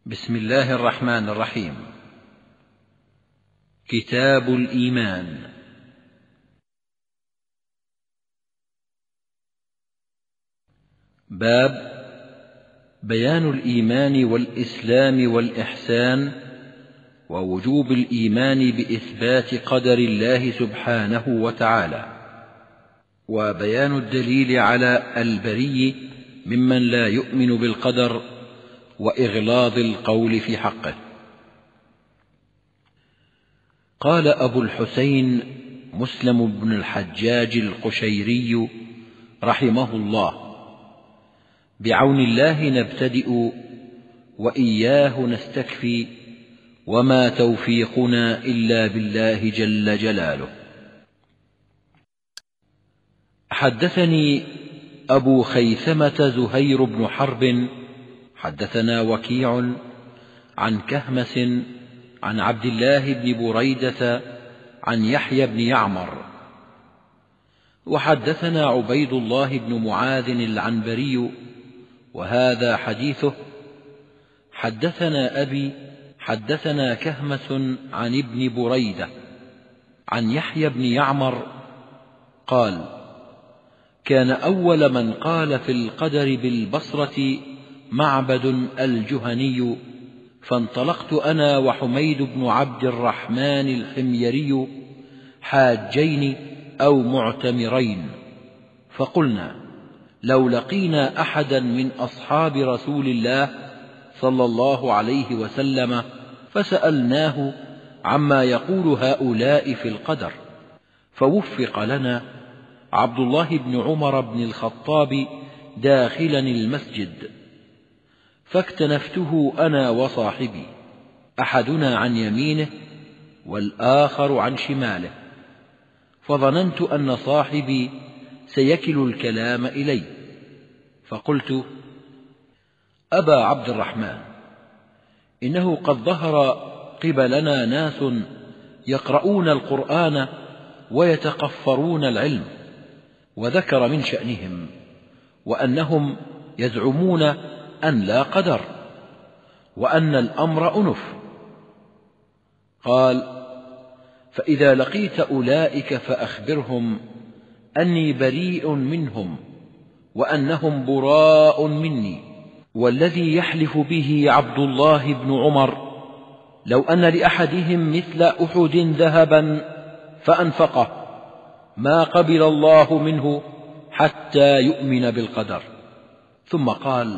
بسم الله الرحمن الرحيم. كتاب الإيمان. باب بيان الإيمان والإسلام والإحسان ووجوب الإيمان بإثبات قدر الله سبحانه وتعالى، وبيان الدليل على البري ممن لا يؤمن بالقدر وإغلاظ القول في حقه. قال أبو الحسين مسلم بن الحجاج القشيري رحمه الله: بعون الله نبتدئ وإياه نستكفي، وما توفيقنا إلا بالله جل جلاله. حدثني أبو خيثمة زهير بن حرب حدثنا وكيع عن كهمس عن عبد الله بن بريدة عن يحيى بن يعمر، وحدثنا عبيد الله بن معاذ العنبري وهذا حديثه: حدثنا أبي حدثنا كهمس عن ابن بريدة عن يحيى بن يعمر قال: كان أول من قال في القدر بالبصرة معبد الجهني، فانطلقت أنا وحميد بن عبد الرحمن الحميري حاجين أو معتمرين، فقلنا: لو لقينا أحدا من أصحاب رسول الله صلى الله عليه وسلم فسألناه عما يقول هؤلاء في القدر، فوفق لنا عبد الله بن عمر بن الخطاب داخلا المسجد، فاكتنفته أنا وصاحبي، أحدنا عن يمينه والآخر عن شماله، فظننت أن صاحبي سيكل الكلام إلي، فقلت: أبا عبد الرحمن، إنه قد ظهر قبلنا ناس يقرؤون القرآن ويتقفرون العلم، وذكر من شأنهم وأنهم يزعمون أن لا قدر وأن الأمر أنف. قال: فإذا لقيت أولئك فأخبرهم أني بريء منهم وأنهم براء مني، والذي يحلف به عبد الله بن عمر لو أن لأحدهم مثل أحد ذهبا فأنفقه ما قبل الله منه حتى يؤمن بالقدر. ثم قال: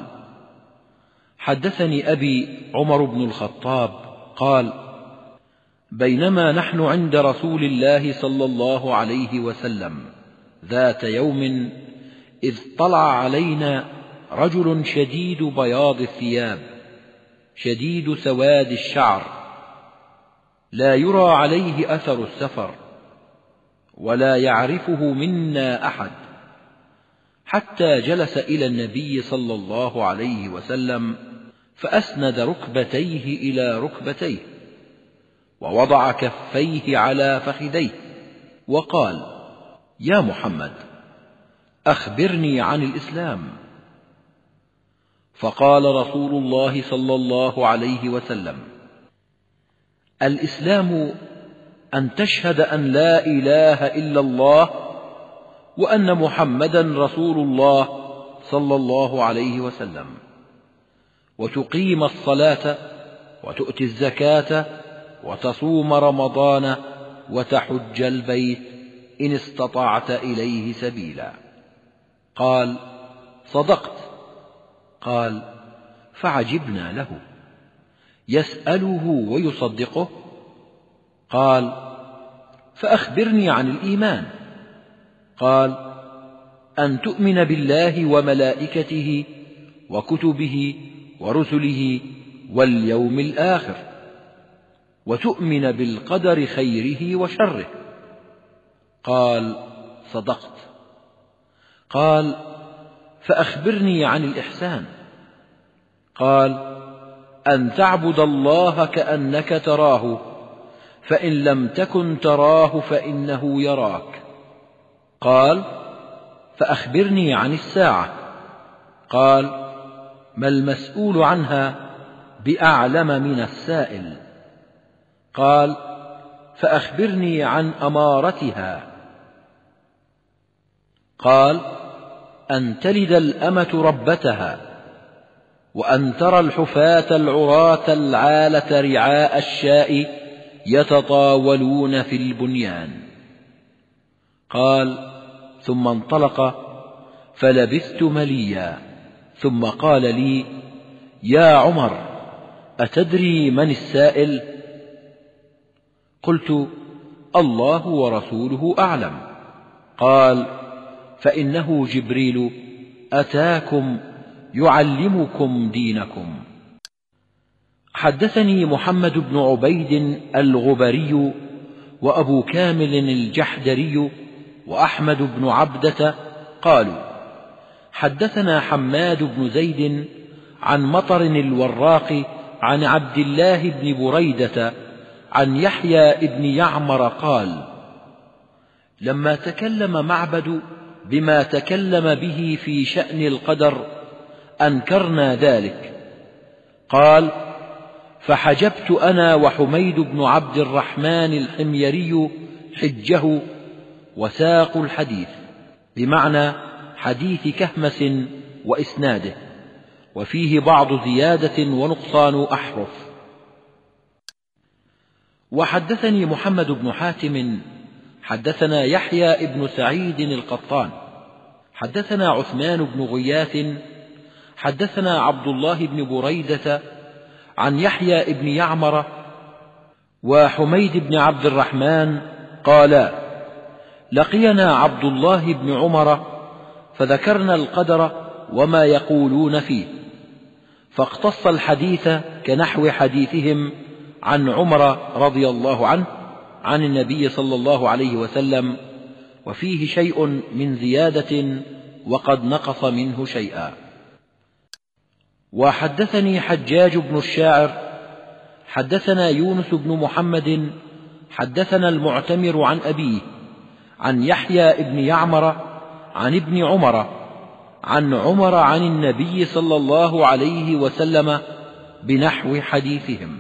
حدثني أبي عمر بن الخطاب قال: بينما نحن عند رسول الله صلى الله عليه وسلم ذات يوم، إذ طلع علينا رجل شديد بياض الثياب شديد سواد الشعر، لا يرى عليه أثر السفر ولا يعرفه منا أحد، حتى جلس إلى النبي صلى الله عليه وسلم فأسند ركبتيه إلى ركبتيه ووضع كفيه على فخذيه وقال: يا محمد، أخبرني عن الإسلام. فقال رسول الله صلى الله عليه وسلم: الإسلام أن تشهد أن لا إله إلا الله وأن محمدا رسول الله صلى الله عليه وسلم، وتقيم الصلاة وتؤتي الزكاة وتصوم رمضان وتحج البيت إن استطعت إليه سبيلا. قال: صدقت. قال: فعجبنا له، يسأله ويصدقه؟ قال: فأخبرني عن الإيمان. قال: أن تؤمن بالله وملائكته وكتبه ورسله واليوم الآخر، وتؤمن بالقدر خيره وشره. قال: صدقت. قال: فأخبرني عن الإحسان. قال: أن تعبد الله كأنك تراه، فإن لم تكن تراه فإنه يراك. قال: فأخبرني عن الساعة. قال: ما المسؤول عنها بأعلم من السائل. قال: فأخبرني عن أمارتها. قال: أن تلد الأمة ربتها، وأن ترى الحفاة العراة العالة رعاء الشاء يتطاولون في البنيان. قال: ثم انطلق فلبثت مليا، ثم قال لي: يا عمر، أتدري من السائل؟ قلت: الله ورسوله أعلم. قال: فإنه جبريل أتاكم يعلمكم دينكم. حدثني محمد بن عبيد الغبري وأبو كامل الجحدري وأحمد بن عبدة قالوا: حدثنا حماد بن زيد عن مطر الوراق عن عبد الله بن بريدة عن يحيى بن يعمر قال: لما تكلم معبد بما تكلم به في شأن القدر أنكرنا ذلك. قال: فحجبت أنا وحميد بن عبد الرحمن الحميري حجه وساق الحديث، بمعنى حديث كهمس وإسناده، وفيه بعض زيادة ونقصان أحرف. وحدثني محمد بن حاتم حدثنا يحيى بن سعيد القطان حدثنا عثمان بن غياث حدثنا عبد الله بن بريدة عن يحيى بن يعمر وحميد بن عبد الرحمن قالا: لقينا عبد الله بن عمر فذكرنا القدر وما يقولون فيه، فاقتص الحديث كنحو حديثهم عن عمر رضي الله عنه عن النبي صلى الله عليه وسلم، وفيه شيء من زيادة وقد نقص منه شيئا. وحدثني حجاج بن الشاعر حدثنا يونس بن محمد حدثنا المعتمر عن أبيه عن يحيى بن يعمر عن ابن عمر عن عمر عن النبي صلى الله عليه وسلم بنحو حديثهم.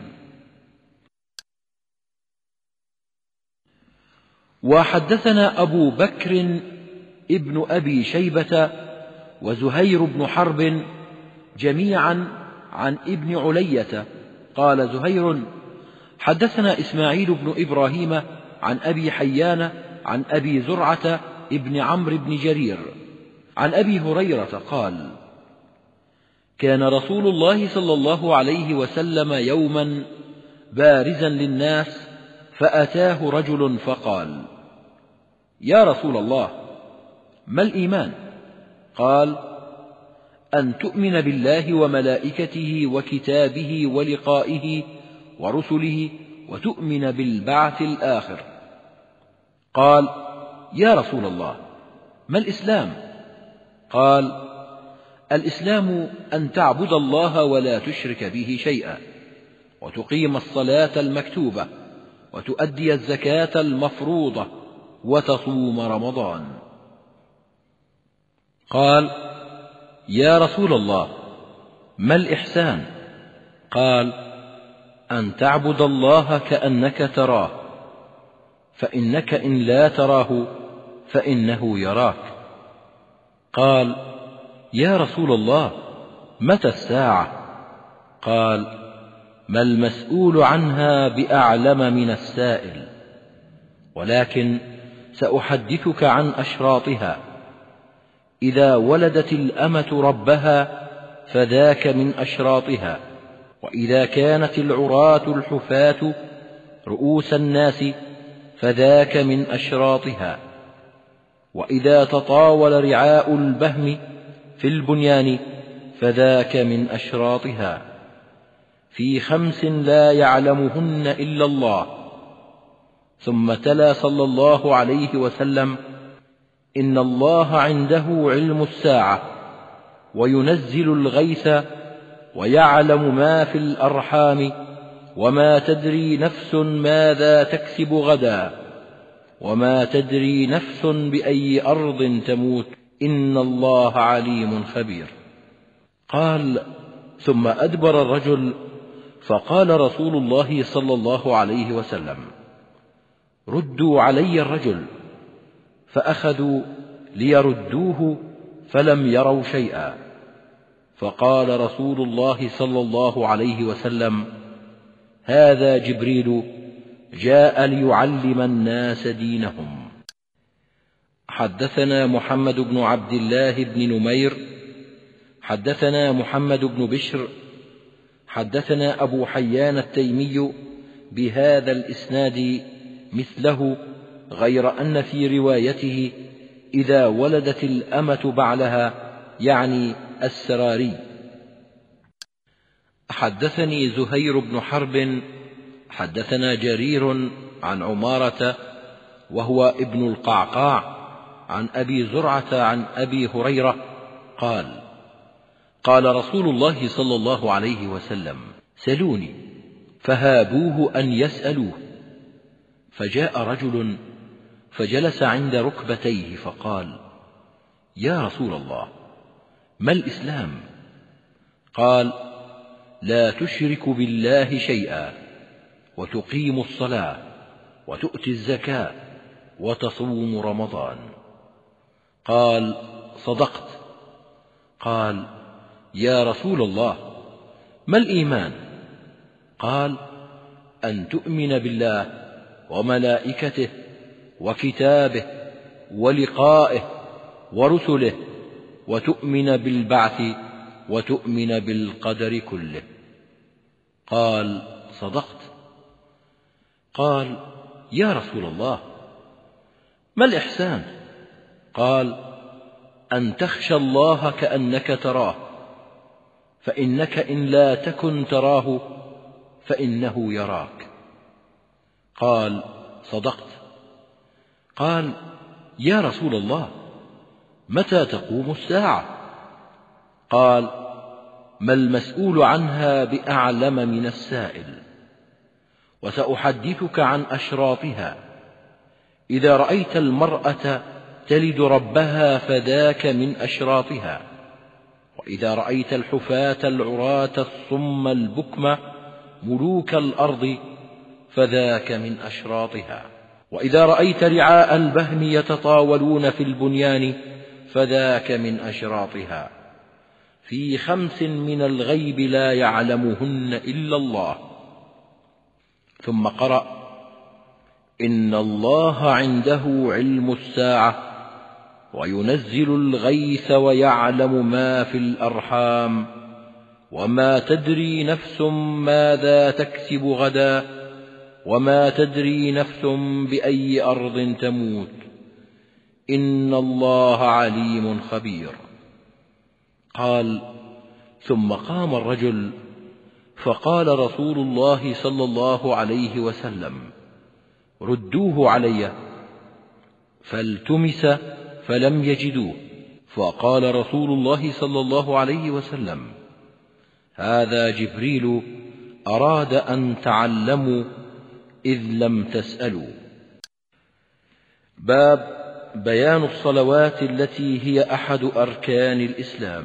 وحدثنا أبو بكر ابن أبي شيبة وزهير بن حرب جميعا عن ابن علية قال زهير: حدثنا إسماعيل بن إبراهيم عن أبي حيان عن أبي زرعة ابن عمرو بن جرير عن أبي هريرة قال: كان رسول الله صلى الله عليه وسلم يوما بارزا للناس، فأتاه رجل فقال: يا رسول الله، ما الإيمان؟ قال: أن تؤمن بالله وملائكته وكتابه ولقائه ورسله وتؤمن بالبعث الآخر. قال: يا رسول الله، ما الإسلام؟ قال: الإسلام أن تعبد الله ولا تشرك به شيئا، وتقيم الصلاة المكتوبة، وتؤدي الزكاة المفروضة، وتصوم رمضان. قال: يا رسول الله، ما الإحسان؟ قال: أن تعبد الله كأنك تراه، فإنك إن لا تراه فإنه يراك. قال: يا رسول الله، متى الساعة؟ قال: ما المسؤول عنها بأعلم من السائل، ولكن سأحدثك عن أشراطها. إذا ولدت الأمة ربها فذاك من أشراطها، وإذا كانت العراة الحفاة رؤوس الناس فذاك من أشراطها، وإذا تطاول رعاء البهم في البنيان فذاك من أشراطها، في 5 لا يعلمهن إلا الله. ثم تلا صلى الله عليه وسلم: إن الله عنده علم الساعة، وينزل الغيث، ويعلم ما في الأرحام، وما تدري نفس ماذا تكسب غدا، وما تدري نفس بأي أرض تموت، إن الله عليم خبير. قال: ثم أدبر الرجل فقال رسول الله صلى الله عليه وسلم: ردوا علي الرجل. فأخذوا ليردوه فلم يروا شيئا. فقال رسول الله صلى الله عليه وسلم: هذا جبريل جاء ليعلم الناس دينهم. حدثنا محمد بن عبد الله بن نمير حدثنا محمد بن بشر حدثنا أبو حيان التيمي بهذا الإسناد مثله، غير أن في روايته إذا ولدت الأمة بعلها، يعني السراري. حدثني زهير بن حرب حدثنا جرير عن عمارة وهو ابن القعقاع عن أبي زرعة عن أبي هريرة قال: قال رسول الله صلى الله عليه وسلم: سلوني. فهابوه أن يسألوه. فجاء رجل فجلس عند ركبتيه فقال: يا رسول الله، ما الإسلام؟ قال: لا تشرك بالله شيئا، وتقيم الصلاة، وتؤتي الزكاة، وتصوم رمضان. قال: صدقت. قال: يا رسول الله، ما الإيمان؟ قال: أن تؤمن بالله وملائكته وكتابه ولقائه ورسله، وتؤمن بالبعث، وتؤمن بالقدر كله. قال: صدقت. قال: يا رسول الله، ما الإحسان؟ قال: أن تخشى الله كأنك تراه، فإنك إن لا تكن تراه فإنه يراك. قال: صدقت. قال: يا رسول الله، متى تقوم الساعة؟ قال: ما المسؤول عنها بأعلم من السائل. وسأحدثك عن أشراطها: إذا رأيت المرأة تلد ربها فذاك من أشراطها، وإذا رأيت الحفاة العراة الصم البكم ملوك الأرض فذاك من أشراطها، وإذا رأيت رعاء البهم يتطاولون في البنيان فذاك من أشراطها، في 5 من الغيب لا يعلمهن إلا الله. ثم قرأ: إن الله عنده علم الساعة وينزل الغيث ويعلم ما في الأرحام وما تدري نفس ماذا تكسب غدا وما تدري نفس بأي أرض تموت إن الله عليم خبير. قال: ثم قام الرجل فقال رسول الله صلى الله عليه وسلم: ردوه علي. فالتمس فلم يجدوه، فقال رسول الله صلى الله عليه وسلم: هذا جبريل أراد أن تعلموا إذ لم تسألوا. باب بيان الصلوات التي هي أحد أركان الإسلام.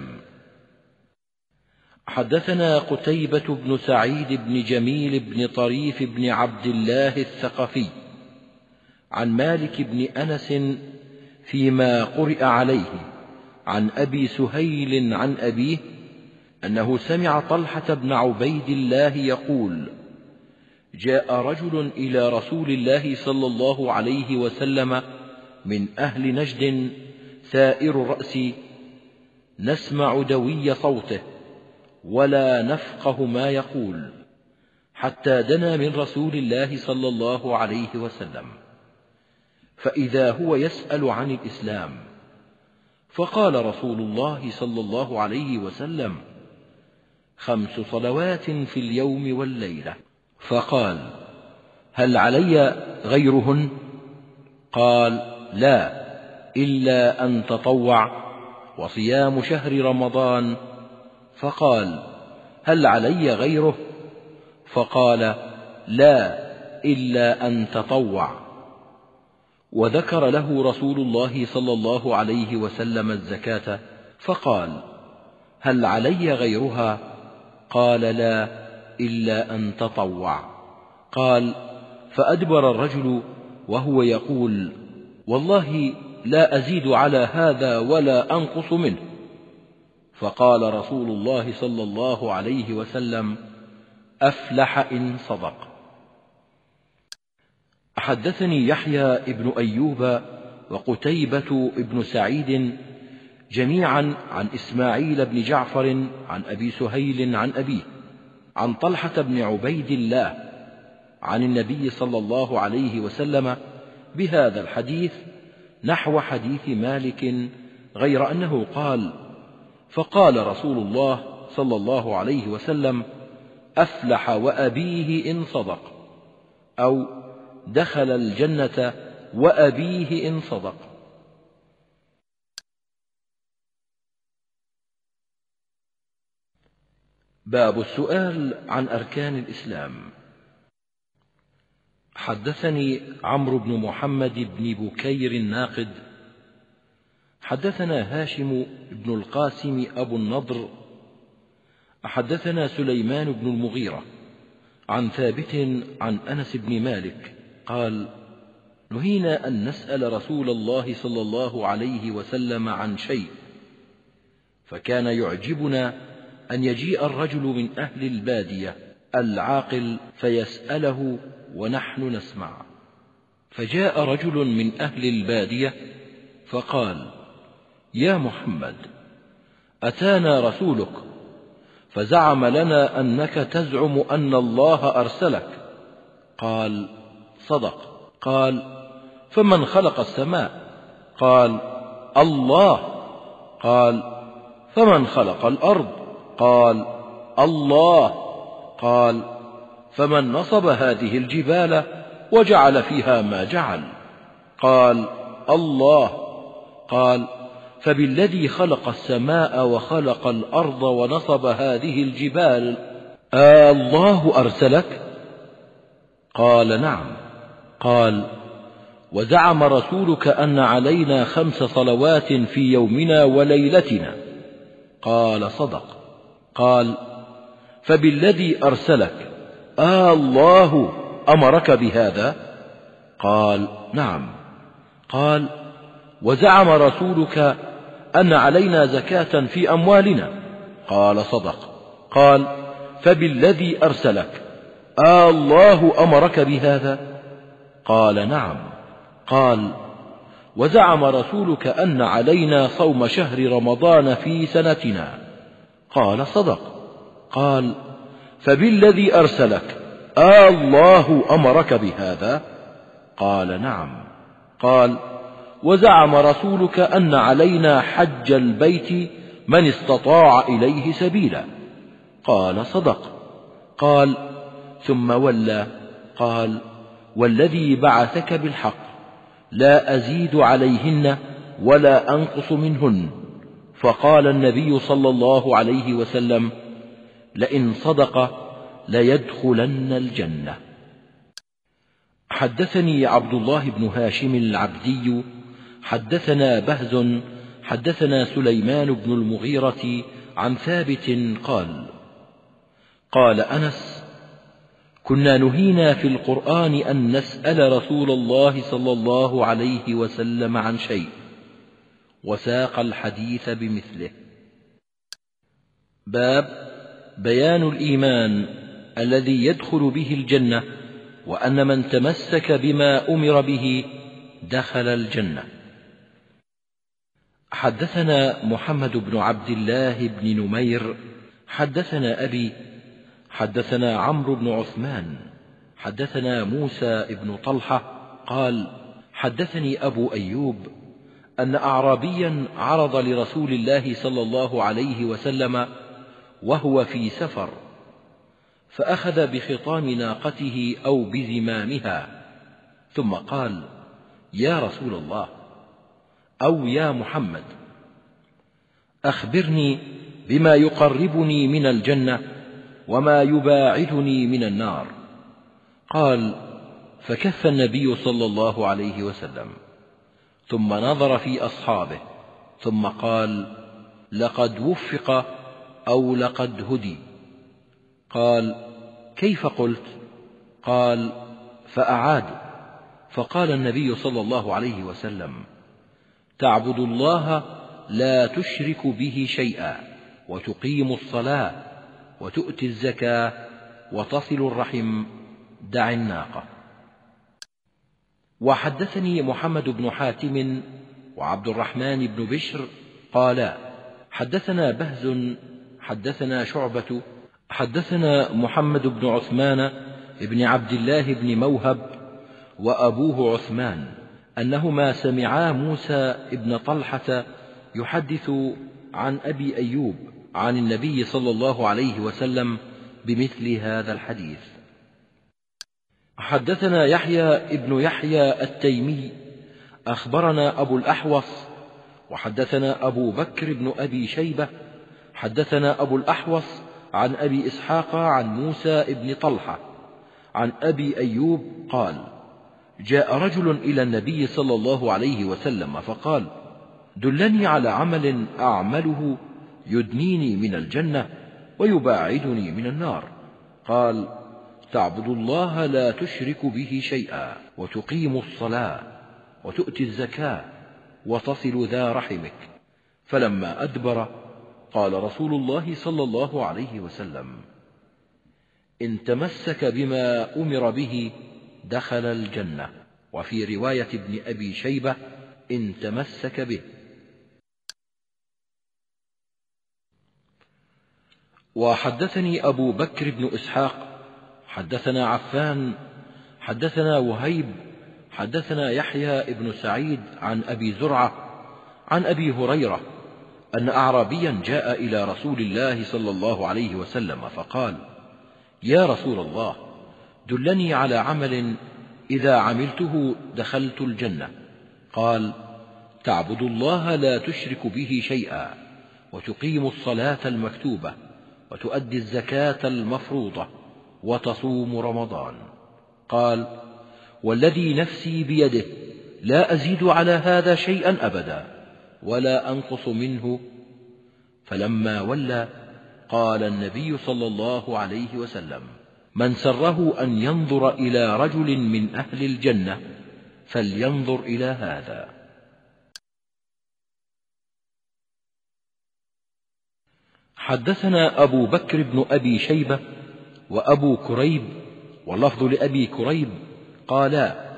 حدثنا قتيبة بن سعيد بن جميل بن طريف بن عبد الله الثقفي عن مالك بن أنس فيما قرئ عليه عن أبي سهيل عن أبيه أنه سمع طلحة بن عبيد الله يقول: جاء رجل إلى رسول الله صلى الله عليه وسلم من أهل نجد سائر الرأس، نسمع دوي صوته ولا نفقه ما يقول، حتى دنا من رسول الله صلى الله عليه وسلم، فإذا هو يسأل عن الإسلام، فقال رسول الله صلى الله عليه وسلم: 5 صلوات في اليوم والليلة. فقال: هل علي غيرهن؟ قال: لا، إلا أن تطوع، وصيام شهر رمضان. فقال: هل علي غيره؟ فقال: لا، إلا أن تطوع. وذكر له رسول الله صلى الله عليه وسلم الزكاة، فقال: هل علي غيرها؟ قال: لا، إلا أن تطوع. قال: فأدبر الرجل وهو يقول: والله لا أزيد على هذا ولا أنقص منه. فقال رسول الله صلى الله عليه وسلم: أفلح إن صدق. حدثني يحيى ابن أيوب وقتيبة ابن سعيد جميعا عن إسماعيل بن جعفر عن أبي سهيل عن أبيه عن طلحة بن عبيد الله عن النبي صلى الله عليه وسلم بهذا الحديث نحو حديث مالك، غير أنه قال: فقال رسول الله صلى الله عليه وسلم: أفلح وأبيه إن صدق، أو دخل الجنة وأبيه إن صدق. باب السؤال عن أركان الإسلام. حدثني عمرو بن محمد بن بكير الناقد حدثنا هاشم بن القاسم أبو النضر حدثنا سليمان بن المغيرة عن ثابت عن أنس بن مالك قال: نهينا أن نسأل رسول الله صلى الله عليه وسلم عن شيء، فكان يعجبنا أن يجيء الرجل من أهل البادية العاقل فيسأله ونحن نسمع. فجاء رجل من أهل البادية فقال: يا محمد، أتانا رسولك فزعم لنا أنك تزعم أن الله أرسلك. قال: صدق. قال: فمن خلق السماء؟ قال: الله. قال: فمن خلق الأرض؟ قال: الله. قال: فمن نصب هذه الجبال وجعل فيها ما جعل؟ قال: الله. قال: فبالذي خلق السماء وخلق الأرض ونصب هذه الجبال الله أرسلك؟ قال: نعم. قال: وزعم رسولك أن علينا 5 صلوات في يومنا وليلتنا؟ قال: صدق. قال: فبالذي أرسلك الله أمرك بهذا؟ قال: نعم. قال: وزعم رسولك أن علينا زكاة في أموالنا؟ قال: صدق. قال: فبالذي أرسلك الله أمرك بهذا؟ قال: نعم. قال: وزعم رسولك أن علينا صوم شهر رمضان في سنتنا؟ قال: صدق. قال: فبالذي أرسلك الله أمرك بهذا؟ قال: نعم. قال: وزعم رسولك أن علينا حج البيت من استطاع إليه سبيلا؟ قال: صدق. قال: ثم ولى قال: والذي بعثك بالحق لا أزيد عليهن ولا أنقص منهن. فقال النبي صلى الله عليه وسلم: لئن صدق ليدخلن الجنة. حدثني عبد الله بن هاشم العبدي حدثنا بهز حدثنا سليمان بن المغيرة عن ثابت قال: قال أنس: كنا نهينا في القرآن أن نسأل رسول الله صلى الله عليه وسلم عن شيء، وساق الحديث بمثله. باب بيان الإيمان الذي يدخل به الجنة، وأن من تمسك بما أمر به دخل الجنة. حدثنا محمد بن عبد الله بن نمير حدثنا أبي حدثنا عمرو بن عثمان حدثنا موسى بن طلحة قال: حدثني أبو أيوب أن أعرابيا عرض لرسول الله صلى الله عليه وسلم وهو في سفر، فأخذ بخطام ناقته أو بزمامها، ثم قال: يا رسول الله، أو يا محمد، أخبرني بما يقربني من الجنة وما يباعدني من النار. قال: فكف النبي صلى الله عليه وسلم، ثم نظر في أصحابه، ثم قال: لقد وفق أو لقد هدي. قال: كيف قلت؟ قال: فأعاد. فقال النبي صلى الله عليه وسلم: تعبد الله لا تشرك به شيئا، وتقيم الصلاة، وتؤتي الزكاة، وتصل الرحم، دع الناقة. وحدثني محمد بن حاتم وعبد الرحمن بن بشر قالا: حدثنا بهز حدثنا شعبة حدثنا محمد بن عثمان بن عبد الله بن موهب وأبوه عثمان أنهما سمعا موسى بن طلحة يحدث عن أبي أيوب عن النبي صلى الله عليه وسلم بمثل هذا الحديث. حدثنا يحيى بن يحيى التيمي أخبرنا أبو الأحوص وحدثنا أبو بكر بن أبي شيبة حدثنا أبو الأحوص عن أبي إسحاق عن موسى بن طلحة عن أبي أيوب قال: جاء رجل إلى النبي صلى الله عليه وسلم فقال: دلني على عمل أعمله يدنيني من الجنة ويباعدني من النار. قال: تعبد الله لا تشرك به شيئا، وتقيم الصلاة، وتؤتي الزكاة، وتصل ذا رحمك. فلما أدبر قال رسول الله صلى الله عليه وسلم: إن تمسك بما أمر به دخل الجنة. وفي رواية ابن أبي شيبة: إن تمسك به. وحدثني أبو بكر بن إسحاق حدثنا عفان حدثنا وهيب حدثنا يحيى بن سعيد عن أبي زرعة عن أبي هريرة أن أعرابيا جاء إلى رسول الله صلى الله عليه وسلم فقال: يا رسول الله، دلني على عمل إذا عملته دخلت الجنة. قال: تعبد الله لا تشرك به شيئا، وتقيم الصلاة المكتوبة، وتؤدي الزكاة المفروضة، وتصوم رمضان. قال: والذي نفسي بيده لا أزيد على هذا شيئا أبدا ولا أنقص منه. فلما ولى قال النبي صلى الله عليه وسلم: من سره أن ينظر إلى رجل من أهل الجنة فلينظر إلى هذا. حدثنا أبو بكر بن أبي شيبة وأبو كريب واللفظ لأبي كريب قالا: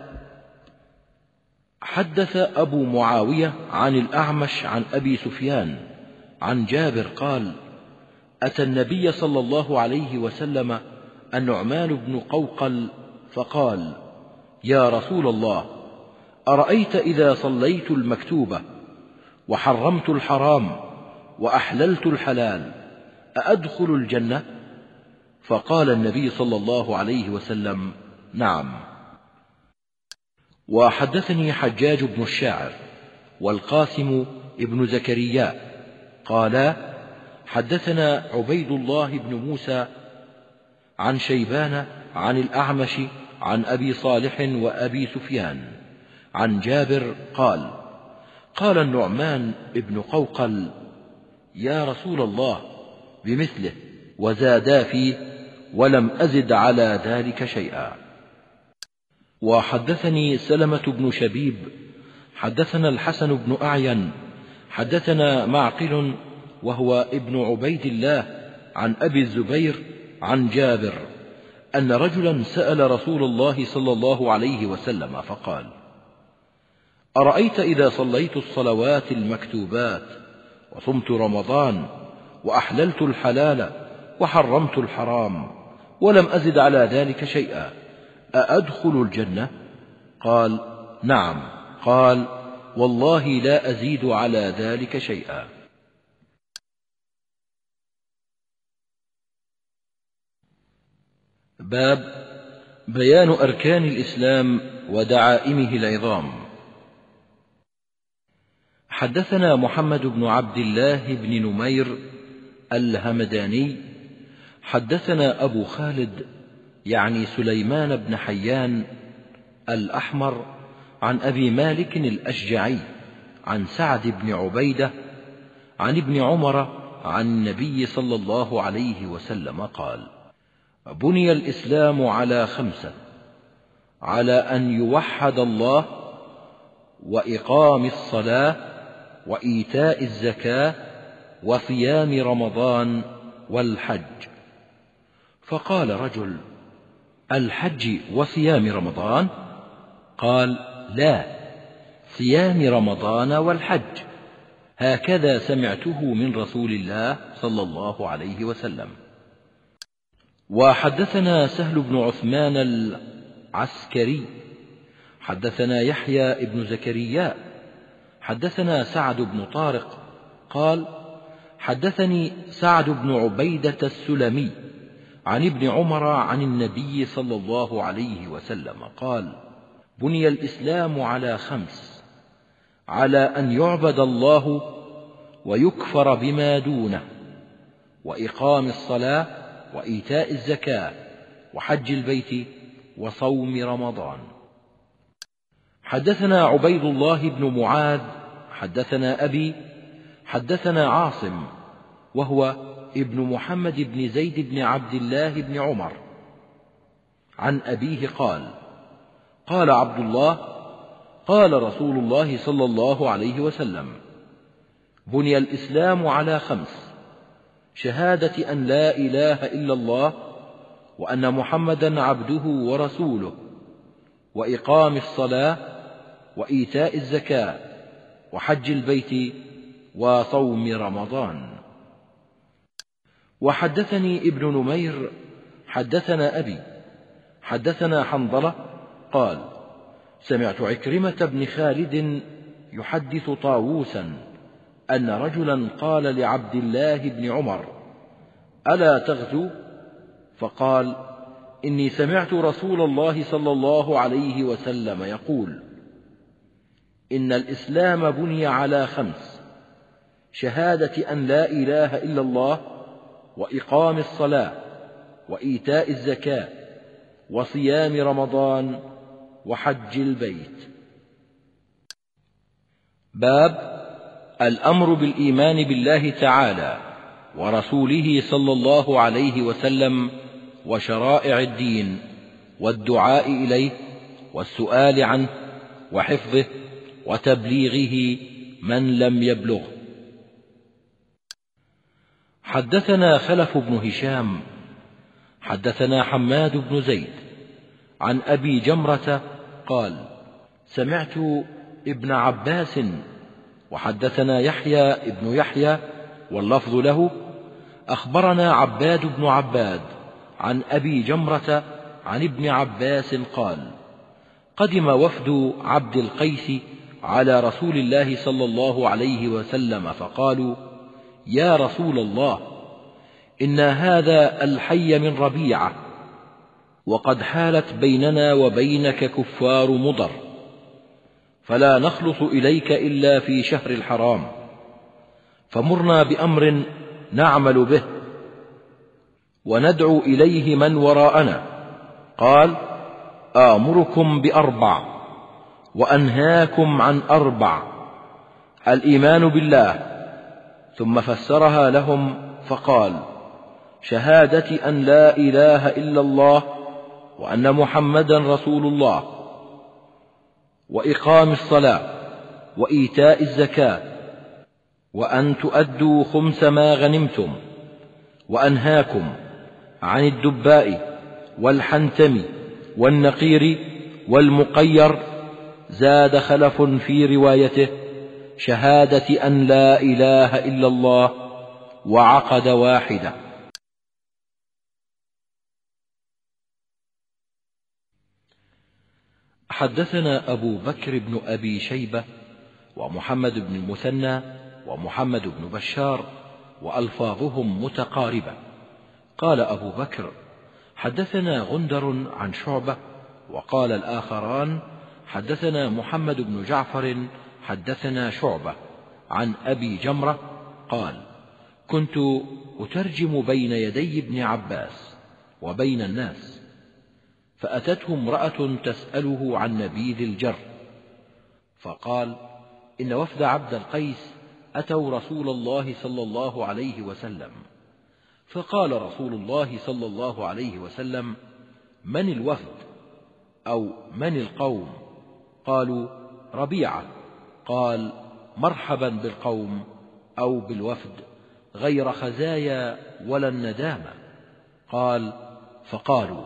حدث أبو معاوية عن الأعمش عن أبي سفيان عن جابر قال: أتى النبي صلى الله عليه وسلم النعمان بن قوقل فقال: يا رسول الله، أرأيت إذا صليت المكتوبة وحرمت الحرام وأحللت الحلال أأدخل الجنة؟ فقال النبي صلى الله عليه وسلم: نعم. وحدثني حجاج بن الشاعر والقاسم ابن زكريا قالا: حدثنا عبيد الله بن موسى عن شيبان عن الأعمش عن أبي صالح وأبي سفيان عن جابر قال: قال النعمان بن قوقل: يا رسول الله، بمثله وزادا فيه ولم أزد على ذلك شيئا. وحدثني سلمة بن شبيب حدثنا الحسن بن أعين حدثنا معقل وهو ابن عبيد الله عن أبي الزبير عن جابر أن رجلا سأل رسول الله صلى الله عليه وسلم فقال: أرأيت إذا صليت الصلوات المكتوبات وصمت رمضان وأحللت الحلال وحرمت الحرام ولم أزد على ذلك شيئا أأدخل الجنة؟ قال: نعم. قال: والله لا أزيد على ذلك شيئا. باب بيان أركان الإسلام ودعائمه العظام. حدثنا محمد بن عبد الله بن نمير الهمداني حدثنا أبو خالد يعني سليمان بن حيان الأحمر عن أبي مالك الأشجعي عن سعد بن عبيدة عن ابن عمر عن النبي صلى الله عليه وسلم قال: بني الإسلام على 5: على أن يوحد الله، وإقام الصلاة، وإيتاء الزكاة، وصيام رمضان، والحج. فقال رجل: الحج وصيام رمضان؟ قال: لا، صيام رمضان والحج، هكذا سمعته من رسول الله صلى الله عليه وسلم. وحدثنا سهل بن عثمان العسكري حدثنا يحيى بن زكريا حدثنا سعد بن طارق قال: حدثني سعد بن عبيدة السلمي عن ابن عمر عن النبي صلى الله عليه وسلم قال: بني الإسلام على 5: على أن يعبد الله، ويكفر بما دونه، وإقام الصلاة، وإيتاء الزكاة، وحج البيت، وصوم رمضان. حدثنا عبيد الله بن معاذ حدثنا أبي حدثنا عاصم وهو ابن محمد بن زيد بن عبد الله بن عمر عن أبيه قال: قال عبد الله: قال رسول الله صلى الله عليه وسلم: بني الإسلام على 5: شهادة أن لا إله إلا الله، وأن محمدا عبده ورسوله، وإقام الصلاة، وإيتاء الزكاة، وحج البيت، وصوم رمضان. وحدثني ابن نمير حدثنا أبي حدثنا حنظلة قال: سمعت عكرمة بن خالد يحدث طاووسا أن رجلا قال لعبد الله بن عمر: ألا تغزو؟ فقال: إني سمعت رسول الله صلى الله عليه وسلم يقول: إن الإسلام بني على 5: شهادة أن لا إله إلا الله، وإقام الصلاة، وإيتاء الزكاة، وصيام رمضان، وحج البيت. باب الأمر بالإيمان بالله تعالى ورسوله صلى الله عليه وسلم، وشرائع الدين، والدعاء إليه، والسؤال عنه، وحفظه، وتبليغه من لم يبلغه. حدثنا خلف بن هشام حدثنا حماد بن زيد عن أبي جمرة قال: سمعت ابن عباس. وحدثنا يحيى ابن يحيى واللفظ له: أخبرنا عباد بن عباد عن أبي جمرة عن ابن عباس قال: قدم وفد عبد القيس على رسول الله صلى الله عليه وسلم فقالوا: يا رسول الله، إن هذا الحي من ربيعة، وقد حالت بيننا وبينك كفار مضر، فلا نخلص إليك إلا في شهر الحرام، فمرنا بأمر نعمل به وندعو إليه من وراءنا. قال: آمركم ب4 وأنهاكم عن 4: الإيمان بالله. ثم فسرها لهم فقال: شهادة أن لا إله إلا الله، وأن محمدا رسول الله، وإقام الصلاة، وإيتاء الزكاة، وأن تؤدوا 5 ما غنمتم. وأنهاكم عن الدباء والحنتم والنقير والمقير. زاد خلف في روايته: شهادة أن لا إله إلا الله، وعقد 1. حدثنا أبو بكر بن أبي شيبة ومحمد بن المثنى ومحمد بن بشار، وألفاظهم متقاربة. قال أبو بكر: حدثنا غندر عن شعبة. وقال الآخران: حدثنا محمد بن جعفر حدثنا شعبة عن أبي جمرة قال: كنت أترجم بين يدي ابن عباس وبين الناس، فأتته امرأة تسأله عن نبيذ الجر، فقال: إن وفد عبد القيس أتوا رسول الله صلى الله عليه وسلم، فقال رسول الله صلى الله عليه وسلم: من الوفد؟ أو من القوم؟ قالوا: ربيعة. قال: مرحبا بالقوم أو بالوفد، غير خزايا ولا الندامة. قال: فقالوا: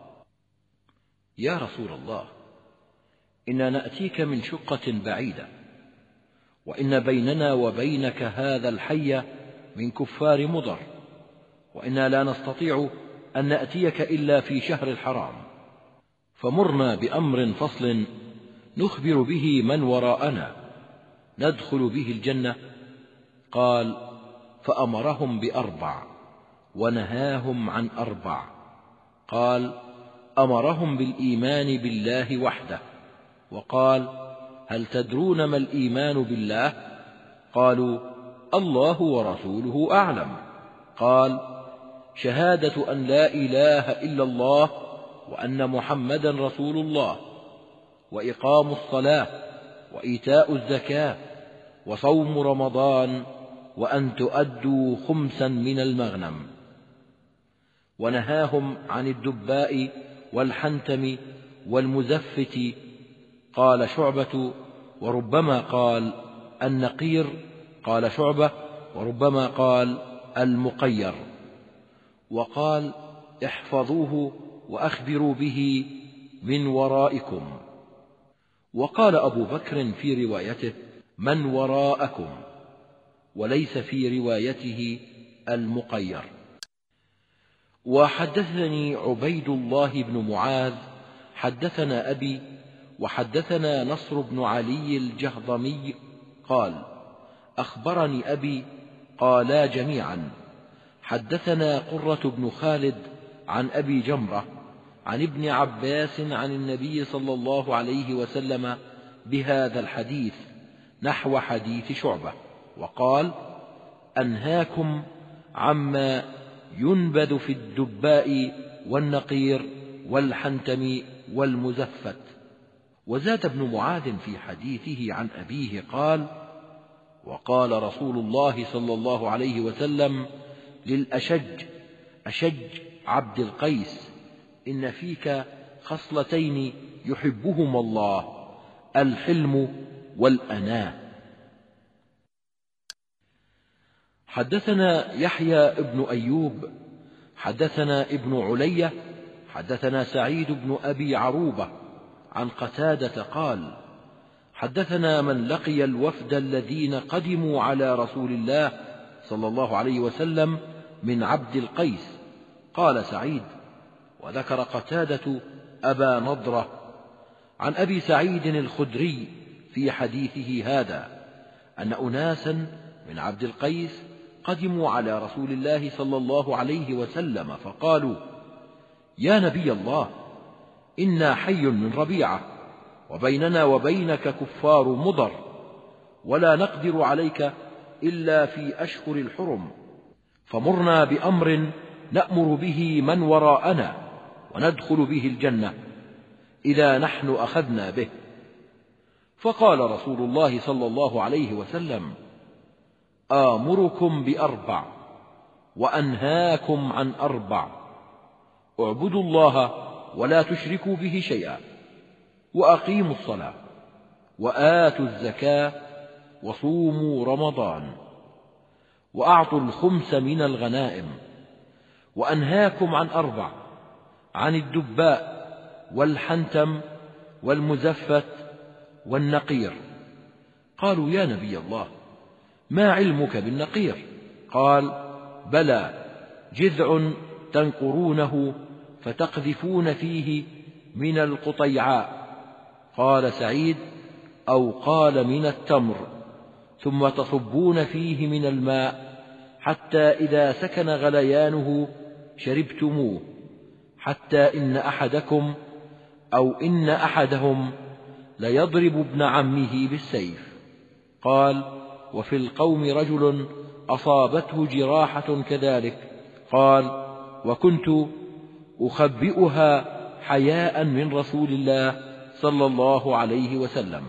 يا رسول الله، إنا نأتيك من شقة بعيدة، وإن بيننا وبينك هذا الحي من كفار مضر، وإنا لا نستطيع أن نأتيك إلا في شهر الحرام، فمرنا بأمر فصل نخبر به من وراءنا ندخل به الجنة. قال: فأمرهم بأربع ونهاهم عن أربع. قال: أمرهم بالإيمان بالله وحده. وقال: هل تدرون ما الإيمان بالله؟ قالوا: الله ورسوله أعلم. قال: شهادة أن لا إله إلا الله وأن محمدا رسول الله، وإقام الصلاة، وإيتاء الزكاة، وصوم رمضان، وأن تؤدوا خمسا من المغنم. ونهاهم عن الدباء والحنتم والمزفت. قال شعبة: وربما قال النقير. قال شعبة: وربما قال المقير. وقال: احفظوه وأخبروا به من ورائكم. وقال أبو بكر في روايته: من وراءكم، وليس في روايته المقير. وحدثني عبيد الله بن معاذ حدثنا أبي، وحدثنا نصر بن علي الجهضمي قال: أخبرني أبي. قالا جميعا: حدثنا قرة بن خالد عن أبي جمرة عن ابن عباس عن النبي صلى الله عليه وسلم بهذا الحديث نحو حديث شعبة، وقال: أنهاكم عما ينبذ في الدباء والنقير والحنتم والمزفت. وزاد ابن معاذ في حديثه عن أبيه قال: وقال رسول الله صلى الله عليه وسلم للأشج أشج عبد القيس: إن فيك خصلتين يحبهما الله، الحلم والأناة. حدثنا يحيى ابن أيوب حدثنا ابن علية حدثنا سعيد بن أبي عروبة عن قتادة قال: حدثنا من لقي الوفد الذين قدموا على رسول الله صلى الله عليه وسلم من عبد القيس. قال سعيد: وذكر قتادة أبا نضرة عن أبي سعيد الخدري في حديثه هذا أن أناسا من عبد القيس قدموا على رسول الله صلى الله عليه وسلم فقالوا: يا نبي الله، إنا حي من ربيعة، وبيننا وبينك كفار مضر، ولا نقدر عليك إلا في أشهر الحرم، فمرنا بأمر نأمر به من وراءنا وندخل به الجنة إذا نحن أخذنا به. فقال رسول الله صلى الله عليه وسلم: آمركم بأربع وأنهاكم عن أربع: اعبدوا الله ولا تشركوا به شيئا، وأقيموا الصلاة، وآتوا الزكاة، وصوموا رمضان، وأعطوا الخمس من الغنائم. وأنهاكم عن أربع: عن الدباء والحنتم والمزفت والنقير. قالوا: يا نبي الله، ما علمك بالنقير؟ قال: بلى، جذع تنقرونه فتقذفون فيه من القطيعاء. قال سعيد: أو قال من التمر، ثم تصبون فيه من الماء حتى إذا سكن غليانه شربتموه، حتى إن أحدكم أو إن أحدهم ليضرب ابن عمه بالسيف. قال: وفي القوم رجل أصابته جراحة كذلك. قال: وكنت أخبئها حياء من رسول الله صلى الله عليه وسلم،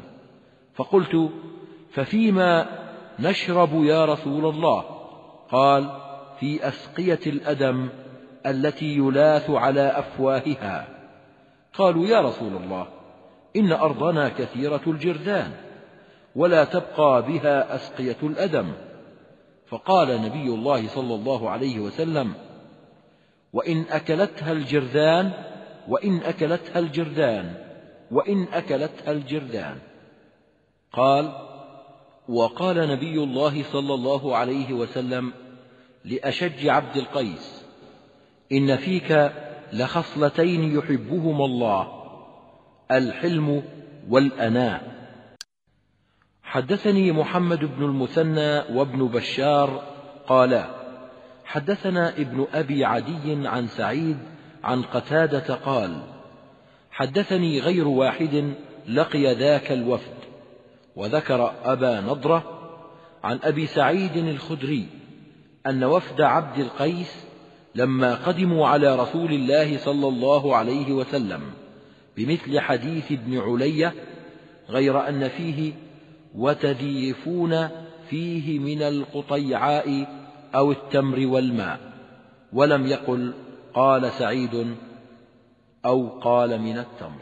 فقلت: ففيما نشرب يا رسول الله؟ قال: في أسقية الأدم التي يلاث على أفواهها. قالوا: يا رسول الله، إن أرضنا كثيرة الجرذان ولا تبقى بها أسقية الأدم. فقال نبي الله صلى الله عليه وسلم: وإن أكلتها الجرذان، وإن أكلتها الجرذان، وإن أكلتها الجرذان. قال: وقال نبي الله صلى الله عليه وسلم لأشج عبد القيس: إن فيك لخصلتين يحبهما الله، الحلم والأناء. حدثني محمد بن المثنى وابن بشار قالا: حدثنا ابن أبي عدي عن سعيد عن قتادة قال: حدثني غير واحد لقي ذاك الوفد، وذكر أبا نضرة عن أبي سعيد الخدري أن وفد عبد القيس لما قدموا على رسول الله صلى الله عليه وسلم بمثل حديث ابن علية، غير أن فيه: وتذيفون فيه من القطيعاء أو التمر والماء، ولم يقل قال سعيد أو قال من التمر.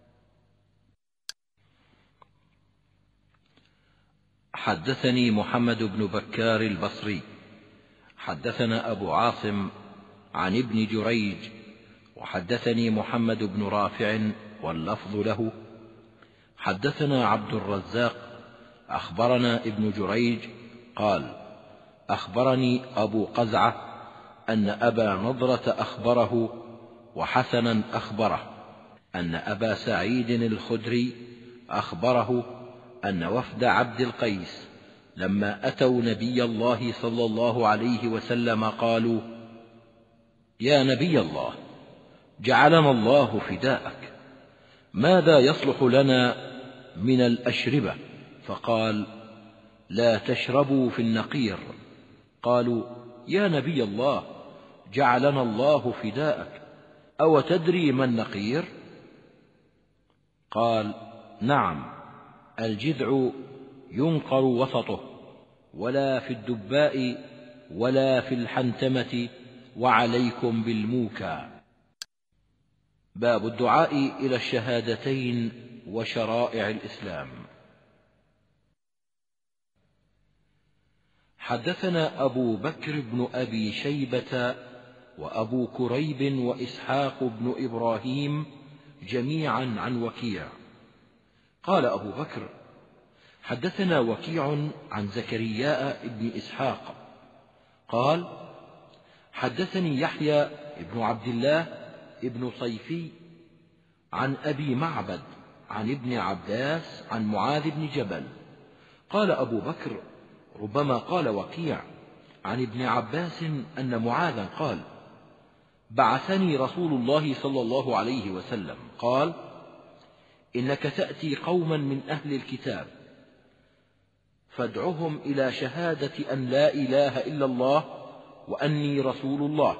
حدثني محمد بن بكار البصري حدثنا أبو عاصم عن ابن جريج، وحدثني محمد بن رافع واللفظ له. حدثنا عبد الرزاق أخبرنا ابن جريج قال: أخبرني أبو قزعة أن أبا نضرة أخبره وحسنا أخبره أن أبا سعيد الخدري أخبره أن وفد عبد القيس لما أتوا نبي الله صلى الله عليه وسلم قالوا: يا نبي الله، جعلنا الله فداءك، ماذا يصلح لنا من الأشربة؟ فقال: لا تشربوا في النقير. قالوا: يا نبي الله، جعلنا الله فداءك، أو تدري ما النقير؟ قال: نعم، الجذع ينقر وسطه، ولا في الدباء ولا في الحنتمة، وعليكم بالموكى. باب الدعاء إلى الشهادتين وشرائع الإسلام. حدثنا أبو بكر بن أبي شيبة وأبو كريب وإسحاق بن إبراهيم جميعا عن وكيع قال أبو بكر: حدثنا وكيع عن زكرياء بن إسحاق قال: حدثني يحيى بن عبد الله بن صيفي عن أبي معبد عن ابن عباس عن معاذ بن جبل. قال أبو بكر: ربما قال وكيع عن ابن عباس أن معاذا قال: بعثني رسول الله صلى الله عليه وسلم قال: إنك تأتي قوما من أهل الكتاب فادعهم إلى شهادة أن لا إله إلا الله وأني رسول الله،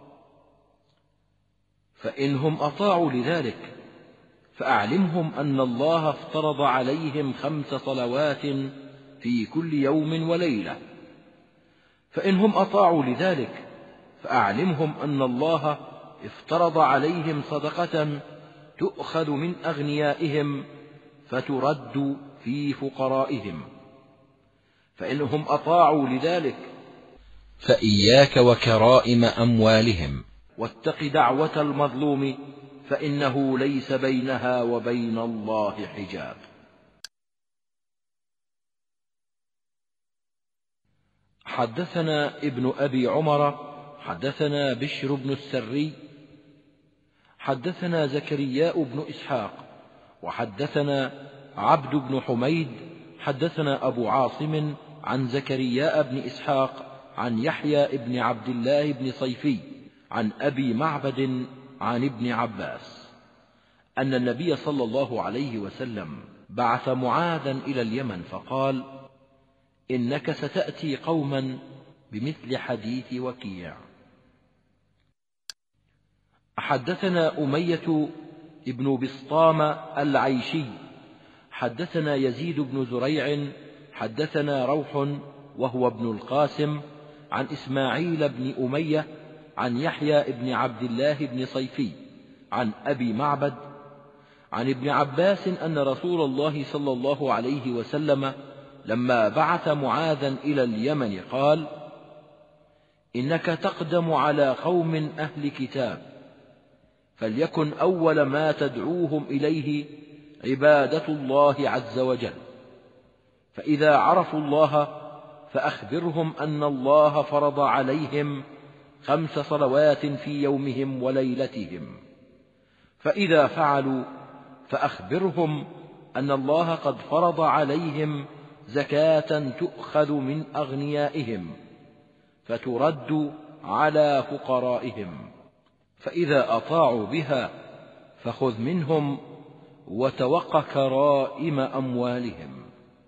فإنهم أطاعوا لذلك فأعلمهم أن الله افترض عليهم 5 صلوات في كل يوم وليلة، فإنهم أطاعوا لذلك فأعلمهم أن الله افترض عليهم صدقة تؤخذ من أغنيائهم فترد في فقرائهم، فإنهم أطاعوا لذلك فإياك وكرائم أموالهم، واتق دعوة المظلوم فإنه ليس بينها وبين الله حجاب. حدثنا ابن أبي عمر حدثنا بشر بن السري حدثنا زكرياء بن إسحاق وحدثنا عبد بن حميد حدثنا أبو عاصم عن زكرياء بن إسحاق عن يحيى بن عبد الله بن صيفي عن أبي معبد عن ابن عباس أن النبي صلى الله عليه وسلم بعث معاذا إلى اليمن فقال: إنك ستأتي قوما بمثل حديث وكيع. حدثنا أمية ابن بسطام العيشي حدثنا يزيد بن زريع حدثنا روح وهو ابن القاسم عن إسماعيل بن أمية عن يحيى بن عبد الله بن صيفي عن أبي معبد عن ابن عباس أن رسول الله صلى الله عليه وسلم لما بعث معاذا إلى اليمن قال: إنك تقدم على قوم أهل كتاب، فليكن أول ما تدعوهم إليه عبادة الله عز وجل، فإذا عرفوا الله فأخبرهم أن الله فرض عليهم 5 صلوات في يومهم وليلتهم، فإذا فعلوا فأخبرهم أن الله قد فرض عليهم زكاة تؤخذ من أغنيائهم فترد على فقرائهم، فإذا أطاعوا بها فخذ منهم وتوق كرائم أموالهم.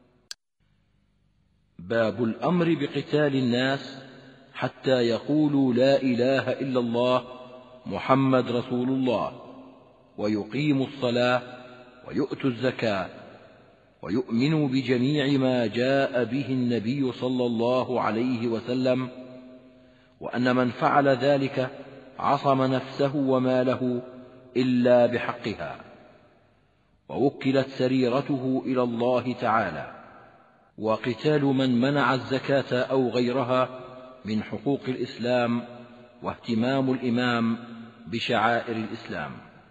باب الأمر بقتال الناس حتى يقولوا لا إله إلا الله محمد رسول الله، ويقيموا الصلاة ويؤتوا الزكاة ويؤمنوا بجميع ما جاء به النبي صلى الله عليه وسلم، وأن من فعل ذلك عصم نفسه وماله إلا بحقها، ووكلت سريرته إلى الله تعالى. وقتال من منع الزكاة أو غيرها من حقوق الإسلام، واهتمام الإمام بشعائر الإسلام.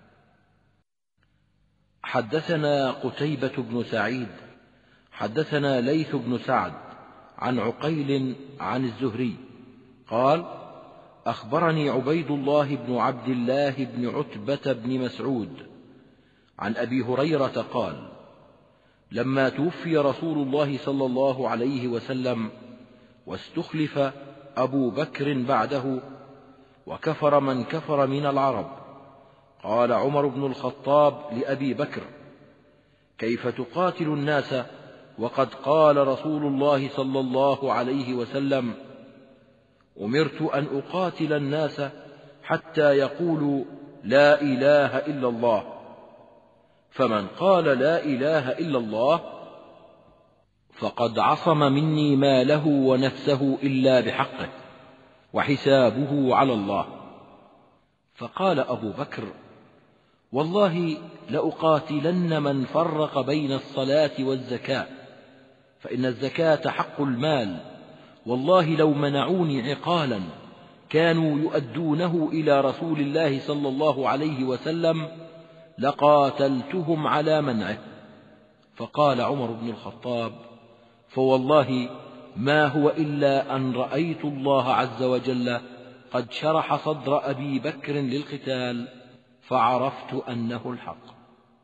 حدثنا قتيبة بن سعيد حدثنا ليث بن سعد عن عقيل عن الزهري قال: أخبرني عبيد الله بن عبد الله بن عتبة بن مسعود عن أبي هريرة قال: لما توفي رسول الله صلى الله عليه وسلم واستخلف أبو بكر بعده وكفر من كفر من العرب، قال عمر بن الخطاب لأبي بكر: كيف تقاتل الناس وقد قال رسول الله صلى الله عليه وسلم: أمرت أن أقاتل الناس حتى يقولوا لا إله إلا الله، فمن قال لا إله إلا الله فقد عصم مني ماله ونفسه إلا بحقه، وحسابه على الله. فقال أبو بكر: والله لأقاتلن من فرق بين الصلاة والزكاة، فإن الزكاة حق المال، والله لو منعوني عقالا كانوا يؤدونه إلى رسول الله صلى الله عليه وسلم لقاتلتهم على منعه. فقال عمر بن الخطاب: فوالله ما هو إلا أن رأيت الله عز وجل قد شرح صدر أبي بكر للقتال، فعرفت أنه الحق.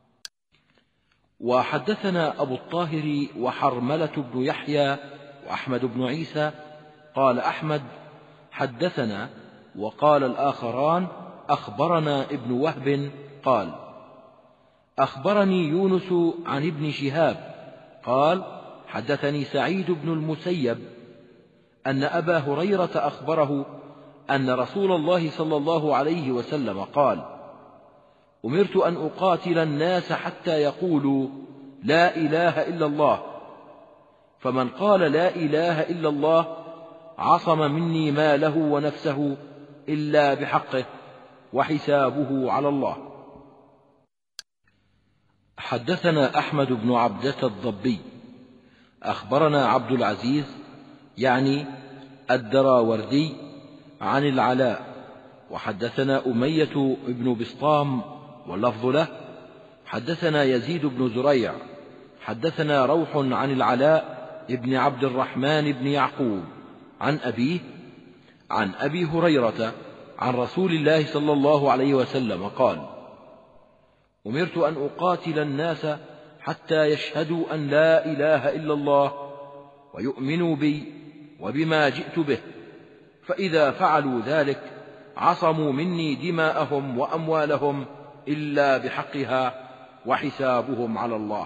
وحدثنا أبو الطاهر وحرملة بن يحيى وأحمد بن عيسى قال أحمد: حدثنا، وقال الآخران: أخبرنا ابن وهب قال: أخبرني يونس عن ابن شهاب قال: حدثني سعيد بن المسيب أن أبا هريرة أخبره أن رسول الله صلى الله عليه وسلم قال: أمرت أن أقاتل الناس حتى يقولوا لا إله إلا الله، فمن قال لا إله إلا الله عصم مني ماله ونفسه إلا بحقه، وحسابه على الله. حدثنا أحمد بن عبدة الضبي أخبرنا عبد العزيز يعني الدراوردي عن العلاء، وحدثنا أمية بن بسطام واللفظ له، حدثنا يزيد بن زريع حدثنا روح عن العلاء بن عبد الرحمن بن يعقوب عن أبيه عن أبي هريرة عن رسول الله صلى الله عليه وسلم قال: أمرت أن أقاتل الناس حتى يشهدوا أن لا إله إلا الله ويؤمنوا بي وبما جئت به، فإذا فعلوا ذلك عصموا مني دماءهم وأموالهم إلا بحقها، وحسابهم على الله.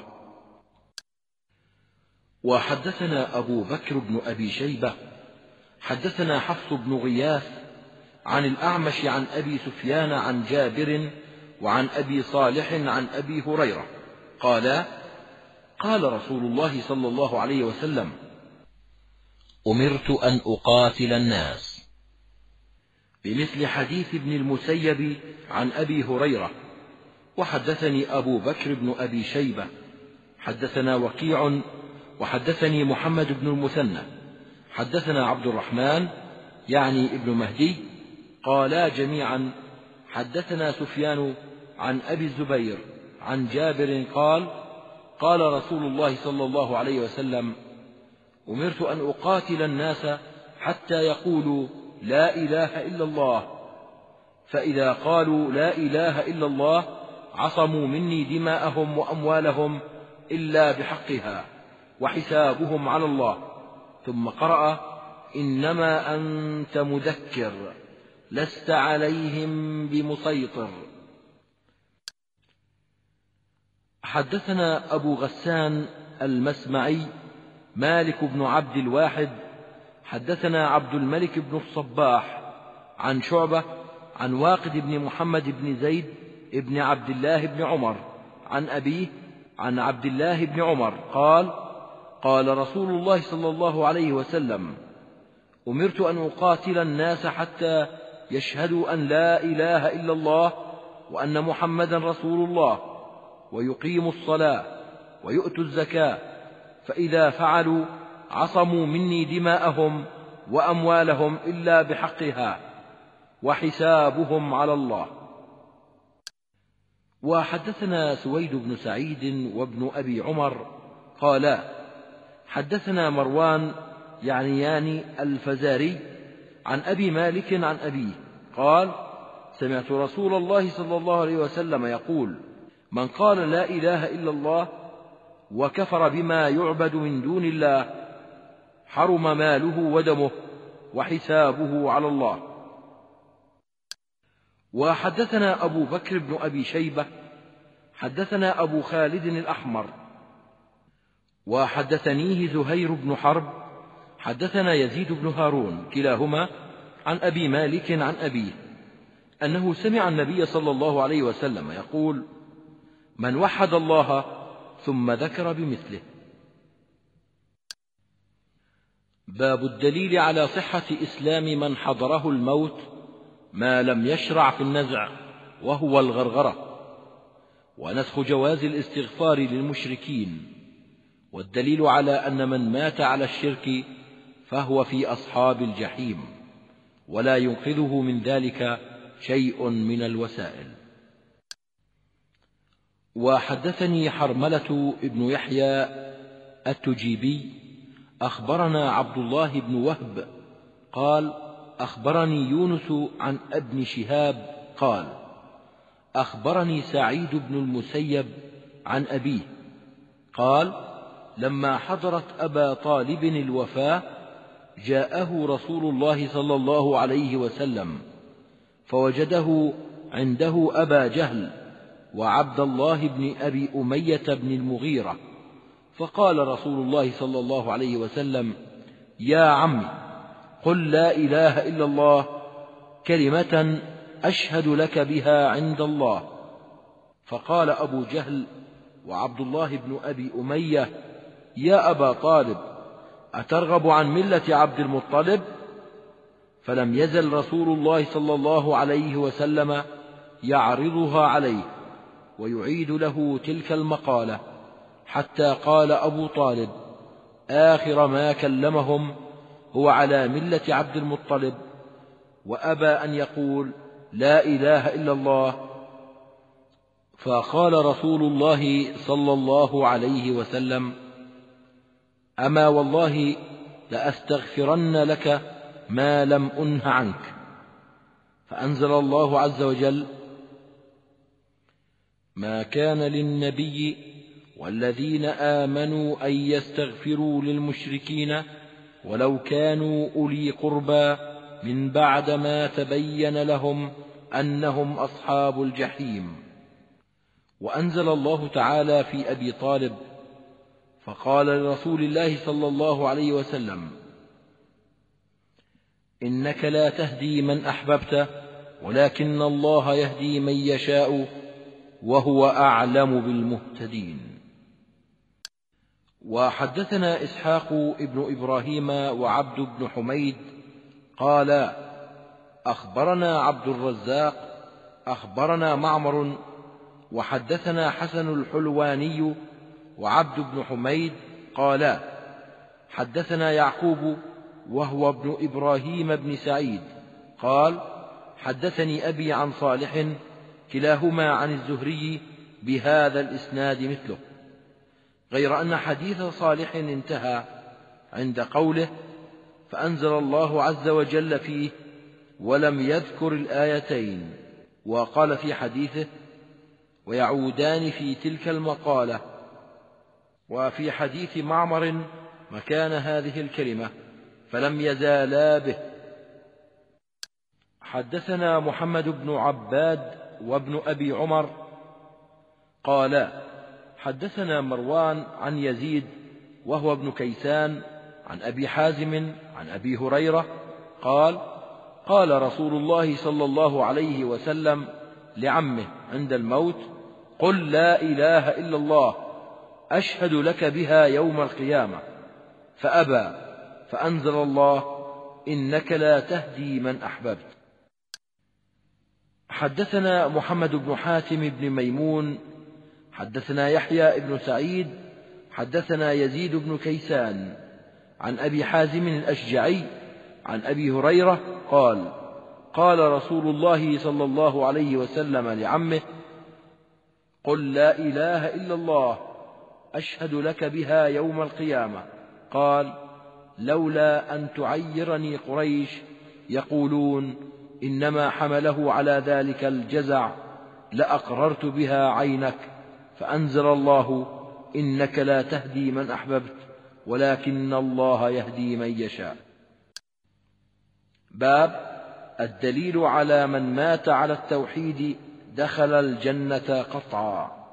وحدثنا أبو بكر بن أبي شيبة حدثنا حفص بن غياث عن الأعمش عن أبي سفيان عن جابر وعن أبي صالح عن أبي هريرة قال: قال رسول الله صلى الله عليه وسلم: أمرت أن أقاتل الناس، بمثل حديث ابن المسيب عن أبي هريرة. وحدثني أبو بكر بن أبي شيبة حدثنا وكيع وحدثني محمد بن المثنى حدثنا عبد الرحمن يعني ابن مهدي قالا جميعا حدثنا سفيان عن أبي الزبير عن جابر قال: قال رسول الله صلى الله عليه وسلم: أمرت أن أقاتل الناس حتى يقولوا لا إله إلا الله، فإذا قالوا لا إله إلا الله عصموا مني دماءهم وأموالهم إلا بحقها وحسابهم على الله. ثم قرأ: إنما أنت مذكر لست عليهم بمسيطر. حدثنا أبو غسان المسمعي مالك بن عبد الواحد حدثنا عبد الملك بن الصباح عن شعبة عن واقد بن محمد بن زيد بن عبد الله بن عمر عن أبيه عن عبد الله بن عمر قال: قال رسول الله صلى الله عليه وسلم: أمرت أن أقاتل الناس حتى يشهدوا أن لا إله إلا الله وأن محمدا رسول الله ويقيموا الصلاة ويؤتوا الزكاة، فإذا فعلوا عصموا مني دماءهم وأموالهم إلا بحقها وحسابهم على الله. وحدثنا سويد بن سعيد وابن أبي عمر قالا: حدثنا مروان يعنيان الفزاري عن أبي مالك عن أبيه قال: سمعت رسول الله صلى الله عليه وسلم يقول: من قال لا إله إلا الله وكفر بما يعبد من دون الله حرم ماله ودمه وحسابه على الله. وحدثنا أبو بكر بن أبي شيبة حدثنا أبو خالد الأحمر وحدثنيه زهير بن حرب حدثنا يزيد بن هارون كلاهما عن أبي مالك عن أبيه أنه سمع النبي صلى الله عليه وسلم يقول: من وحد الله ثم ذكر بمثله. باب الدليل على صحة إسلام من حضره الموت ما لم يشرع في النزع وهو الغرغرة، ونسخ جواز الاستغفار للمشركين، والدليل على أن من مات على الشرك فهو في أصحاب الجحيم ولا ينقذه من ذلك شيء من الوسائل. وحدثني حرملة بن يحيى التجيبي أخبرنا عبد الله بن وهب قال: أخبرني يونس عن ابن شهاب قال: أخبرني سعيد بن المسيب عن أبيه قال: لما حضرت أبا طالب الوفاة جاءه رسول الله صلى الله عليه وسلم فوجده عنده أبا جهل وعبد الله بن أبي أمية بن المغيرة، فقال رسول الله صلى الله عليه وسلم: يا عمي، قل لا إله إلا الله كلمة أشهد لك بها عند الله. فقال أبو جهل وعبد الله بن أبي أمية: يا أبا طالب، أترغب عن ملة عبد المطلب؟ فلم يزل رسول الله صلى الله عليه وسلم يعرضها عليه ويعيد له تلك المقالة حتى قال أبو طالب آخر ما كلمهم: هو على ملة عبد المطلب، وأبى أن يقول لا إله إلا الله. فقال رسول الله صلى الله عليه وسلم: أما والله لأستغفرن لك ما لم أنه عنك. فأنزل الله عز وجل: ما كان للنبي والذين آمنوا أن يستغفروا للمشركين ولو كانوا أولي قربى من بعد ما تبين لهم أنهم أصحاب الجحيم. وأنزل الله تعالى في أبي طالب فقال لرسول الله صلى الله عليه وسلم: إنك لا تهدي من أحببت ولكن الله يهدي من يشاء وهو أعلم بالمهتدين. وحدثنا إسحاق ابن إبراهيم وعبد بن حميد قال أخبرنا عبد الرزاق أخبرنا معمر وحدثنا حسن الحلواني وعبد بن حميد قالا حدثنا يعقوب وهو ابن إبراهيم بن سعيد قال حدثني أبي عن صالح كلاهما عن الزهري بهذا الإسناد مثله، غير أن حديث صالح انتهى عند قوله فأنزل الله عز وجل فيه ولم يذكر الآيتين، وقال في حديثه ويعودان في تلك المقالة. وفي حديث معمر مكان هذه الكلمة فلم يزالا به. حدثنا محمد بن عباد وابن أبي عمر قالا حدثنا مروان عن يزيد وهو ابن كيسان عن أبي حازم عن أبي هريرة قال قال رسول الله صلى الله عليه وسلم لعمه عند الموت قل لا إله إلا الله أشهد لك بها يوم القيامة، فأبى فأنزل الله إنك لا تهدي من أحببت. حدثنا محمد بن حاتم بن ميمون حدثنا يحيى بن سعيد حدثنا يزيد بن كيسان عن أبي حازم الأشجعي عن أبي هريرة قال قال رسول الله صلى الله عليه وسلم لعمه قل لا إله إلا الله أشهد لك بها يوم القيامة، قال لولا أن تعيرني قريش يقولون إنما حمله على ذلك الجزع لأقررت بها عينك، فأنزل الله إنك لا تهدي من أحببت ولكن الله يهدي من يشاء. باب الدليل على من مات على التوحيد دخل الجنة قطعا.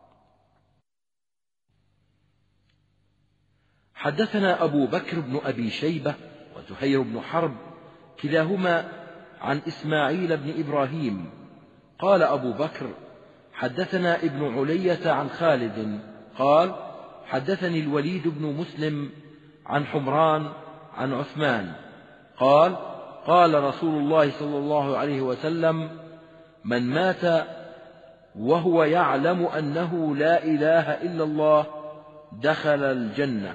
حدثنا أبو بكر بن أبي شيبة وزهير بن حرب كلاهما عن إسماعيل بن إبراهيم قال أبو بكر حدثنا ابن علية عن خالد قال حدثني الوليد بن مسلم عن حمران عن عثمان قال قال رسول الله صلى الله عليه وسلم من مات وهو يعلم أنه لا إله إلا الله دخل الجنة.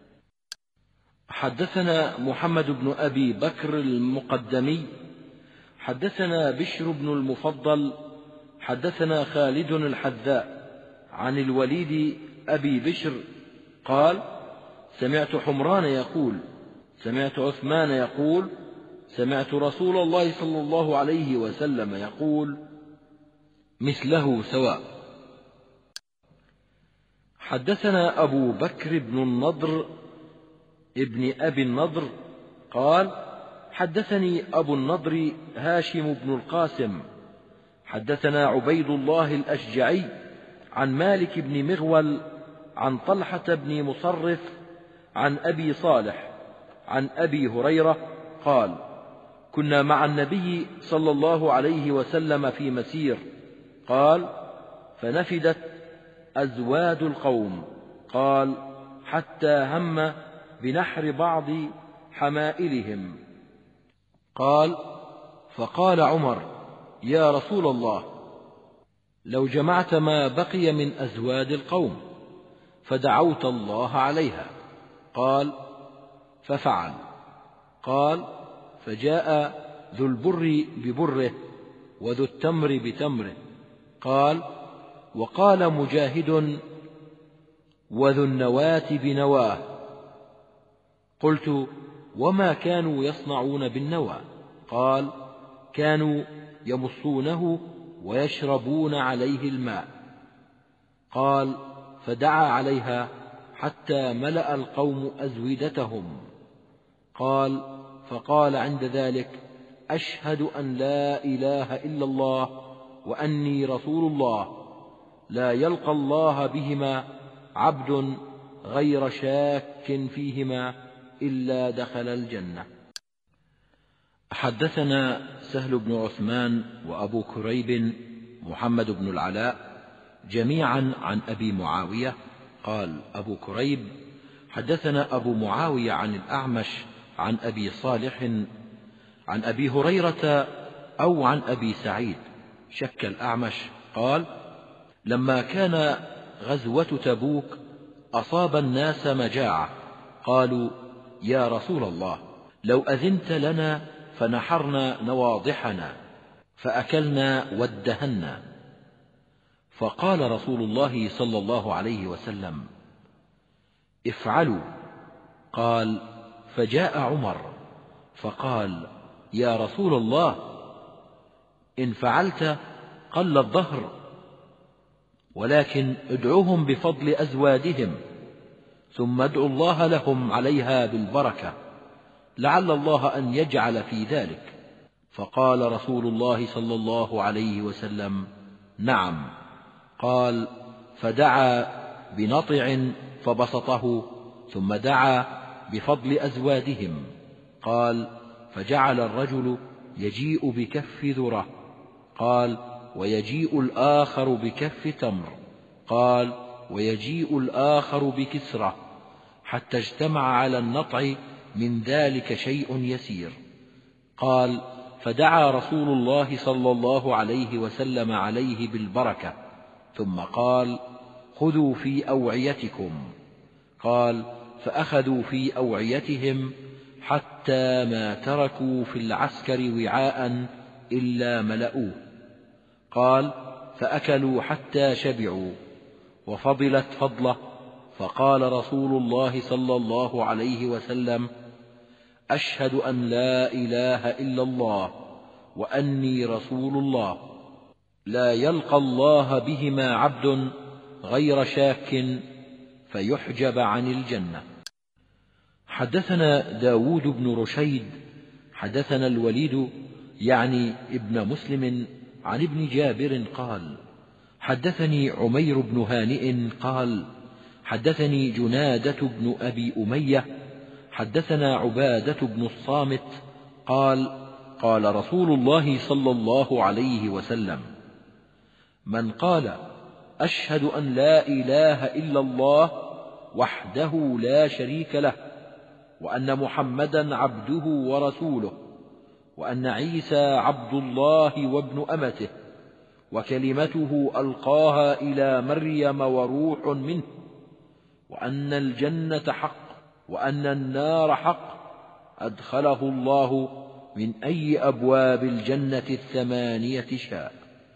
حدثنا محمد بن أبي بكر المقدمي حدثنا بشر بن المفضل حدثنا خالد الحذاء عن الوليد أبي بشر قال سمعت حمران يقول سمعت عثمان يقول سمعت رسول الله صلى الله عليه وسلم يقول مثله سواء. حدثنا أبو بكر بن النضر ابن أبي النضر قال حدثني أبو النضر هاشم بن القاسم حدثنا عبيد الله الأشجعي عن مالك بن مغول عن طلحة بن مصرف عن أبي صالح عن أبي هريرة قال كنا مع النبي صلى الله عليه وسلم في مسير قال فنفدت أزواد القوم قال حتى هم بنحر بعض حمائلهم قال فقال عمر يا رسول الله لو جمعت ما بقي من أزواد القوم فدعوت الله عليها، قال ففعل. قال فجاء ذو البر ببره وذو التمر بتمره، قال وقال مجاهد وذو النواة بنواه. قلت وما كانوا يصنعون بالنوى؟ قال كانوا يمصونه ويشربون عليه الماء. قال فدعا عليها حتى ملأ القوم أزودتهم. قال فقال عند ذلك أشهد أن لا إله إلا الله وأني رسول الله، لا يلقى الله بهما عبد غير شاك فيهما إلا دخل الجنة. حدثنا سهل بن عثمان وأبو كريب محمد بن العلاء جميعا عن أبي معاوية قال أبو كريب: حدثنا أبو معاوية عن الأعمش عن أبي صالح عن أبي هريرة أو عن أبي سعيد. شك الأعمش قال: لما كان غزوة تبوك أصاب الناس مجاعة، قالوا: يا رسول الله، لو أذنت لنا فنحرنا نواضحنا فأكلنا وادهنا. فقال رسول الله صلى الله عليه وسلم: افعلوا. قال: فجاء عمر فقال: يا رسول الله، إن فعلت قل الظهر، ولكن ادعوهم بفضل أزوادهم، ثم ادعوا الله لهم عليها بالبركة، لعل الله أن يجعل في ذلك. فقال رسول الله صلى الله عليه وسلم: نعم. قال: فدعا بنطع فبسطه، ثم دعا بفضل أزوادهم. قال: فجعل الرجل يجيء بكف ذرة. قال: ويجيء الآخر بكف تمر. قال: ويجيء الآخر بكسرة، حتى اجتمع على النطع من ذلك شيء يسير. قال: فدعا رسول الله صلى الله عليه وسلم عليه بالبركة، ثم قال: خذوا في أوعيتكم. قال: فأخذوا في أوعيتهم حتى ما تركوا في العسكر وعاء إلا ملؤوه. قال: فأكلوا حتى شبعوا وفضلت فضلة. فقال رسول الله صلى الله عليه وسلم: أشهد أن لا إله إلا الله وأني رسول الله، لا يلقى الله بهما عبد غير شاك فيحجب عن الجنة. حدثنا داود بن رشيد حدثنا الوليد يعني ابن مسلم عن ابن جابر قال: حدثني عمير بن هانئ قال: حدثني جنادة بن أبي أمية حدثنا عبادة بن الصامت قال: قال رسول الله صلى الله عليه وسلم: من قال أشهد أن لا إله إلا الله وحده لا شريك له، وأن محمدا عبده ورسوله، وأن عيسى عبد الله وابن أمته، وكلمته ألقاها إلى مريم وروح منه، وأن الجنة حق وأن النار حق، أدخله الله من أي أبواب الجنة 8 شاء.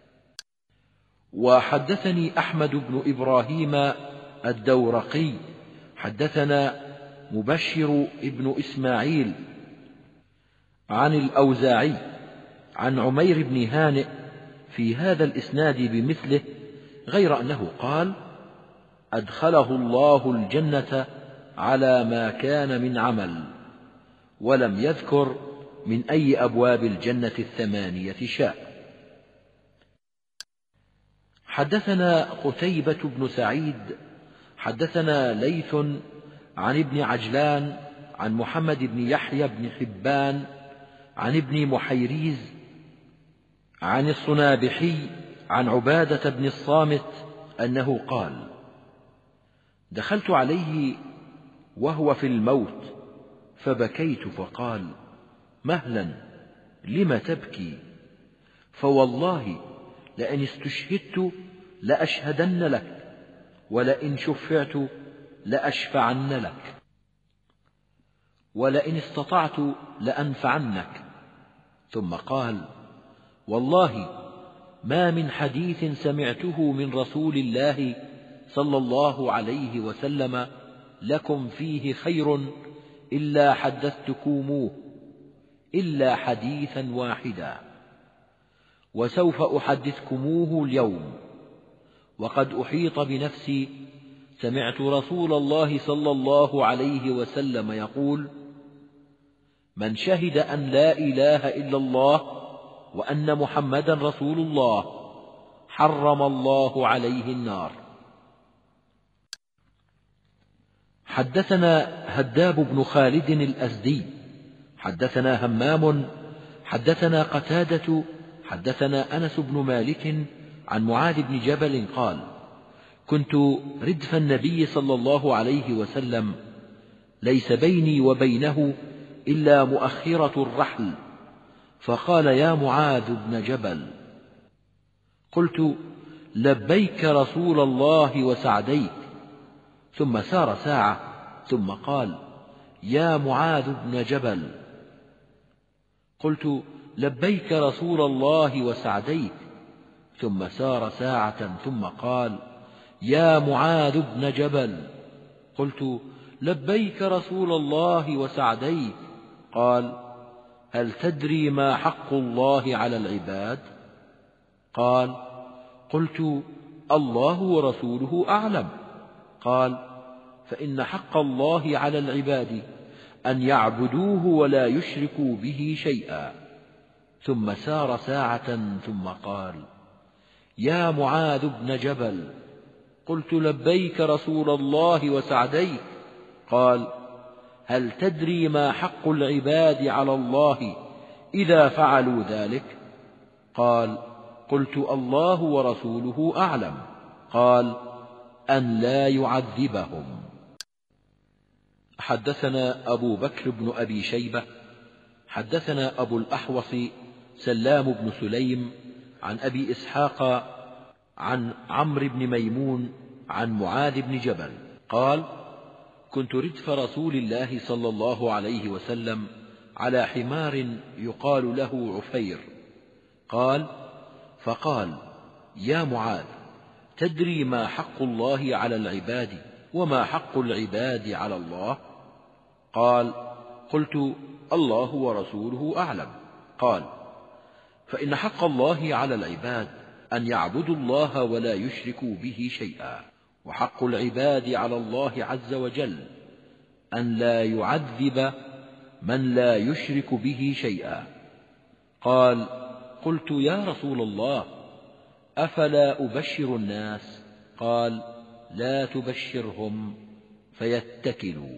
وحدثني أحمد بن إبراهيم الدورقي حدثنا مبشر ابن إسماعيل عن الأوزاعي عن عمير بن هانئ في هذا الإسناد بمثله، غير أنه قال: أدخله الله الجنة على ما كان من عمل، ولم يذكر من أي أبواب الجنة 8 شاء. حدثنا قتيبة بن سعيد حدثنا ليث عن ابن عجلان عن محمد بن يحيى بن حبان عن ابن محيريز عن الصنابحي عن عبادة بن الصامت أنه قال: دخلت عليه وهو في الموت فبكيت، فقال: مهلا، لم تبكي؟ فوالله لئن استشهدت لأشهدن لك، ولئن شفعت لأشفعن لك، ولئن استطعت لأنفعنك. ثم قال: والله ما من حديث سمعته من رسول الله صلى الله عليه وسلم لكم فيه خير إلا حدثتكموه، إلا حديثا واحدا، وسوف أحدثكموه اليوم. وقد أحيط بنفسي سمعت رسول الله صلى الله عليه وسلم يقول: من شهد أن لا إله إلا الله وأن محمدا رسول الله حرم الله عليه النار. حدثنا هداب بن خالد الأزدي حدثنا همام حدثنا قتادة حدثنا أنس بن مالك عن معاذ بن جبل قال: كنت ردف النبي صلى الله عليه وسلم، ليس بيني وبينه إلا مؤخرة الرحل، فقال: يا معاذ بن جبل. قلت: لبيك رسول الله وسعديك. ثم سار ساعة ثم قال: يا معاذ بن جبل. قلت: لبيك رسول الله وسعديك. ثم سار ساعة ثم قال: يا معاذ بن جبل. قلت: لبيك رسول الله وسعديك. قال: هل تدري ما حق الله على العباد؟ قال: قلت: الله ورسوله أعلم. قال: فإن حق الله على العباد أن يعبدوه ولا يشركوا به شيئا. ثم سار ساعة ثم قال: يا معاذ بن جبل. قلت: لبيك رسول الله وسعديك. قال: هل تدري ما حق العباد على الله إذا فعلوا ذلك؟ قال: قلت: الله ورسوله أعلم. قال: أن لا يعذبهم. حدثنا أبو بكر بن أبي شيبة حدثنا أبو الأحوص سلام بن سليم عن أبي إسحاق عن عمرو بن ميمون عن معاذ بن جبل قال: كنت ردف رسول الله صلى الله عليه وسلم على حمار يقال له عفير. قال: فقال: يا معاذ، تدري ما حق الله على العباد وما حق العباد على الله؟ قال: قلت: الله ورسوله أعلم. قال: فإن حق الله على العباد أن يعبدوا الله ولا يشركوا به شيئا، وحق العباد على الله عز وجل أن لا يعذب من لا يشرك به شيئا. قال: قلت: يا رسول الله، أفلا أبشر الناس؟ قال: لا تبشرهم فيتكلوا.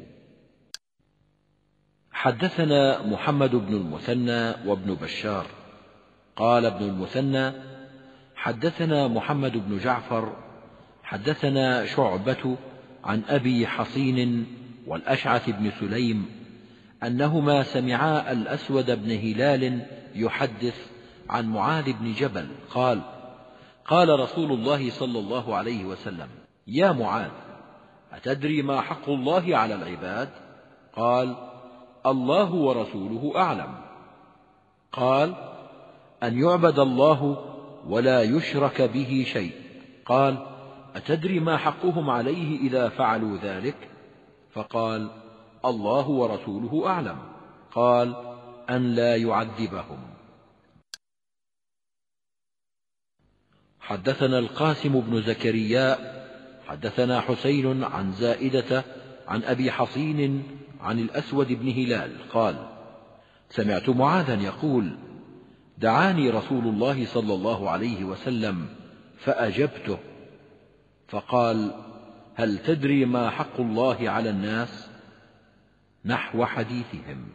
حدثنا محمد بن المثنى وابن بشار قال ابن المثنى: حدثنا محمد بن جعفر حدثنا شعبة عن أبي حصين والأشعث بن سليم أنهما سمعا الأسود بن هلال يحدث عن معاذ بن جبل قال: قال رسول الله صلى الله عليه وسلم: يا معاذ، أتدري ما حق الله على العباد؟ قال: الله ورسوله أعلم. قال: أن يعبد الله ولا يشرك به شيء. قال: أتدري ما حقهم عليه إذا فعلوا ذلك؟ فقال: الله ورسوله أعلم. قال: أن لا يعذبهم. حدثنا القاسم بن زكريا حدثنا حسين عن زائدة عن أبي حصين عن الأسود بن هلال قال: سمعت معاذا يقول: دعاني رسول الله صلى الله عليه وسلم فأجبته، فقال: هل تدري ما حق الله على الناس؟ نحو حديثهم.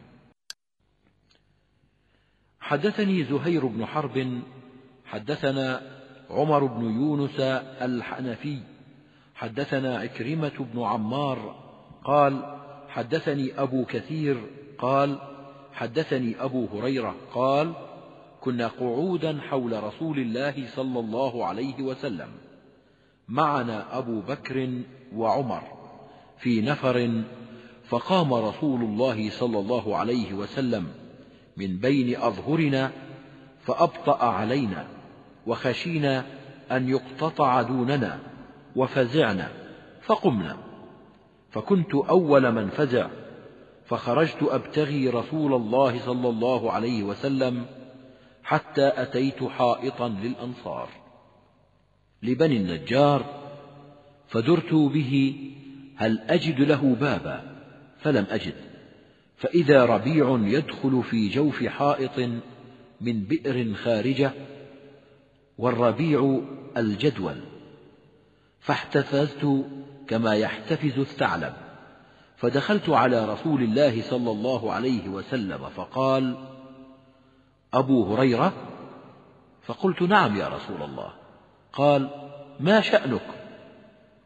حدثني زهير بن حرب حدثنا عمر بن يونس الحنفي حدثنا عكرمة بن عمار قال: حدثني أبو كثير قال: حدثني أبو هريرة قال: كنا قعودا حول رسول الله صلى الله عليه وسلم، معنا أبو بكر وعمر في نفر، فقام رسول الله صلى الله عليه وسلم من بين أظهرنا فأبطأ علينا، وخشينا أن يقتطع دوننا وفزعنا فقمنا، فكنت أول من فزع، فخرجت أبتغي رسول الله صلى الله عليه وسلم حتى أتيت حائطا للأنصار لبني النجار، فدرت به هل أجد له بابا، فلم أجد، فإذا ربيع يدخل في جوف حائط من بئر خارجة، والربيع الجدول، فاحتفزت كما يحتفز الثعلب، فدخلت على رسول الله صلى الله عليه وسلم فقال: أبو هريرة؟ فقلت: نعم يا رسول الله. قال: ما شأنك؟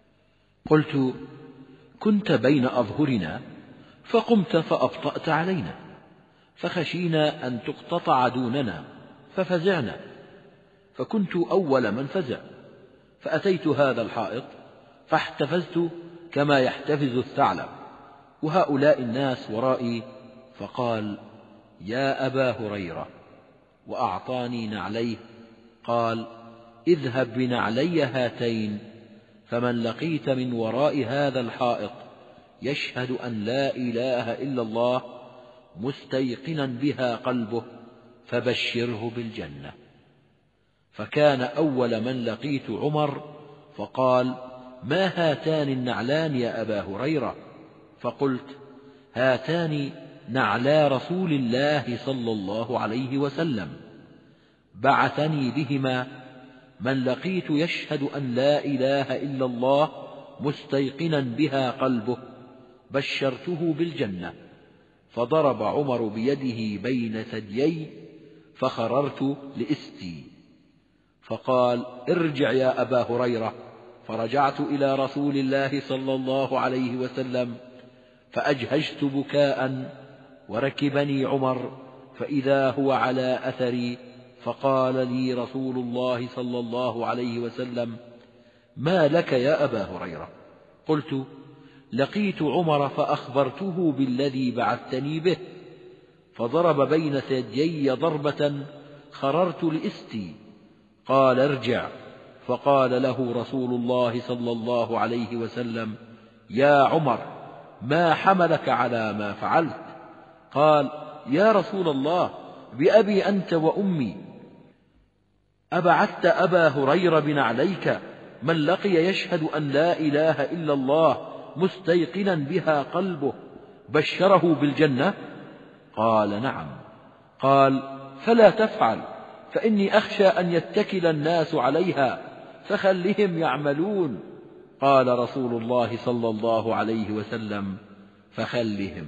قلت: كنت بين أظهرنا فقمت فأبطأت علينا، فخشينا أن تقتطع دوننا ففزعنا، فكنت أول من فزع، فأتيت هذا الحائط فاحتفزت كما يحتفز الثعلب، وهؤلاء الناس ورائي، فقال: يا أبا هريرة، وأعطاني نعليه، قال: اذهب بنعلي هاتين، فمن لقيت من وراء هذا الحائط يشهد أن لا إله إلا الله مستيقنا بها قلبه فبشره بالجنة. فكان أول من لقيت عمر، فقال: ما هاتان النعلان يا أبا هريرة؟ فقلت: هاتان نعلا رسول الله صلى الله عليه وسلم، بعثني بهما من لقيت يشهد أن لا إله إلا الله مستيقنا بها قلبه بشرته بالجنة. فضرب عمر بيده بين ثديي فخررت لإستي، فقال: ارجع يا أبا هريرة. فرجعت إلى رسول الله صلى الله عليه وسلم فأجهجت بكاء، وركبني عمر فإذا هو على أثري، فقال لي رسول الله صلى الله عليه وسلم: ما لك يا أبا هريرة؟ قلت: لقيت عمر فأخبرته بالذي بعثتني به، فضرب بين ثديي ضربة خررت لإستي. قال: ارجع. فقال له رسول الله صلى الله عليه وسلم: يا عمر، ما حملك على ما فعلت؟ قال: يا رسول الله، بأبي أنت وأمي، أبعثت أبا هريرة بنعليك من لقي يشهد أن لا إله إلا الله مستيقنا بها قلبه بشره بالجنة؟ قال: نعم. قال: فلا تفعل، فإني أخشى أن يتكل الناس عليها، فخلهم يعملون. قال رسول الله صلى الله عليه وسلم: فخلهم.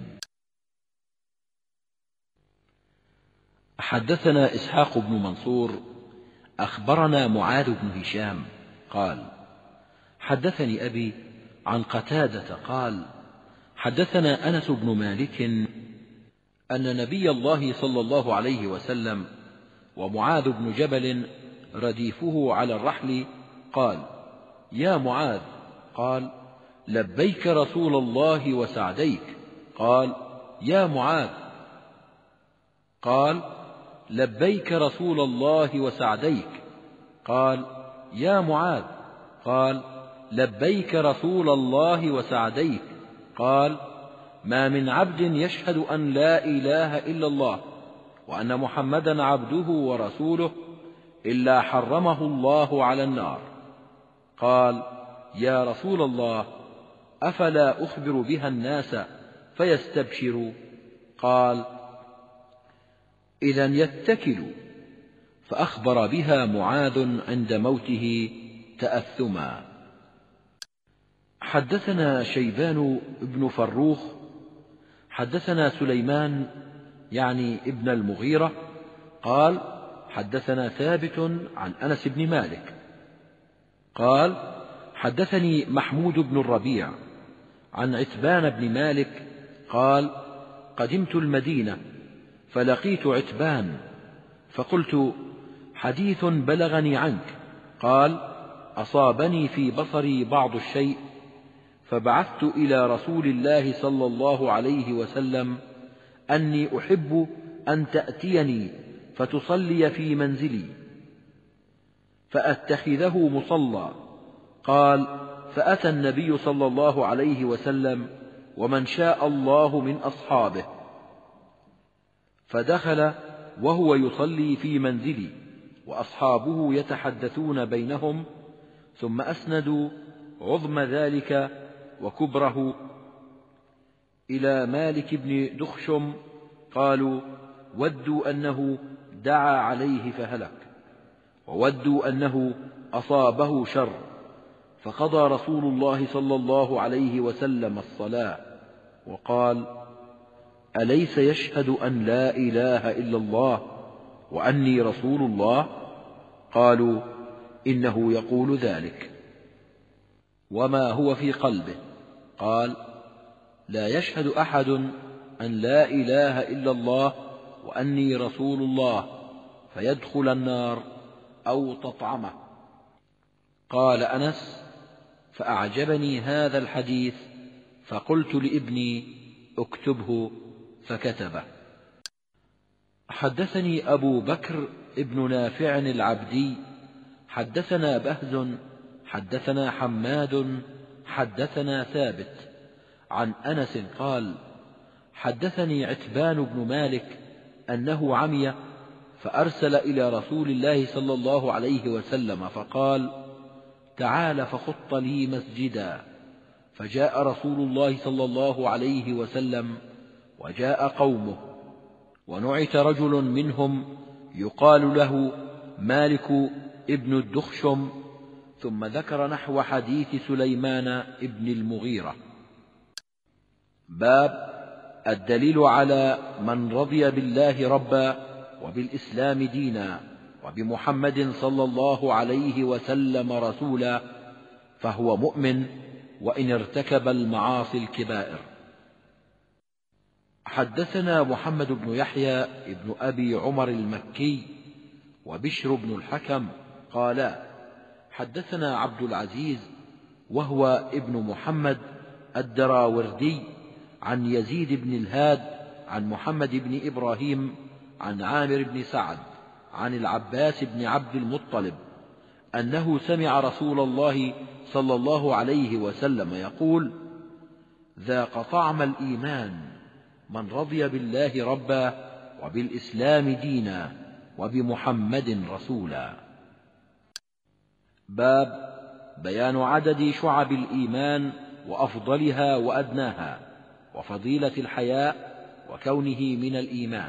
حدثنا إسحاق بن منصور أخبرنا معاذ بن هشام قال: حدثني أبي عن قتادة قال: حدثنا أنس بن مالك أن نبي الله صلى الله عليه وسلم ومعاذ بن جبل رديفه على الرحل قال: يا معاذ. قال: لبيك رسول الله وسعديك. قال: يا معاذ. قال: لبيك رسول الله وسعديك. قال: يا معاذ. قال: لبيك رسول الله وسعديك. قال: ما من عبد يشهد أن لا إله إلا الله وأن محمدا عبده ورسوله إلا حرمه الله على النار. قال: يا رسول الله، أفلا أخبر بها الناس فيستبشروا؟ قال: إذا يتكلوا. فأخبر بها معاذ عند موته تأثما. حدثنا شيبان بن فروخ حدثنا سليمان يعني ابن المغيرة قال: حدثنا ثابت عن أنس بن مالك قال: حدثني محمود بن الربيع عن عتبان بن مالك قال: قدمت المدينة فلقيت عتبان فقلت: حديث بلغني عنك. قال: أصابني في بصري بعض الشيء، فبعثت إلى رسول الله صلى الله عليه وسلم أني أحب أن تأتيني فتصلي في منزلي فأتخذه مصلى. قال: فأتى النبي صلى الله عليه وسلم ومن شاء الله من أصحابه، فدخل وهو يصلي في منزلي وأصحابه يتحدثون بينهم، ثم أسندوا عظم ذلك وكبره إلى مالك بن دخشم، قالوا: ودوا أنه دعا عليه فهلك، وودوا أنه أصابه شر. فقضى رسول الله صلى الله عليه وسلم الصلاة وقال: أليس يشهد أن لا إله إلا الله وأني رسول الله؟ قالوا: إنه يقول ذلك. وما هو في قلبه؟ قال: لا يشهد أحد أن لا إله إلا الله وأني رسول الله فيدخل النار أو تطعمه. قال أنس: فأعجبني هذا الحديث فقلت لابني: اكتبه، فكتبه. حدثني أبو بكر ابن نافع العبدي حدثنا بهز حدثنا حماد حدثنا ثابت عن أنس قال: حدثني عتبان بن مالك أنه عمي فأرسل إلى رسول الله صلى الله عليه وسلم فقال: تعال فخط لي مسجدا. فجاء رسول الله صلى الله عليه وسلم وجاء قومه، ونعت رجل منهم يقال له مالك ابن الدخشم، ثم ذكر نحو حديث سليمان ابن المغيرة. باب الدليل على من رضي بالله ربا وبالإسلام دينا وبمحمد صلى الله عليه وسلم رسولا فهو مؤمن وإن ارتكب المعاصي الكبائر. حدثنا محمد بن يحيى بن أبي عمر المكي وبشر بن الحكم قالا: حدثنا عبد العزيز وهو ابن محمد الدراوردي عن يزيد بن الهاد عن محمد بن إبراهيم عن عامر بن سعد عن العباس بن عبد المطلب أنه سمع رسول الله صلى الله عليه وسلم يقول: ذاق طعم الإيمان من رضي بالله ربا وبالإسلام دينا وبمحمد رسولا. باب بيان عدد شعب الإيمان وأفضلها وأدناها وفضيلة الحياء وكونه من الإيمان.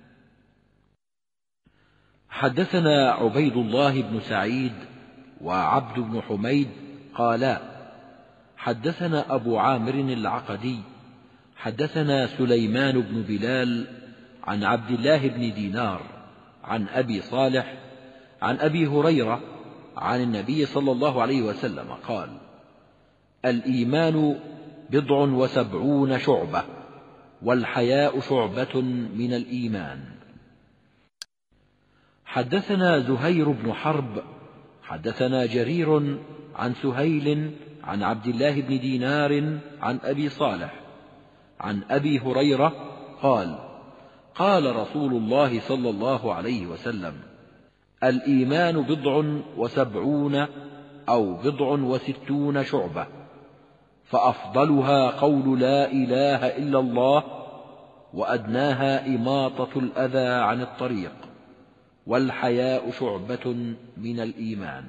حدثنا عبيد الله بن سعيد وعبد بن حميد قالا: حدثنا أبو عامر العقدي حدثنا سليمان بن بلال عن عبد الله بن دينار عن أبي صالح عن أبي هريرة عن النبي صلى الله عليه وسلم قال: الإيمان 70 شعبة والحياء شعبة من الإيمان. حدثنا زهير بن حرب حدثنا جرير عن سهيل عن عبد الله بن دينار عن أبي صالح عن أبي هريرة قال: قال رسول الله صلى الله عليه وسلم: الإيمان 70 أو 60 شعبة، فأفضلها قول لا إله إلا الله، وأدناها إماطة الأذى عن الطريق، والحياء شعبة من الإيمان.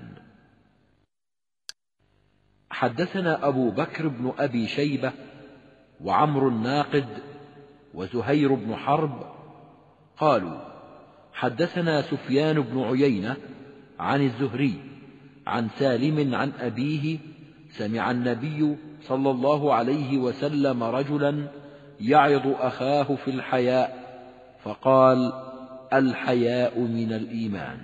حدثنا أبو بكر بن أبي شيبة وعمرو الناقد وزهير بن حرب قالوا: حدثنا سفيان بن عيينة عن الزهري عن سالم عن أبيه سمع النبي صلى الله عليه وسلم رجلا يعظ أخاه في الحياء فقال: الحياء من الإيمان.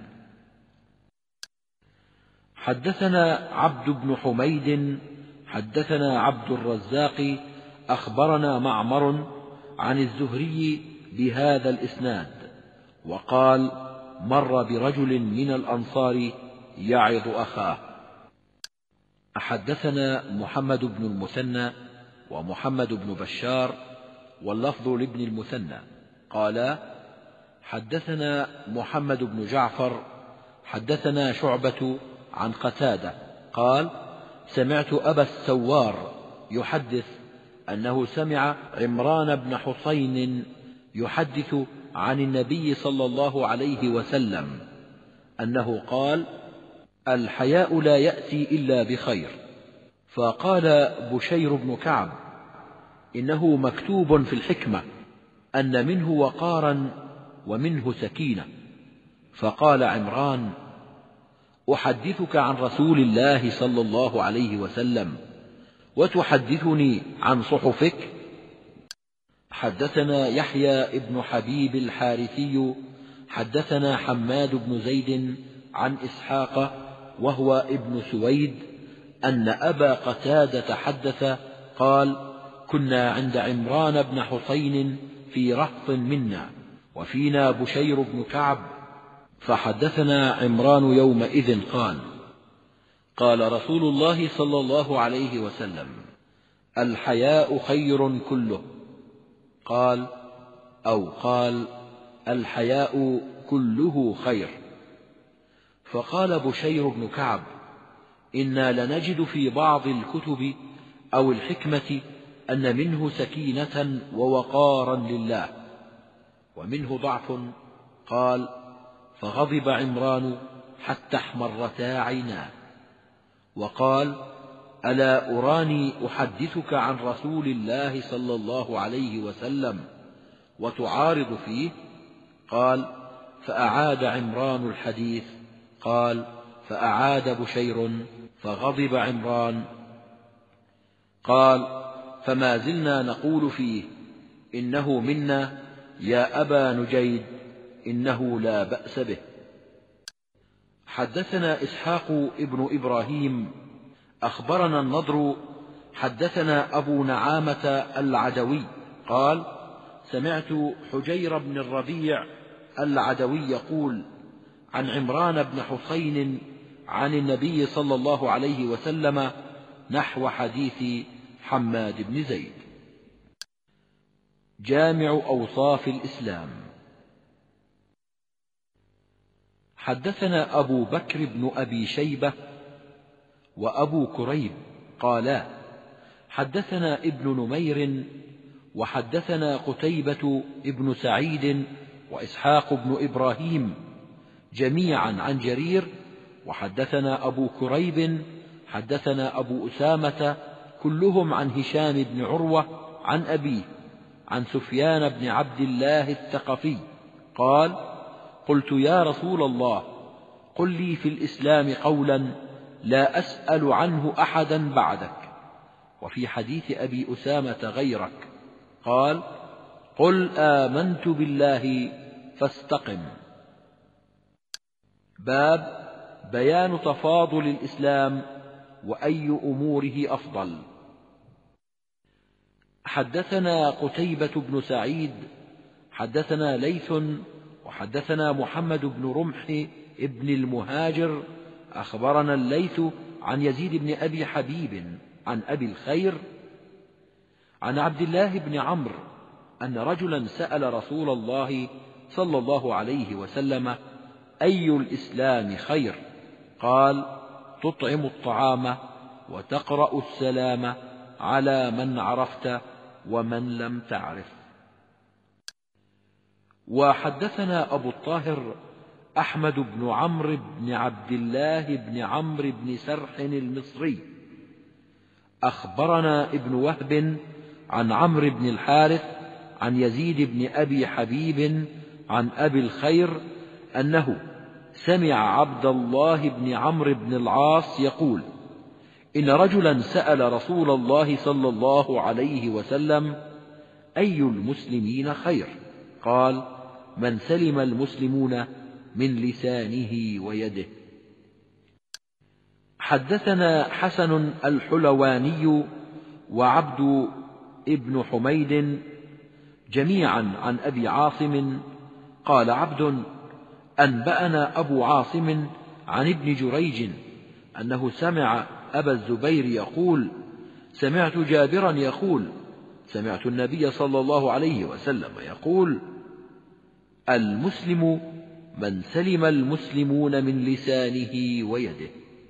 حدثنا عبد بن حميد حدثنا عبد الرزاق أخبرنا معمر عن الزهري بهذا الإسناد، وقال: مر برجل من الأنصار يعظ أخاه. حدثنا محمد بن المثنى ومحمد بن بشار واللفظ لابن المثنى قالا: حدثنا محمد بن جعفر حدثنا شعبة عن قتادة قال: سمعت أبا السوار يحدث أنه سمع عمران بن حسين يحدث عن النبي صلى الله عليه وسلم أنه قال: الحياء لا يأتي إلا بخير. فقال بشير بن كعب: إنه مكتوب في الحكمة أن منه وقارا ومنه سكينة. فقال عمران: أحدثك عن رسول الله صلى الله عليه وسلم وتحدثني عن صحفك؟ حدثنا يحيى بن حبيب الحارثي حدثنا حماد بن زيد عن إسحاق وهو ابن سويد أن أبا قتادة حدث قال: كنا عند عمران بن حسين في رهط منا، وفينا بشير بن كعب، فحدثنا عمران يومئذ قال: قال رسول الله صلى الله عليه وسلم: الحياء خير كله. قال الحياء كله خير. فقال بشير بن كعب: إنا لنجد في بعض الكتب أو الحكمة أن منه سكينة ووقارا لله، ومنه ضعف. قال: فغضب عمران حتى احمرتا عيناه، وقال: ألا أراني أحدثك عن رسول الله صلى الله عليه وسلم وتعارض فيه؟ قال: فأعاد عمران الحديث. قال: فأعاد بشير فغضب عمران. قال: فما زلنا نقول فيه: إنه منا يا أبا نجيد، إنه لا بأس به. حدثنا إسحاق ابن إبراهيم أخبرنا النضر حدثنا أبو نعامة العدوي قال: سمعت حجير بن الربيع العدوي يقول عن عمران بن حسين عن النبي صلى الله عليه وسلم نحو حديث حماد بن زيد. جامع أوصاف الإسلام. حدثنا أبو بكر بن أبي شيبة وأبو كريب قالا: حدثنا ابن نمير وحدثنا قتيبة ابن سعيد وإسحاق بن إبراهيم جميعا عن جرير، وحدثنا أبو كريب حدثنا أبو أسامة كلهم عن هشام بن عروة عن أبيه عن سفيان بن عبد الله الثقفي قال: قلت يا رسول الله، قل لي في الإسلام قولا لا أسأل عنه أحدا بعدك. وفي حديث أبي أسامة غيرك. قال: قل آمنت بالله فاستقم. باب بيان تفاضل الإسلام وأي أموره أفضل. حدثنا قتيبة بن سعيد حدثنا ليث وحدثنا محمد بن رمح ابن المهاجر أخبرنا الليث عن يزيد بن أبي حبيب عن أبي الخير عن عبد الله بن عمرو أن رجلا سأل رسول الله صلى الله عليه وسلم: أي الإسلام خير؟ قال: تطعم الطعام وتقرأ السلام على من عرفت ومن لم تعرف. وحدثنا أبو الطاهر أحمد بن عمرو بن عبد الله بن عمرو بن سرح المصري أخبرنا ابن وهب عن عمرو بن الحارث عن يزيد بن أبي حبيب عن أبي الخير أنه سمع عبد الله بن عمرو بن العاص يقول: إن رجلا سأل رسول الله صلى الله عليه وسلم: أي المسلمين خير؟ قال: من سلم المسلمون من لسانه ويده. حدثنا حسن الحلواني وعبد ابن حميد جميعا عن أبي عاصم قال عبد: أنبأنا أبو عاصم عن ابن جريج أنه سمع أبا الزبير يقول: سمعت جابرا يقول: سمعت النبي صلى الله عليه وسلم يقول: المسلم من سلم المسلمون من لسانه ويده.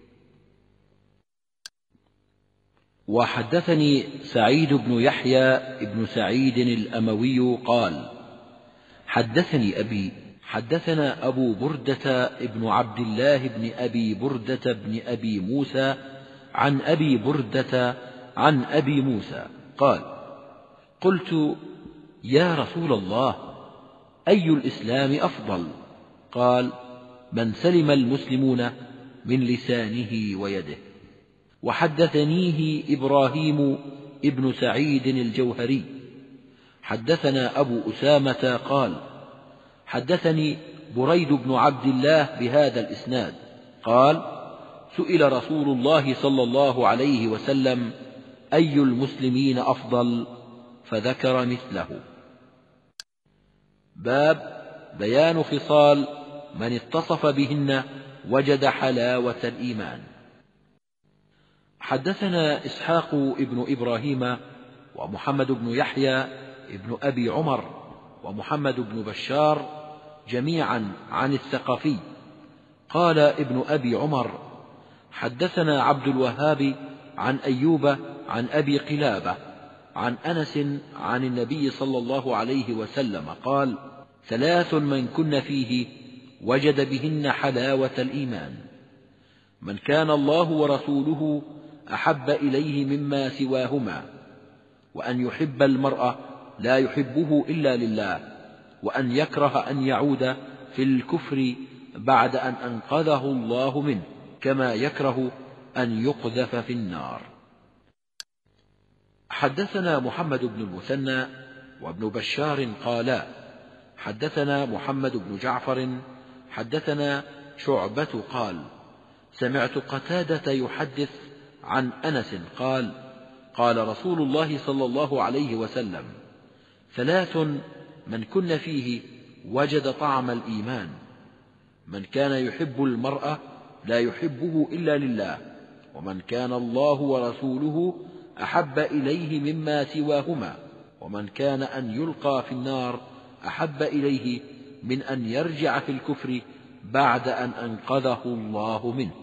وحدثني سعيد بن يحيى بن سعيد الأموي قال: حدثني أبي حدثنا أبو بردة بن عبد الله بن أبي بردة بن أبي موسى عن أبي بردة عن أبي موسى قال: قلت يا رسول الله، أي الإسلام أفضل؟ قال: من سلم المسلمون من لسانه ويده. وحدثنيه إبراهيم ابن سعيد الجوهري حدثنا أبو أسامة قال: حدثني بريد بن عبد الله بهذا الإسناد قال: سئل رسول الله صلى الله عليه وسلم: أي المسلمين أفضل؟ فذكر مثله. باب بيان خصال من اتصف بهن وجد حلاوة الإيمان. حدثنا إسحاق ابن إبراهيم ومحمد بن يحيى ابن أبي عمر ومحمد بن بشار جميعا عن الثقفي قال ابن أبي عمر: حدثنا عبد الوهاب عن أيوب عن أبي قلابة عن أنس عن النبي صلى الله عليه وسلم قال: 3 من كن فيه وجد بهن حلاوة الإيمان: من كان الله ورسوله أحب إليه مما سواهما، وأن يحب المرء لا يحبه إلا لله، وأن يكره أن يعود في الكفر بعد أن أنقذه الله منه، كما يكره أن يقذف في النار. حدثنا محمد بن المثنى وابن بشار قالا: حدثنا محمد بن جعفر حدثنا شعبة قال: سمعت قتادة يحدث عن أنس قال: قال رسول الله صلى الله عليه وسلم: 3 من كن فيه وجد طعم الإيمان: من كان يحب المرء لا يحبه إلا لله، ومن كان الله ورسوله أحب إليه مما سواهما، ومن كان أن يلقى في النار أحب إليه من أن يرجع في الكفر بعد أن أنقذه الله منه.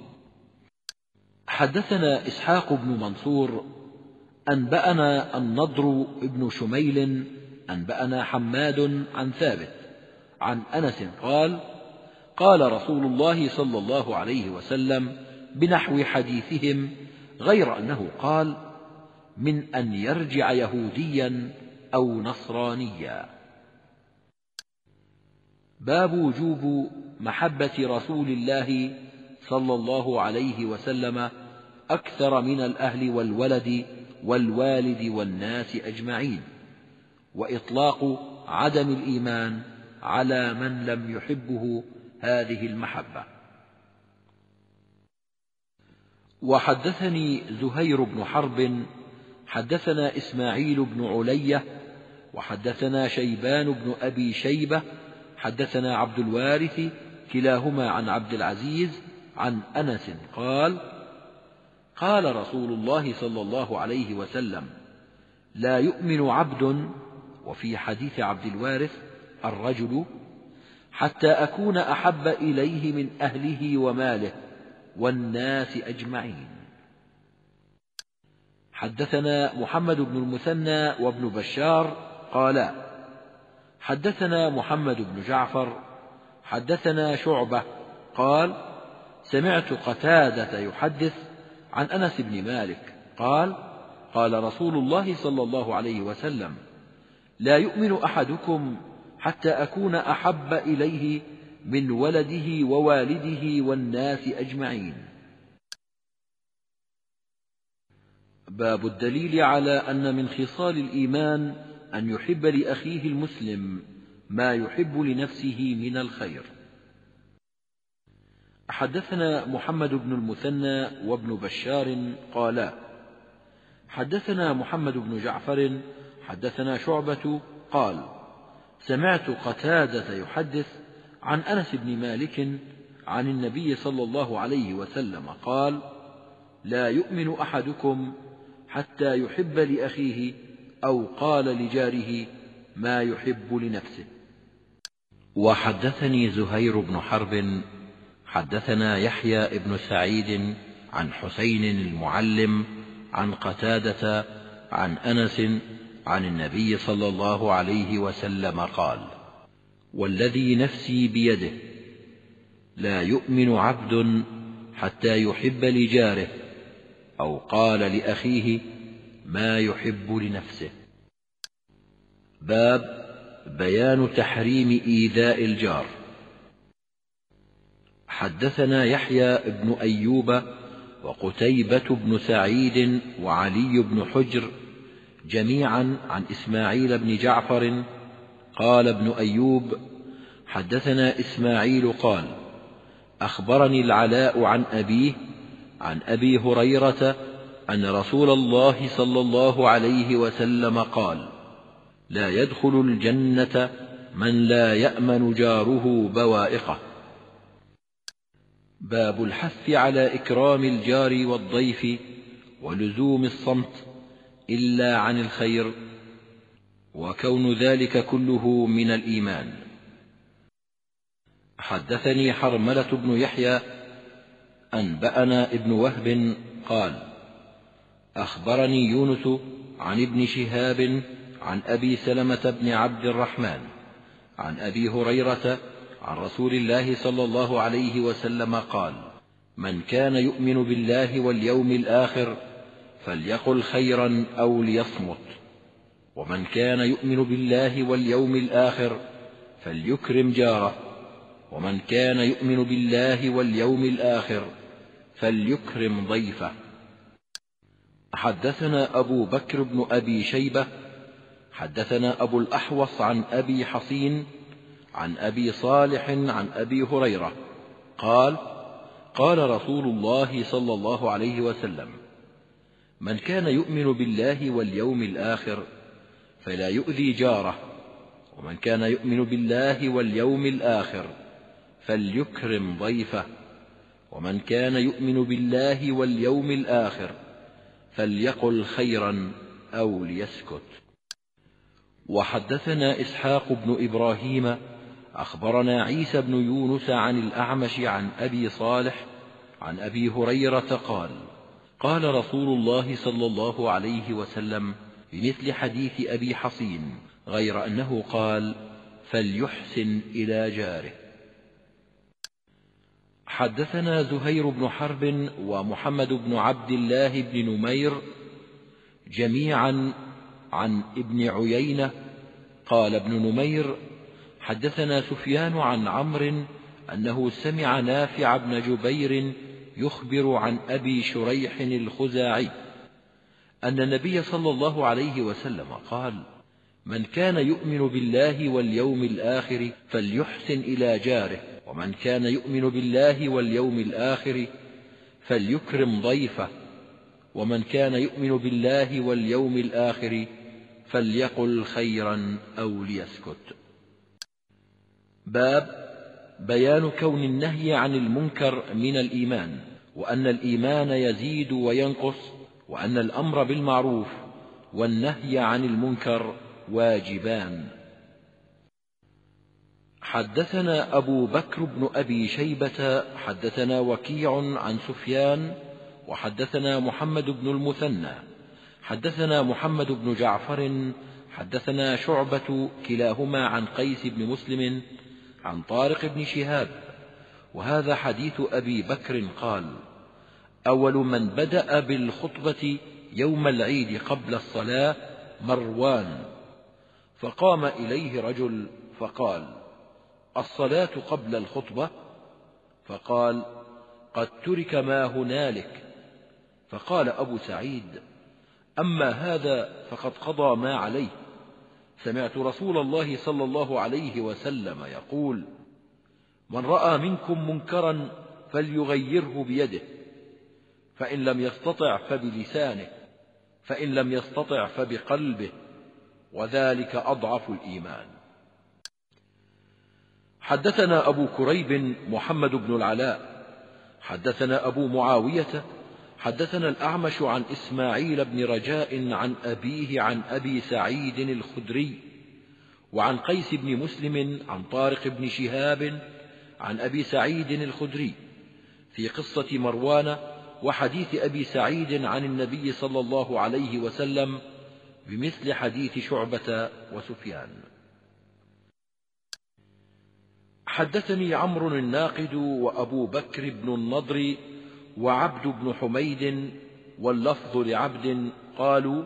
حدثنا إسحاق بن منصور أنبأنا النضر بن شميل أنبأنا حماد عن ثابت عن أنس قال: قال رسول الله صلى الله عليه وسلم بنحو حديثهم، غير أنه قال: من أن يرجع يهوديا أو نصرانيا. باب وجوب محبة رسول الله صلى الله عليه وسلم أكثر من الأهل والولد والوالد والناس أجمعين، وإطلاق عدم الإيمان على من لم يحبه هذه المحبة. وحدثني زهير بن حرب حدثنا إسماعيل بن علية وحدثنا شيبان بن أبي شيبة حدثنا عبد الوارث كلاهما عن عبد العزيز عن أنس قال: قال رسول الله صلى الله عليه وسلم: لا يؤمن عبد، وفي حديث عبد الوارث الرجل، حتى أكون أحب إليه من أهله وماله والناس أجمعين. حدثنا محمد بن المثنى وابن بشار قالا: حدثنا محمد بن جعفر حدثنا شعبة قال: سمعت قتادة يحدث عن أنس بن مالك قال: قال رسول الله صلى الله عليه وسلم: لا يؤمن أحدكم حتى أكون أحب إليه من ولده ووالده والناس أجمعين. باب الدليل على أن من خصال الإيمان أن يحب لأخيه المسلم ما يحب لنفسه من الخير. حدثنا محمد بن المثنى وابن بشار قالا: حدثنا محمد بن جعفر حدثنا شعبة قال: سمعت قتادة يحدث عن أنس بن مالك عن النبي صلى الله عليه وسلم قال: لا يؤمن أحدكم حتى يحب لأخيه أو قال لجاره ما يحب لنفسه. وحدثني زهير بن حرب حدثنا يحيى بن سعيد عن حسين المعلم عن قتادة عن أنس عن النبي صلى الله عليه وسلم قال: والذي نفسي بيده لا يؤمن عبد حتى يحب لجاره أو قال لأخيه ما يحب لنفسه. باب بيان تحريم إيذاء الجار. حدثنا يحيى بن أيوب وقتيبة بن سعيد وعلي بن حجر جميعا عن إسماعيل بن جعفر قال ابن أيوب: حدثنا إسماعيل قال: أخبرني العلاء عن أبيه عن أبي هريرة أن رسول الله صلى الله عليه وسلم قال: لا يدخل الجنة من لا يأمن جاره بوائقه. باب الحث على إكرام الجار والضيف ولزوم الصمت إلا عن الخير، وكون ذلك كله من الإيمان. حدثني حرملة بن يحيى أنبأنا ابن وهب قال: أخبرني يونس عن ابن شهاب عن أبي سلمة بن عبد الرحمن عن أبي هريرة عن رسول الله صلى الله عليه وسلم قال: من كان يؤمن بالله واليوم الآخر فليقل خيرا أو ليصمت، ومن كان يؤمن بالله واليوم الآخر فليكرم جاره، ومن كان يؤمن بالله واليوم الآخر فليكرم ضيفه. حدثنا أبو بكر بن أبي شيبة حدثنا أبو الأحوص عن أبي حصين عن أبي صالح عن أبي هريرة قال: قال رسول الله صلى الله عليه وسلم: من كان يؤمن بالله واليوم الآخر فلا يؤذي جاره، ومن كان يؤمن بالله واليوم الآخر فليكرم ضيفه، ومن كان يؤمن بالله واليوم الآخر فليقل خيرا أو ليسكت. وحدثنا إسحاق بن إبراهيم أخبرنا عيسى بن يونس عن الأعمش عن أبي صالح عن أبي هريرة قال: قال رسول الله صلى الله عليه وسلم بمثل حديث أبي حصين، غير أنه قال: فليحسن إلى جاره. حدثنا زهير بن حرب ومحمد بن عبد الله بن نمير جميعا عن ابن عيينة قال ابن نمير: حدثنا سفيان عن عمرو أنه سمع نافع بن جبير يخبر عن أبي شريح الخزاعي أن النبي صلى الله عليه وسلم قال: من كان يؤمن بالله واليوم الآخر فليحسن إلى جاره، ومن كان يؤمن بالله واليوم الآخر فليكرم ضيفه، ومن كان يؤمن بالله واليوم الآخر فليقل خيرا أو ليسكت. باب بيان كون النهي عن المنكر من الإيمان، وأن الإيمان يزيد وينقص، وأن الأمر بالمعروف والنهي عن المنكر واجبان. حدثنا أبو بكر بن أبي شيبة حدثنا وكيع عن سفيان وحدثنا محمد بن المثنى حدثنا محمد بن جعفر حدثنا شعبة كلاهما عن قيس بن مسلم عن طارق بن شهاب، وهذا حديث أبي بكر قال: أول من بدأ بالخطبة يوم العيد قبل الصلاة مروان، فقام إليه رجل فقال: الصلاة قبل الخطبة؟ فقال: قد ترك ما هنالك. فقال أبو سعيد: أما هذا فقد قضى ما عليه، سمعت رسول الله صلى الله عليه وسلم يقول: من رأى منكم منكرا فليغيره بيده، فإن لم يستطع فبلسانه، فإن لم يستطع فبقلبه، وذلك أضعف الإيمان. حدثنا أبو كريب محمد بن العلاء حدثنا أبو معاوية حدثنا الأعمش عن إسماعيل بن رجاء عن أبيه عن أبي سعيد الخدري وعن قيس بن مسلم عن طارق بن شهاب عن أبي سعيد الخدري في قصة مروان وحديث أبي سعيد عن النبي صلى الله عليه وسلم بمثل حديث شعبة وسفيان. حدثني عمرو الناقد وأبو بكر بن النضر وعبد بن حميد واللفظ لعبد قالوا: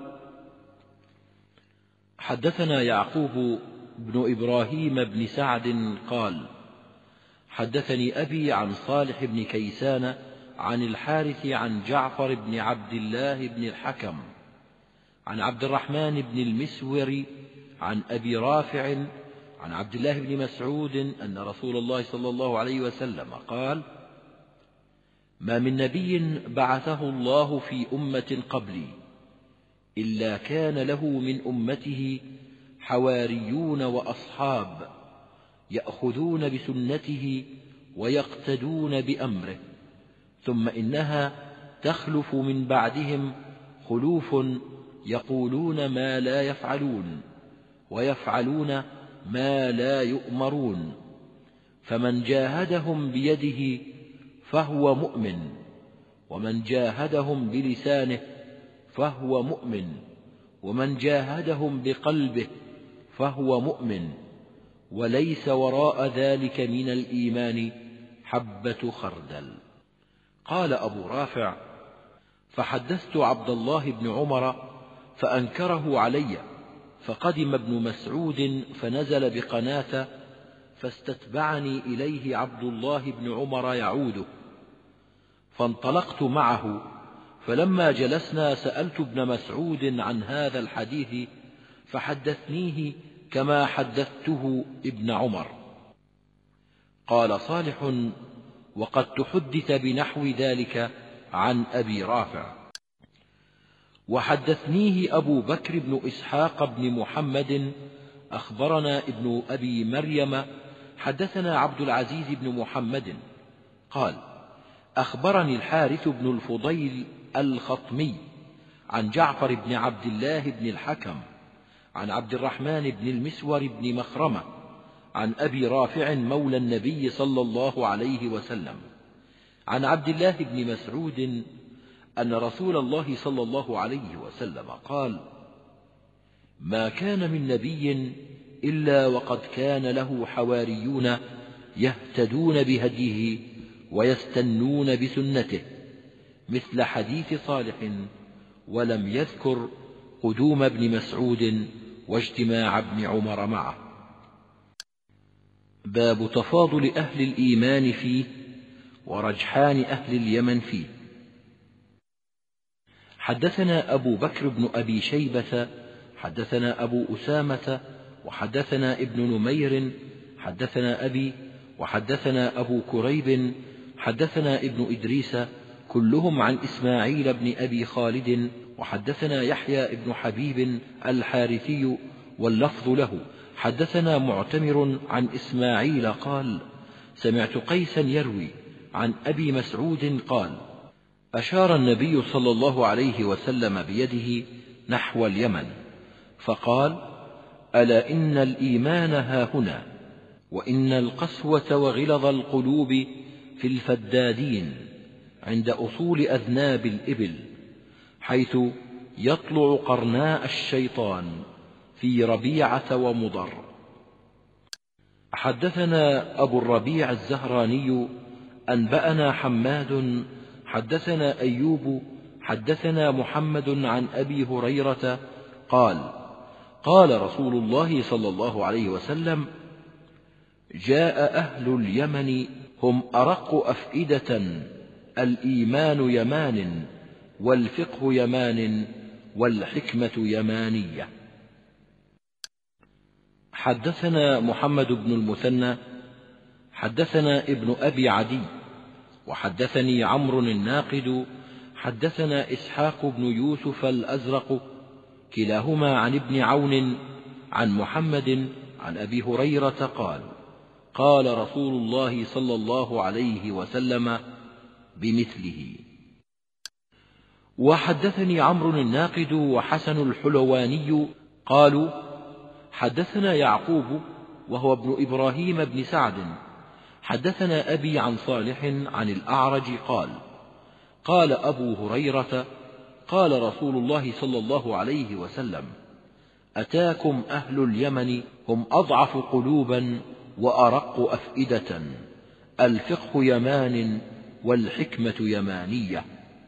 حدثنا يعقوب بن إبراهيم بن سعد قال: حدثني أبي عن صالح بن كيسان عن الحارث عن جعفر بن عبد الله بن الحكم عن عبد الرحمن بن المسور عن أبي رافع عن عبد الله بن مسعود أن رسول الله صلى الله عليه وسلم قال: ما من نبي بعثه الله في أمة قبلي إلا كان له من أمته حواريون وأصحاب يأخذون بسنته ويقتدون بأمره، ثم إنها تخلف من بعدهم خلوف يقولون ما لا يفعلون ويفعلون ما لا يؤمرون، فمن جاهدهم بيده فهو مؤمن، ومن جاهدهم بلسانه فهو مؤمن، ومن جاهدهم بقلبه فهو مؤمن، وليس وراء ذلك من الإيمان حبة خردل. قال أبو رافع: فحدثت عبد الله بن عمر فأنكره علي، فقدم ابن مسعود فنزل بقناة، فاستتبعني إليه عبد الله بن عمر يعوده، فانطلقت معه، فلما جلسنا سألت ابن مسعود عن هذا الحديث فحدثنيه كما حدثته ابن عمر. قال صالح: وقد تحدث بنحو ذلك عن أبي رافع. وحدثنيه أبو بكر بن إسحاق بن محمد أخبرنا ابن أبي مريم حدثنا عبد العزيز بن محمد قال: أخبرني الحارث بن الفضيل الخطمي عن جعفر بن عبد الله بن الحكم عن عبد الرحمن بن المسور بن مخرمة عن أبي رافع مولى النبي صلى الله عليه وسلم عن عبد الله بن مسعود أن رسول الله صلى الله عليه وسلم قال: ما كان من نبي إلا وقد كان له حواريون يهتدون بهديه ويستنون بسنته، مثل حديث صالح، ولم يذكر قدوم ابن مسعود واجتماع ابن عمر معه. باب تفاضل أهل الإيمان فيه ورجحان أهل اليمن فيه. حدثنا أبو بكر بن أبي شيبة حدثنا أبو أسامة وحدثنا ابن نمير حدثنا أبي وحدثنا أبو كريب حدثنا ابن إدريس كلهم عن إسماعيل بن أبي خالد وحدثنا يحيى بن حبيب الحارثي واللفظ له. حدثنا معتمر عن إسماعيل قال: سمعت قيسا يروي عن أبي مسعود قال: أشار النبي صلى الله عليه وسلم بيده نحو اليمن فقال: ألا إن الإيمان هاهنا، وإن القسوة وغلظ القلوب في الفدادين عند أصول أذناب الإبل، حيث يطلع قرناء الشيطان في ربيعة ومضر. حدثنا أبو الربيع الزهراني أنبأنا حماد حدثنا أيوب حدثنا محمد عن أبي هريرة قال: قال رسول الله صلى الله عليه وسلم: جاء أهل اليمن هم أرق أفئدة، الإيمان يمان، والفقه يمان، والحكمة يمانية. حدثنا محمد بن المثنى حدثنا ابن أبي عدي وحدثني عمرو الناقد حدثنا إسحاق بن يوسف الأزرق كلاهما عن ابن عون عن محمد عن أبي هريرة قال: قال رسول الله صلى الله عليه وسلم بمثله. وحدثني عمرو الناقد وحسن الحلواني قالوا: حدثنا يعقوب وهو ابن إبراهيم بن سعد حدثنا أبي عن صالح عن الأعرج قال: قال أبو هريرة: قال رسول الله صلى الله عليه وسلم: أتاكم أهل اليمن هم أضعف قلوبا وأرق أفئدة، الفقه يمان، والحكمة يمانية.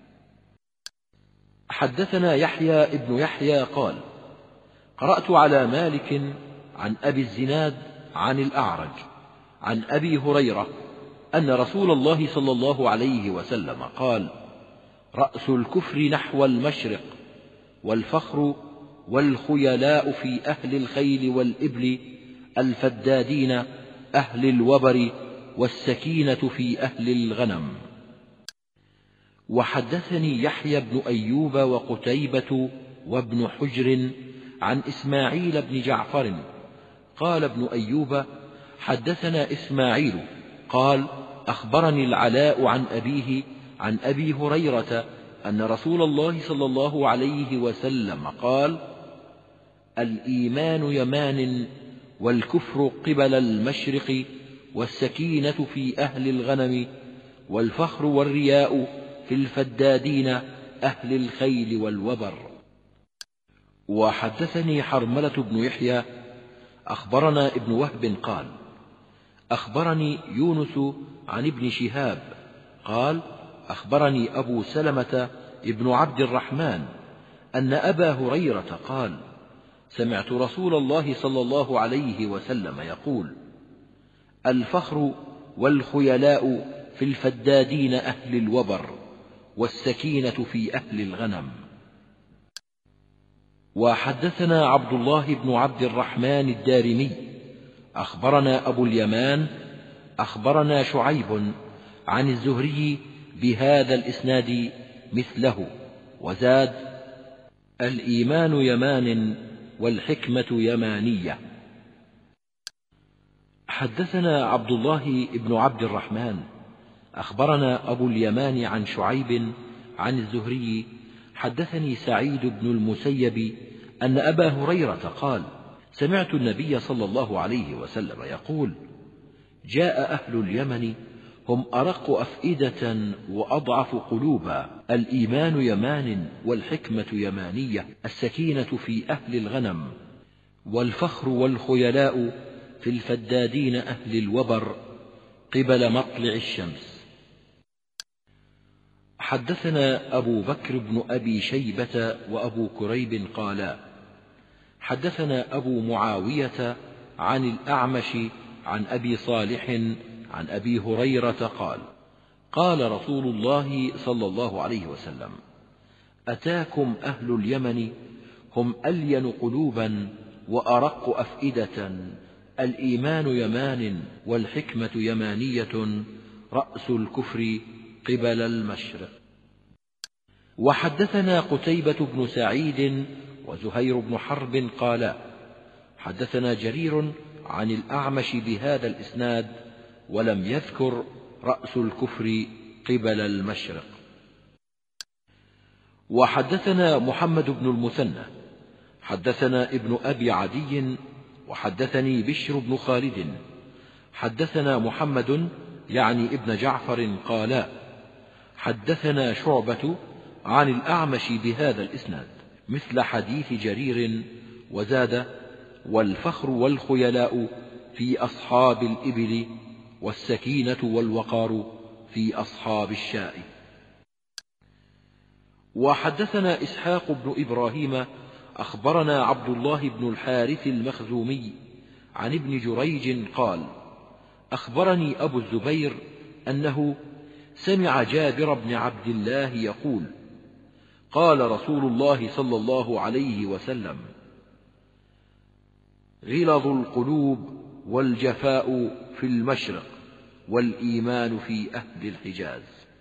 حدثنا يحيى ابن يحيى قال: قرأت على مالك عن أبي الزناد عن الأعرج عن أبي هريرة أن رسول الله صلى الله عليه وسلم قال: رأس الكفر نحو المشرق، والفخر والخيلاء في أهل الخيل والإبل، الفدادين أهل الوبر، والسكينة في أهل الغنم. وحدثني يحيى بن أيوب وقتيبة وابن حجر عن إسماعيل بن جعفر قال ابن أيوب حدثنا إسماعيل قال أخبرني العلاء عن أبيه عن أبي هريرة أن رسول الله صلى الله عليه وسلم قال: الإيمان يمان، والكفر قبل المشرق، والسكينة في أهل الغنم، والفخر والرياء في الفدادين أهل الخيل والوبر. وحدثني حرملة بن يحيى أخبرنا ابن وهب قال أخبرني يونس عن ابن شهاب قال أخبرني أبو سلمة ابن عبد الرحمن أن أبا هريرة قال: سمعت رسول الله صلى الله عليه وسلم يقول: الفخر والخيلاء في الفدادين أهل الوبر، والسكينة في أهل الغنم. وحدثنا عبد الله بن عبد الرحمن الدارمي أخبرنا أبو اليمان أخبرنا شعيب عن الزهري بهذا الإسناد مثله، وزاد: الإيمان يمان، والحكمة يمانية. حدثنا عبد الله بن عبد الرحمن أخبرنا أبو اليمان عن شعيب عن الزهري حدثني سعيد بن المسيب أن أبا هريرة قال: سمعت النبي صلى الله عليه وسلم يقول: جاء أهل اليمن هم أرق أفئدة وأضعف قلوبا، الإيمان يمان، والحكمة يمانية، السكينة في أهل الغنم، والفخر والخيلاء في الفدادين أهل الوبر قبل مطلع الشمس. حدثنا أبو بكر بن أبي شيبة وأبو كريب قالا حدثنا أبو معاوية عن الأعمش عن أبي صالح عن أبي هريرة قال: قال رسول الله صلى الله عليه وسلم: أتاكم أهل اليمن هم ألين قلوبا وأرق أفئدة، الإيمان يمان، والحكمة يمانية، رأس الكفر قبل المشرق. وحدثنا قتيبة بن سعيد وزهير بن حرب قالا حدثنا جرير عن الأعمش بهذا الإسناد، ولم يذكر رأس الكفر قبل المشرق. وحدثنا محمد بن المثنى حدثنا ابن أبي عدي وحدثني بشر بن خالد حدثنا محمد يعني ابن جعفر قالا حدثنا شعبة عن الأعمش بهذا الإسناد مثل حديث جرير، وزاد: والفخر والخيلاء في أصحاب الإبل، والسكينة والوقار في أصحاب الشاء. وحدثنا إسحاق بن إبراهيم أخبرنا عبد الله بن الحارث المخزومي عن ابن جريج قال: أخبرني أبو الزبير أنه سمع جابر بن عبد الله يقول: قال رسول الله صلى الله عليه وسلم: غلظ القلوب والجفاء في المشرق، والإيمان في أهل الحجاز.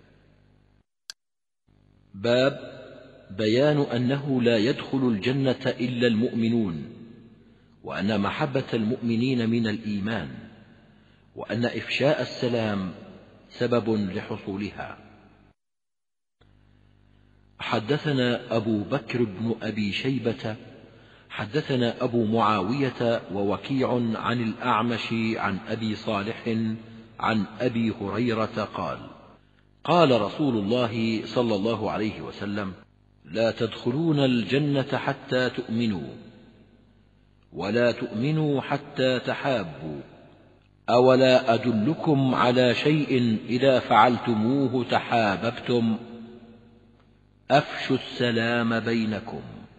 باب بيان أنه لا يدخل الجنة إلا المؤمنون، وأن محبة المؤمنين من الإيمان، وأن إفشاء السلام سبب لحصولها. حدثنا أبو بكر بن أبي شيبة حدثنا أبو معاوية ووكيع عن الأعمش عن أبي صالح عن أبي هريرة قال: قال رسول الله صلى الله عليه وسلم: لا تدخلون الجنة حتى تؤمنوا، ولا تؤمنوا حتى تحابوا، أولا أدلكم على شيء إذا فعلتموه تحاببتم؟ أفشوا السلام بينكم.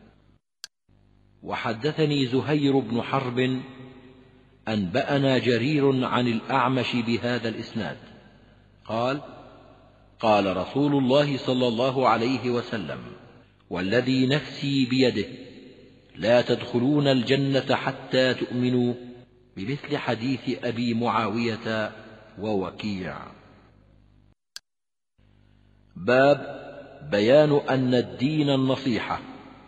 وحدثني زهير بن حرب أنبأنا جرير عن الأعمش بهذا الإسناد قال: قال رسول الله صلى الله عليه وسلم: والذي نفسي بيده لا تدخلون الجنة حتى تؤمنوا، بمثل حديث أبي معاوية ووكيع. باب بيان أن الدين النصيحة.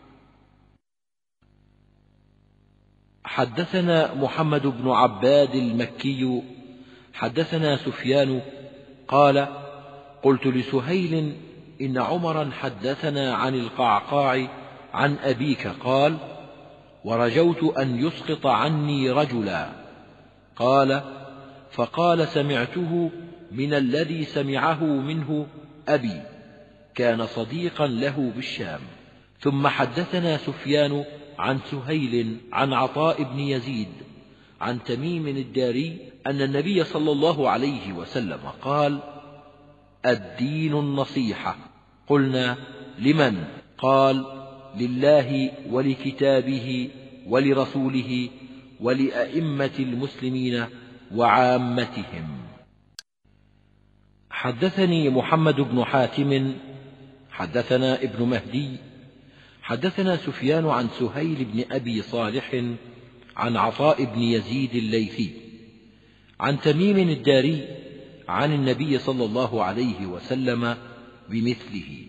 حدثنا محمد بن عباد المكي حدثنا سفيان قال قلت لسهيل إن عمرا حدثنا عن القعقاع عن أبيك قال ورجوت أن يسقط عني رجلا. قال فقال سمعته من الذي سمعه منه أبي كان صديقا له بالشام. ثم حدثنا سفيان عن سهيل عن عطاء بن يزيد عن تميم الداري أن النبي صلى الله عليه وسلم قال الدين النصيحة. قلنا لمن؟ قال لله ولكتابه ولرسوله ولأئمة المسلمين وعامتهم. حدثني محمد بن حاتم حدثنا ابن مهدي حدثنا سفيان عن سهيل بن أبي صالح عن عطاء بن يزيد الليثي عن تميم الداري عن النبي صلى الله عليه وسلم بمثله.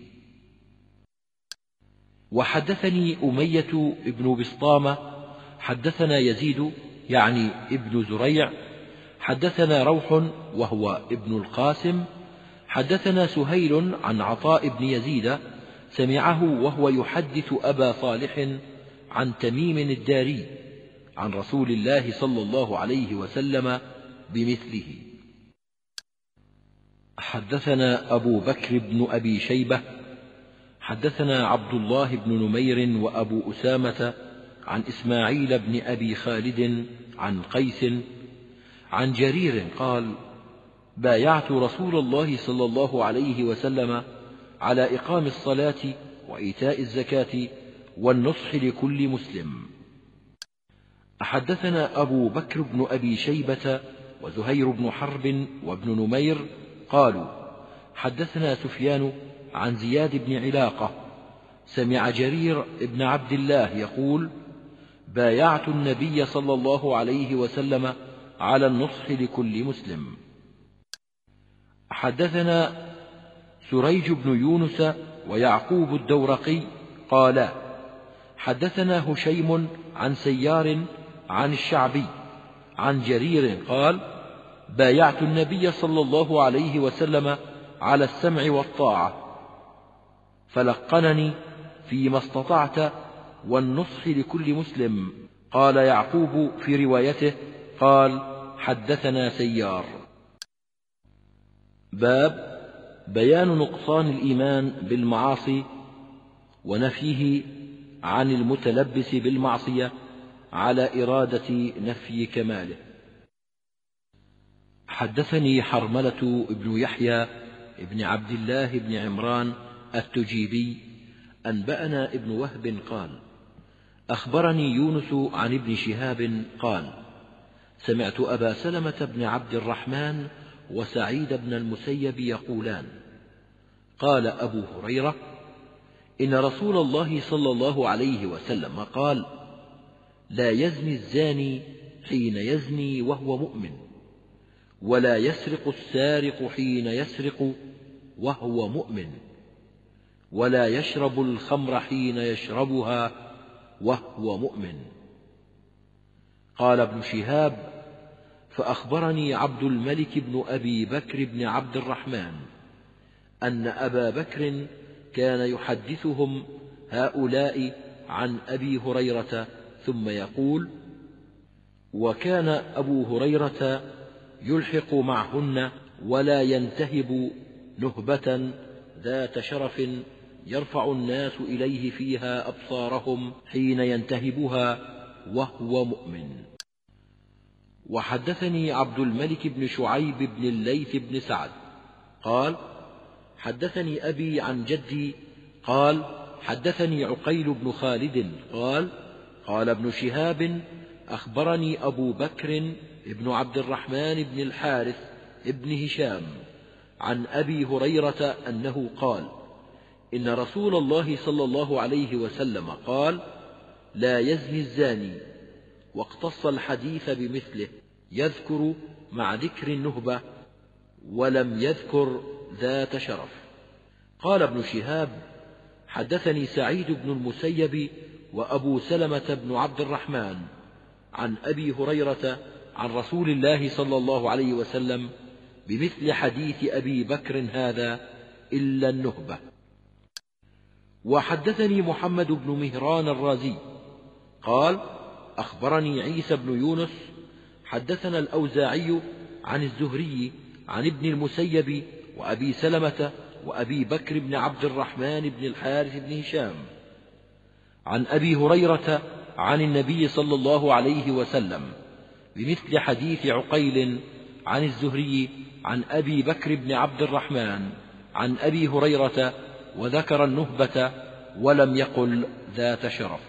وحدثني أمية بن بسطامة حدثنا يزيد يعني ابن زريع حدثنا روح وهو ابن القاسم حدثنا سهيل عن عطاء بن يزيد سمعه وهو يحدث أبا صالح عن تميم الداري عن رسول الله صلى الله عليه وسلم بمثله. حدثنا أبو بكر بن أبي شيبة حدثنا عبد الله بن نمير وأبو أسامة عن إسماعيل بن أبي خالد عن قيس عن جرير قال بايعت رسول الله صلى الله عليه وسلم على إقام الصلاة وإيتاء الزكاة والنصح لكل مسلم. حدثنا أبو بكر بن أبي شيبة وزهير بن حرب وابن نمير قالوا حدثنا سفيان عن زياد بن علاقة سمع جرير بن عبد الله يقول بايعت النبي صلى الله عليه وسلم على النصح لكل مسلم. حدثنا سريج بن يونس ويعقوب الدورقي قالا حدثنا هشيم عن سيار عن الشعبي عن جرير قال بايعت النبي صلى الله عليه وسلم على السمع والطاعة فلقنني فيما استطعت والنصح لكل مسلم. قال يعقوب في روايته قال حدثنا سيار. باب بيان نقصان الإيمان بالمعاصي ونفيه عن المتلبس بالمعصية على إرادة نفي كماله. حدثني حرملة بن يحيى بن عبد الله بن عمران التجيبي أنبأنا ابن وهب قال أخبرني يونس عن ابن شهاب قال سمعت أبا سلمة بن عبد الرحمن وسعيد بن المسيب يقولان قال أبو هريرة إن رسول الله صلى الله عليه وسلم قال لا يزني الزاني حين يزني وهو مؤمن ولا يسرق السارق حين يسرق وهو مؤمن ولا يشرب الخمر حين يشربها وهو مؤمن. قال ابن شهاب فأخبرني عبد الملك بن أبي بكر بن عبد الرحمن أن أبا بكر كان يحدثهم هؤلاء عن أبي هريرة ثم يقول وكان أبو هريرة يلحق معهن ولا ينتهب نهبة ذات شرف يرفع الناس إليه فيها أبصارهم حين ينتهبها وهو مؤمن. وحدثني عبد الملك بن شعيب بن الليث بن سعد قال حدثني أبي عن جدي قال حدثني عقيل بن خالد قال قال ابن شهاب أخبرني أبو بكر بن عبد الرحمن بن الحارث بن هشام عن أبي هريرة أنه قال إن رسول الله صلى الله عليه وسلم قال لا يزني الزاني واقتص الحديث بمثله يذكر مع ذكر النهبة ولم يذكر ذات شرف. قال ابن شهاب: حدثني سعيد بن المسيب وأبو سلمة بن عبد الرحمن عن أبي هريرة عن رسول الله صلى الله عليه وسلم بمثل حديث أبي بكر هذا إلا النهبة. وحدثني محمد بن مهران الرازي قال: أخبرني عيسى بن يونس حدثنا الأوزاعي عن الزهري عن ابن المسيب وأبي سلمة وأبي بكر بن عبد الرحمن بن الحارث بن هشام عن أبي هريرة عن النبي صلى الله عليه وسلم بمثل حديث عقيل عن الزهري عن أبي بكر بن عبد الرحمن عن أبي هريرة، وذكر النهبة ولم يقل ذات شرف.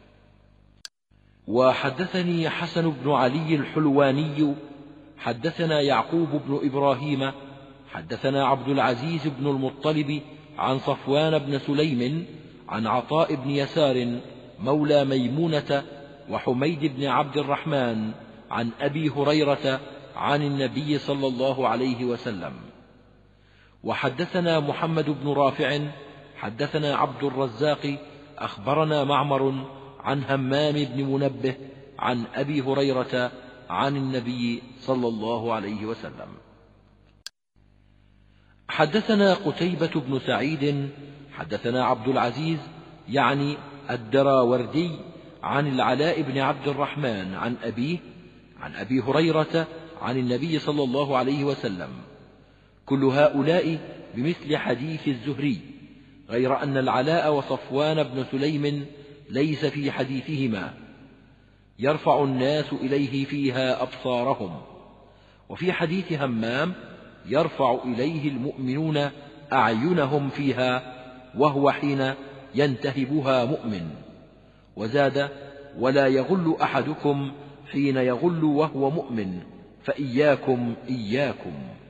وحدثني حسن بن علي الحلواني حدثنا يعقوب بن إبراهيم حدثنا عبد العزيز بن المطلب عن صفوان بن سليم عن عطاء بن يسار مولى ميمونة وحميد بن عبد الرحمن عن أبي هريرة عن النبي صلى الله عليه وسلم. وحدثنا محمد بن رافع حدثنا عبد الرزاق أخبرنا معمر عن همام بن منبه عن أبي هريرة عن النبي صلى الله عليه وسلم. حدثنا قتيبة بن سعيد حدثنا عبد العزيز يعني الدراوردي عن العلاء بن عبد الرحمن عن أبيه عن أبي هريرة عن النبي صلى الله عليه وسلم، كل هؤلاء بمثل حديث الزهري، غير أن العلاء وصفوان بن سليم ليس في حديثهما يرفع الناس إليه فيها أبصارهم، وفي حديث همام يرفع إليه المؤمنون أعينهم فيها وهو حين ينتهبها مؤمن. وزاد: ولا يغل أحدكم حين يغل وهو مؤمن، فإياكم إياكم.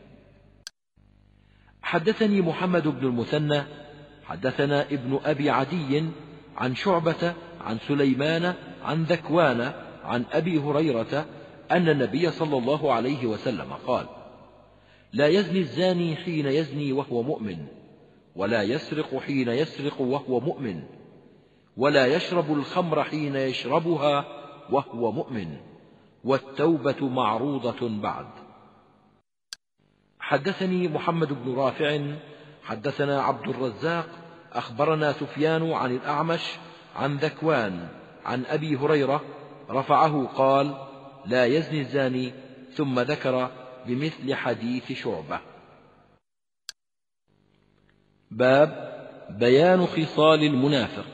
حدثني محمد بن المثنى حدثنا ابن أبي عدي عن شعبة عن سليمان عن ذكوان عن أبي هريرة أن النبي صلى الله عليه وسلم قال: لا يزني الزاني حين يزني وهو مؤمن، ولا يسرق حين يسرق وهو مؤمن، ولا يشرب الخمر حين يشربها وهو مؤمن، والتوبة معروضة بعد. حدثني محمد بن رافع حدثنا عبد الرزاق أخبرنا سفيان عن الأعمش عن ذكوان عن أبي هريرة رفعه قال: لا يزني الزاني، ثم ذكر بمثل حديث شعبة. باب بيان خصال المنافق.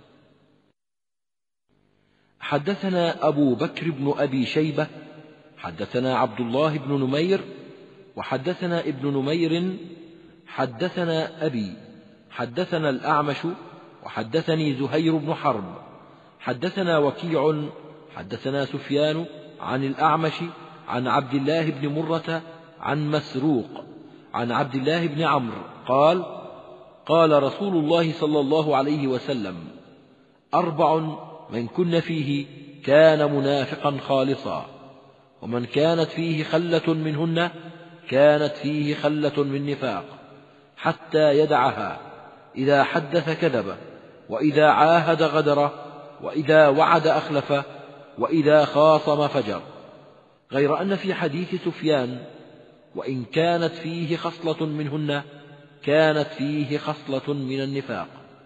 حدثنا أبو بكر بن أبي شيبة حدثنا عبد الله بن نمير وحدثنا ابن نمير حدثنا أبي حدثنا الأعمش وحدثني زهير بن حرب حدثنا وكيع حدثنا سفيان عن الأعمش عن عبد الله بن مرة عن مسروق عن عبد الله بن عمرو قال: قال رسول الله صلى الله عليه وسلم: 4 من كن فيه كان منافقا خالصا، ومن كانت فيه خلة منهن كانت فيه خلة من نفاق، حتى يدعها: إذا حدث كذب، وإذا عاهد غدر، وإذا وعد أخلف، وإذا خاصم فجر. غير أن في حديث سفيان: وإن كانت فيه خصلة منهن كانت فيه خصلة من النفاق.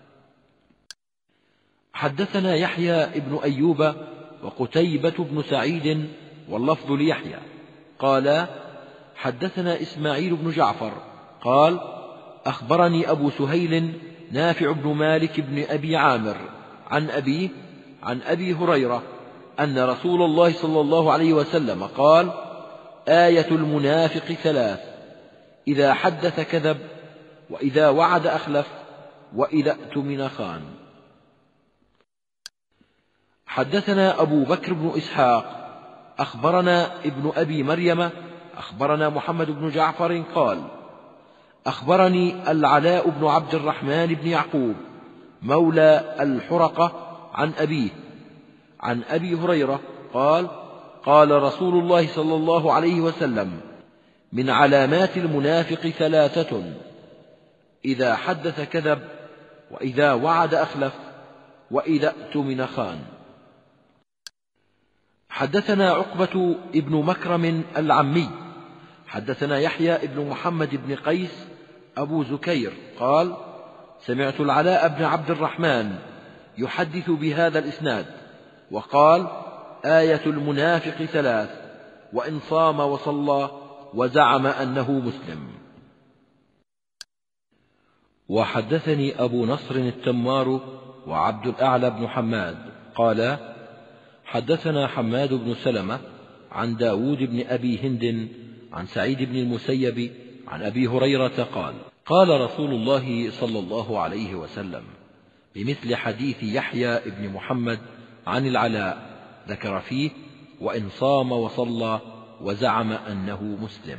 حدثنا يحيى بن أيوب وقتيبة بن سعيد واللفظ ليحيى قالا: حدثنا إسماعيل بن جعفر قال: أخبرني أبو سهيل نافع بن مالك بن أبي عامر عن أبيه عن أبي هريرة أن رسول الله صلى الله عليه وسلم قال: آية المنافق 3: إذا حدث كذب، وإذا وعد أخلف، وإذا اؤتمن خان. حدثنا أبو بكر بن إسحاق أخبرنا ابن أبي مريم أخبرنا محمد بن جعفر قال: أخبرني العلاء بن عبد الرحمن بن يعقوب مولى الحرقة عن أبيه عن أبي هريرة قال: قال رسول الله صلى الله عليه وسلم: من علامات المنافق 3: إذا حدث كذب، وإذا وعد أخلف، وإذا اؤتمن خان. حدثنا عقبة ابن مكرم العمي حدثنا يحيى ابن محمد بن قيس أبو زكير قال: سمعت العلاء بن عبد الرحمن يحدث بهذا الإسناد وقال: آية المنافق ثلاث: وإن صام وصلى وزعم أنه مسلم. وحدثني أبو نصر التمار وعبد الأعلى بن حماد قال: حدثنا حماد بن سلمة عن داود بن أبي هند عن سعيد بن المسيب عن أبي هريرة قال: قال رسول الله صلى الله عليه وسلم بمثل حديث يحيى بن محمد عن العلاء، ذكر فيه: وإن صام وصلى وزعم أنه مسلم.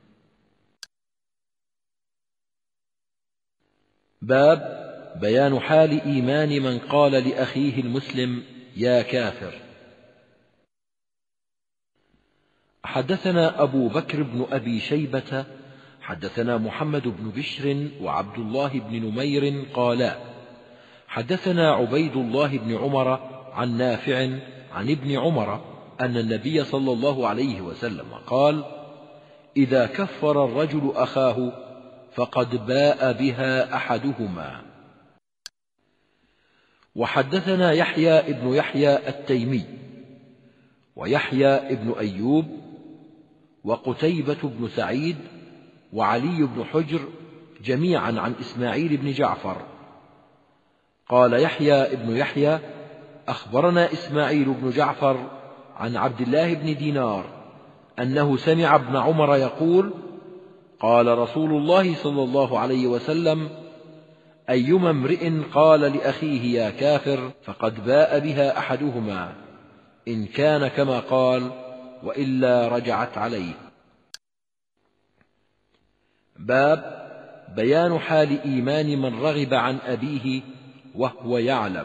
باب بيان حال إيمان من قال لأخيه المسلم: يا كافر. حدثنا أبو بكر بن أبي شيبة حدثنا محمد بن بشر وعبد الله بن نمير قالا: حدثنا عبيد الله بن عمر عن نافع عن ابن عمر أن النبي صلى الله عليه وسلم قال: إذا كفر الرجل أخاه فقد باء بها أحدهما. وحدثنا يحيى ابن يحيى التيمي ويحيى ابن أيوب وقتيبة بن سعيد وعلي بن حجر جميعا عن إسماعيل بن جعفر. قال يحيى ابن يحيى: أخبرنا إسماعيل بن جعفر عن عبد الله بن دينار أنه سمع ابن عمر يقول: قال رسول الله صلى الله عليه وسلم: أيما امرئ قال لأخيه يا كافر فقد باء بها أحدهما، إن كان كما قال وإلا رجعت عليه. باب بيان حال إيمان من رغب عن أبيه وهو يعلم.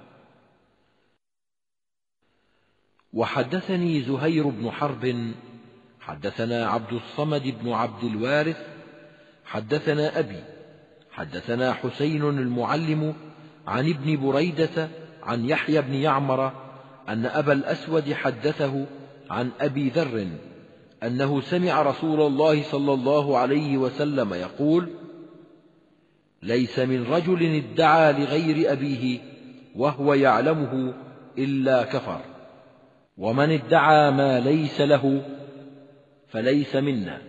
وحدثني زهير بن حرب حدثنا عبد الصمد بن عبد الوارث حدثنا أبي حدثنا حسين المعلم عن ابن بريدة عن يحيى بن يعمر أن أبا الأسود حدثه عن أبي ذر أنه سمع رسول الله صلى الله عليه وسلم يقول: ليس من رجل ادعى لغير أبيه وهو يعلمه إلا كفر، ومن ادعى ما ليس له فليس منا،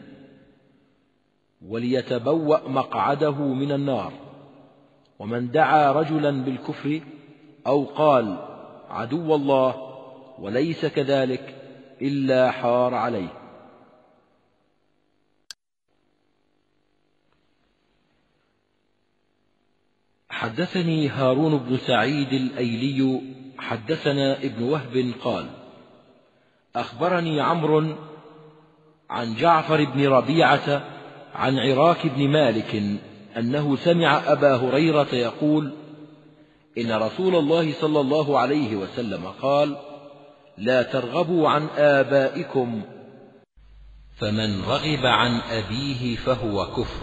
وليتبوأ مقعده من النار. ومن دعا رجلا بالكفر أو قال عدو الله وليس كذلك إلا حار عليه. حدثني هارون بن سعيد الأيلي حدثنا ابن وهب قال: أخبرني عمرو عن جعفر بن ربيعة عن عراك بن مالك أنه سمع أبا هريرة يقول: إن رسول الله صلى الله عليه وسلم قال: لا ترغبوا عن آبائكم، فمن رغب عن أبيه فهو كفر.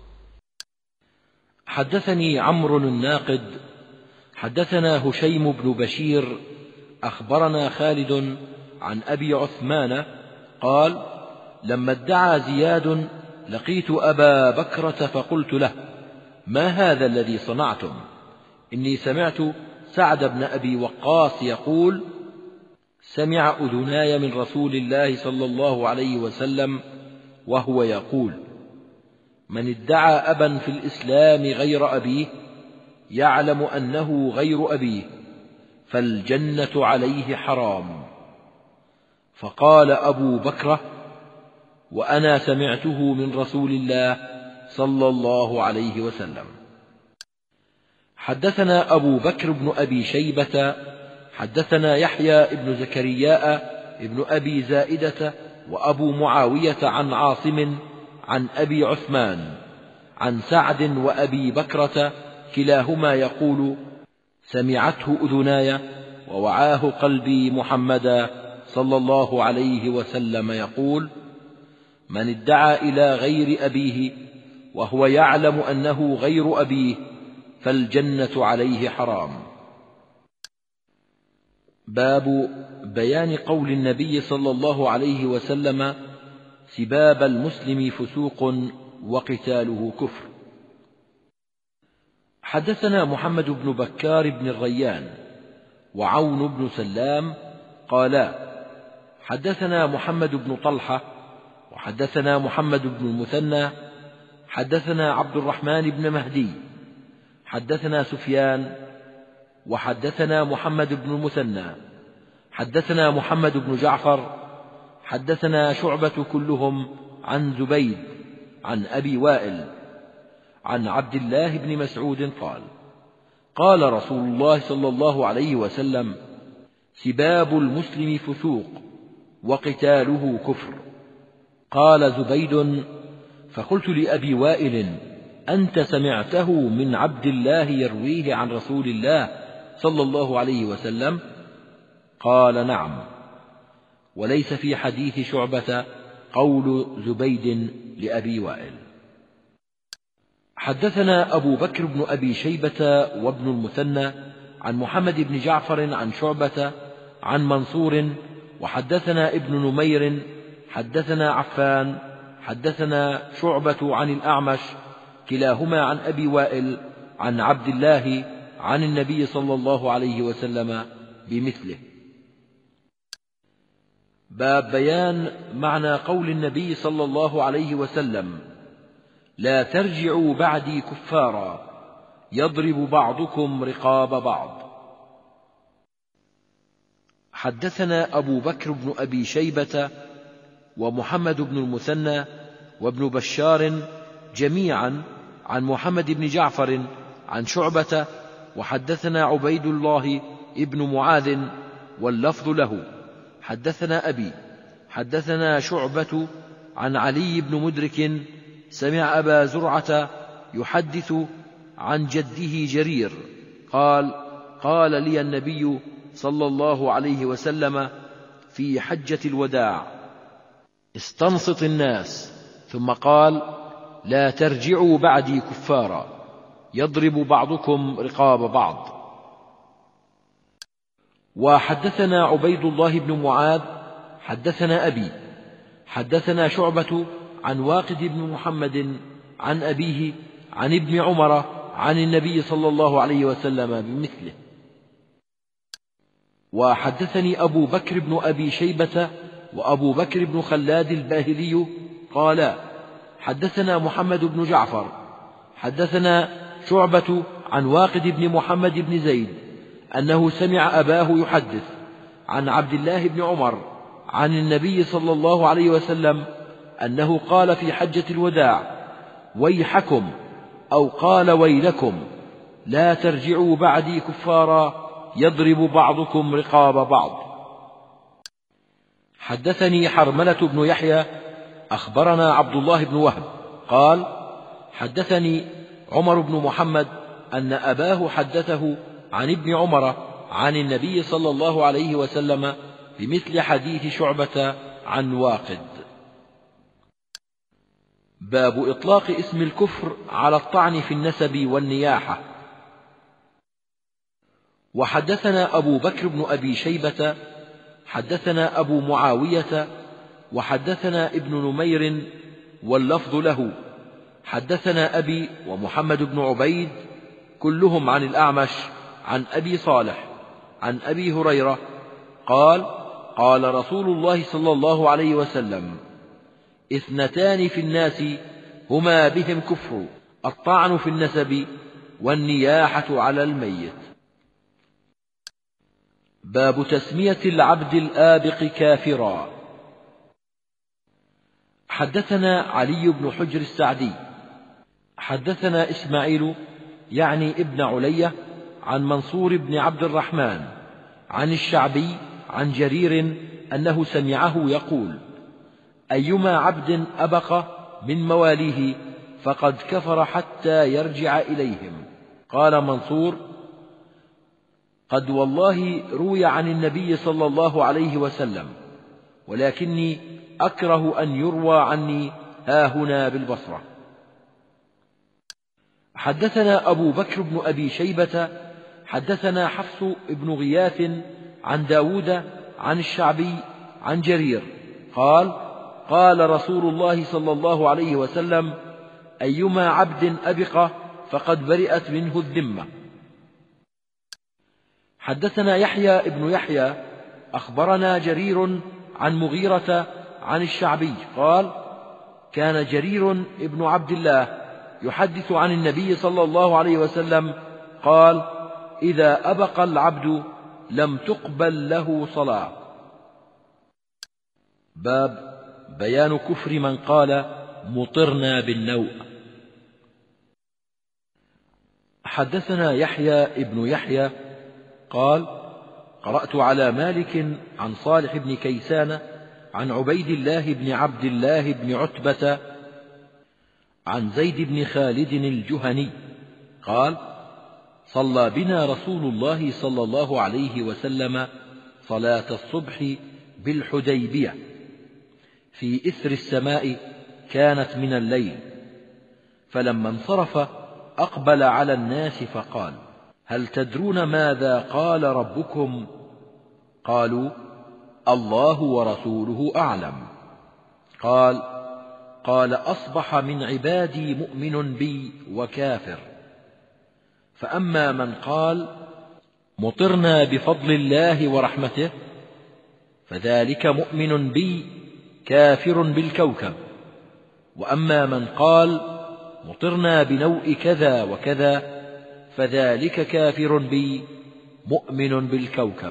حدثني عمرو الناقد حدثنا هشيم بن بشير أخبرنا خالد عن أبي عثمان قال: لما ادعى زياد لقيت أبا بكرة فقلت له: ما هذا الذي صنعتم؟ إني سمعت سعد بن أبي وقاص يقول: سمع أذناي من رسول الله صلى الله عليه وسلم وهو يقول: من ادعى أبا في الإسلام غير أبيه يعلم أنه غير أبيه فالجنة عليه حرام. فقال أبو بكرة: وأنا سمعته من رسول الله صلى الله عليه وسلم. حدثنا أبو بكر بن أبي شيبة حدثنا يحيى بن زكرياء ابن أبي زائدة وأبو معاوية عن عاصم عن أبي عثمان عن سعد وأبي بكرة كلاهما يقول: سمعته أذناي ووعاه قلبي محمدا صلى الله عليه وسلم يقول: من ادعى إلى غير أبيه وهو يعلم أنه غير أبيه فالجنة عليه حرام. باب بيان قول النبي صلى الله عليه وسلم: سباب المسلم فسوق وقتاله كفر. حدثنا محمد بن بكار بن الريان وعون بن سلام قالا: حدثنا محمد بن طلحة وحدثنا محمد بن المثنى حدثنا عبد الرحمن بن مهدي حدثنا سفيان وحدثنا محمد بن المثنى حدثنا محمد بن جعفر حدثنا شعبة كلهم عن زبيد عن أبي وائل عن عبد الله بن مسعود قال: قال رسول الله صلى الله عليه وسلم: سباب المسلم فسوق وقتاله كفر. قال زبيد: فقلت لأبي وائل: أنت سمعته من عبد الله يرويه عن رسول الله صلى الله عليه وسلم؟ قال: نعم. وليس في حديث شعبة قول زبيد لأبي وائل. حدثنا أبو بكر بن أبي شيبة وابن المثنى عن محمد بن جعفر عن شعبة عن منصور وحدثنا ابن نمير حدثنا عفان حدثنا شعبة عن الأعمش كلاهما عن أبي وائل عن عبد الله عن النبي صلى الله عليه وسلم بمثله. باب بيان معنى قول النبي صلى الله عليه وسلم: لا ترجعوا بعدي كفارا يضرب بعضكم رقاب بعض. حدثنا أبو بكر بن أبي شيبة ومحمد بن المثنى وابن بشار جميعا عن محمد بن جعفر عن شعبة وحدثنا عبيد الله ابن معاذ واللفظ له حدثنا أبي حدثنا شعبة عن علي بن مدرك سمع أبا زرعة يحدث عن جده جرير قال: قال لي النبي صلى الله عليه وسلم في حجة الوداع: استنصت الناس، ثم قال: لا ترجعوا بعدي كفارا يضرب بعضكم رقاب بعض. وحدثنا عبيد الله بن معاذ حدثنا أبي حدثنا شعبة عن واقد بن محمد عن أبيه عن ابن عمر عن النبي صلى الله عليه وسلم بمثله. وحدثني أبو بكر بن أبي شيبة وأبو بكر بن خلاد الباهلي قالا: حدثنا محمد بن جعفر حدثنا شعبة عن واقد بن محمد بن زيد أنه سمع أباه يحدث عن عبد الله بن عمر عن النبي صلى الله عليه وسلم أنه قال في حجة الوداع: ويحكم، أو قال: ويلكم، لا ترجعوا بعدي كفارا يضرب بعضكم رقاب بعض. حدثني حرملة بن يحيى أخبرنا عبد الله بن وهب قال: حدثني عمر بن محمد أن أباه حدثه عن ابن عمر عن النبي صلى الله عليه وسلم بمثل حديث شعبة عن واقد. باب إطلاق اسم الكفر على الطعن في النسب والنياحة. وحدثنا أبو بكر بن أبي شيبة حدثنا أبو معاوية وحدثنا ابن نمير واللفظ له حدثنا أبي ومحمد بن عبيد كلهم عن الأعمش عن أبي صالح عن أبي هريرة قال: قال رسول الله صلى الله عليه وسلم: اثنتان في الناس هما بهم كفر: الطعن في النسب والنياحة على الميت. باب تسمية العبد الآبق كافرا. حدثنا علي بن حجر السعدي حدثنا إسماعيل يعني ابن علية عن منصور بن عبد الرحمن عن الشعبي عن جرير أنه سمعه يقول: أيما عبد أبق من مواليه فقد كفر حتى يرجع إليهم. قال منصور: قد والله روي عن النبي صلى الله عليه وسلم، ولكني أكره أن يروى عني هاهنا بالبصرة. حدثنا أبو بكر بن أبي شيبة حدثنا حفص بن غياث عن داود عن الشعبي عن جرير قال قال رسول الله صلى الله عليه وسلم أيما عبد أبق فقد برئت منه الذمة. حدثنا يحيى بن يحيى أخبرنا جرير عن مغيرة عن الشعبي قال كان جرير بن عبد الله يحدث عن النبي صلى الله عليه وسلم قال إذا أبق العبد لم تقبل له صلاة. باب بيان كفر من قال مطرنا بالنوء. حدثنا يحيى بن يحيى قال قرأت على مالك عن صالح بن كيسان عن عبيد الله بن عبد الله بن عتبة عن زيد بن خالد الجهني قال صلى بنا رسول الله صلى الله عليه وسلم صلاة الصبح بالحديبية في إثر السماء كانت من الليل، فلما انصرف أقبل على الناس فقال هل تدرون ماذا قال ربكم؟ قالوا الله ورسوله أعلم. قال أصبح من عبادي مؤمن بي وكافر، فأما من قال مطرنا بفضل الله ورحمته فذلك مؤمن بي كافر بالكوكب، وأما من قال مطرنا بنوء كذا وكذا فذلك كافر بي مؤمن بالكوكب.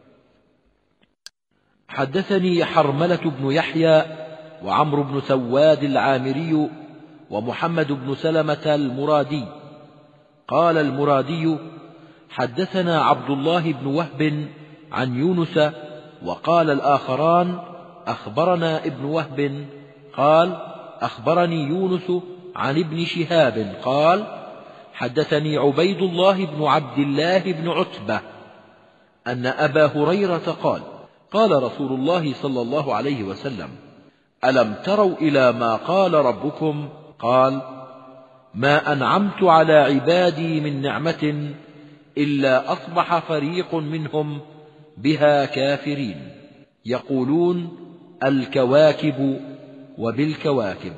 حدثني حرملة بن يحيى وعمرو بن سواد العامري ومحمد بن سلمة المرادي قال المرادي حدثنا عبد الله بن وهب عن يونس، وقال الآخران أخبرنا ابن وهب قال أخبرني يونس عن ابن شهاب قال حدثني عبيد الله بن عبد الله بن عتبة أن أبا هريرة قال قال رسول الله صلى الله عليه وسلم ألم تروا إلى ما قال ربكم؟ قال ما أنعمت على عبادي من نعمة إلا أصبح فريق منهم بها كافرين يقولون الكواكب وبالكواكب.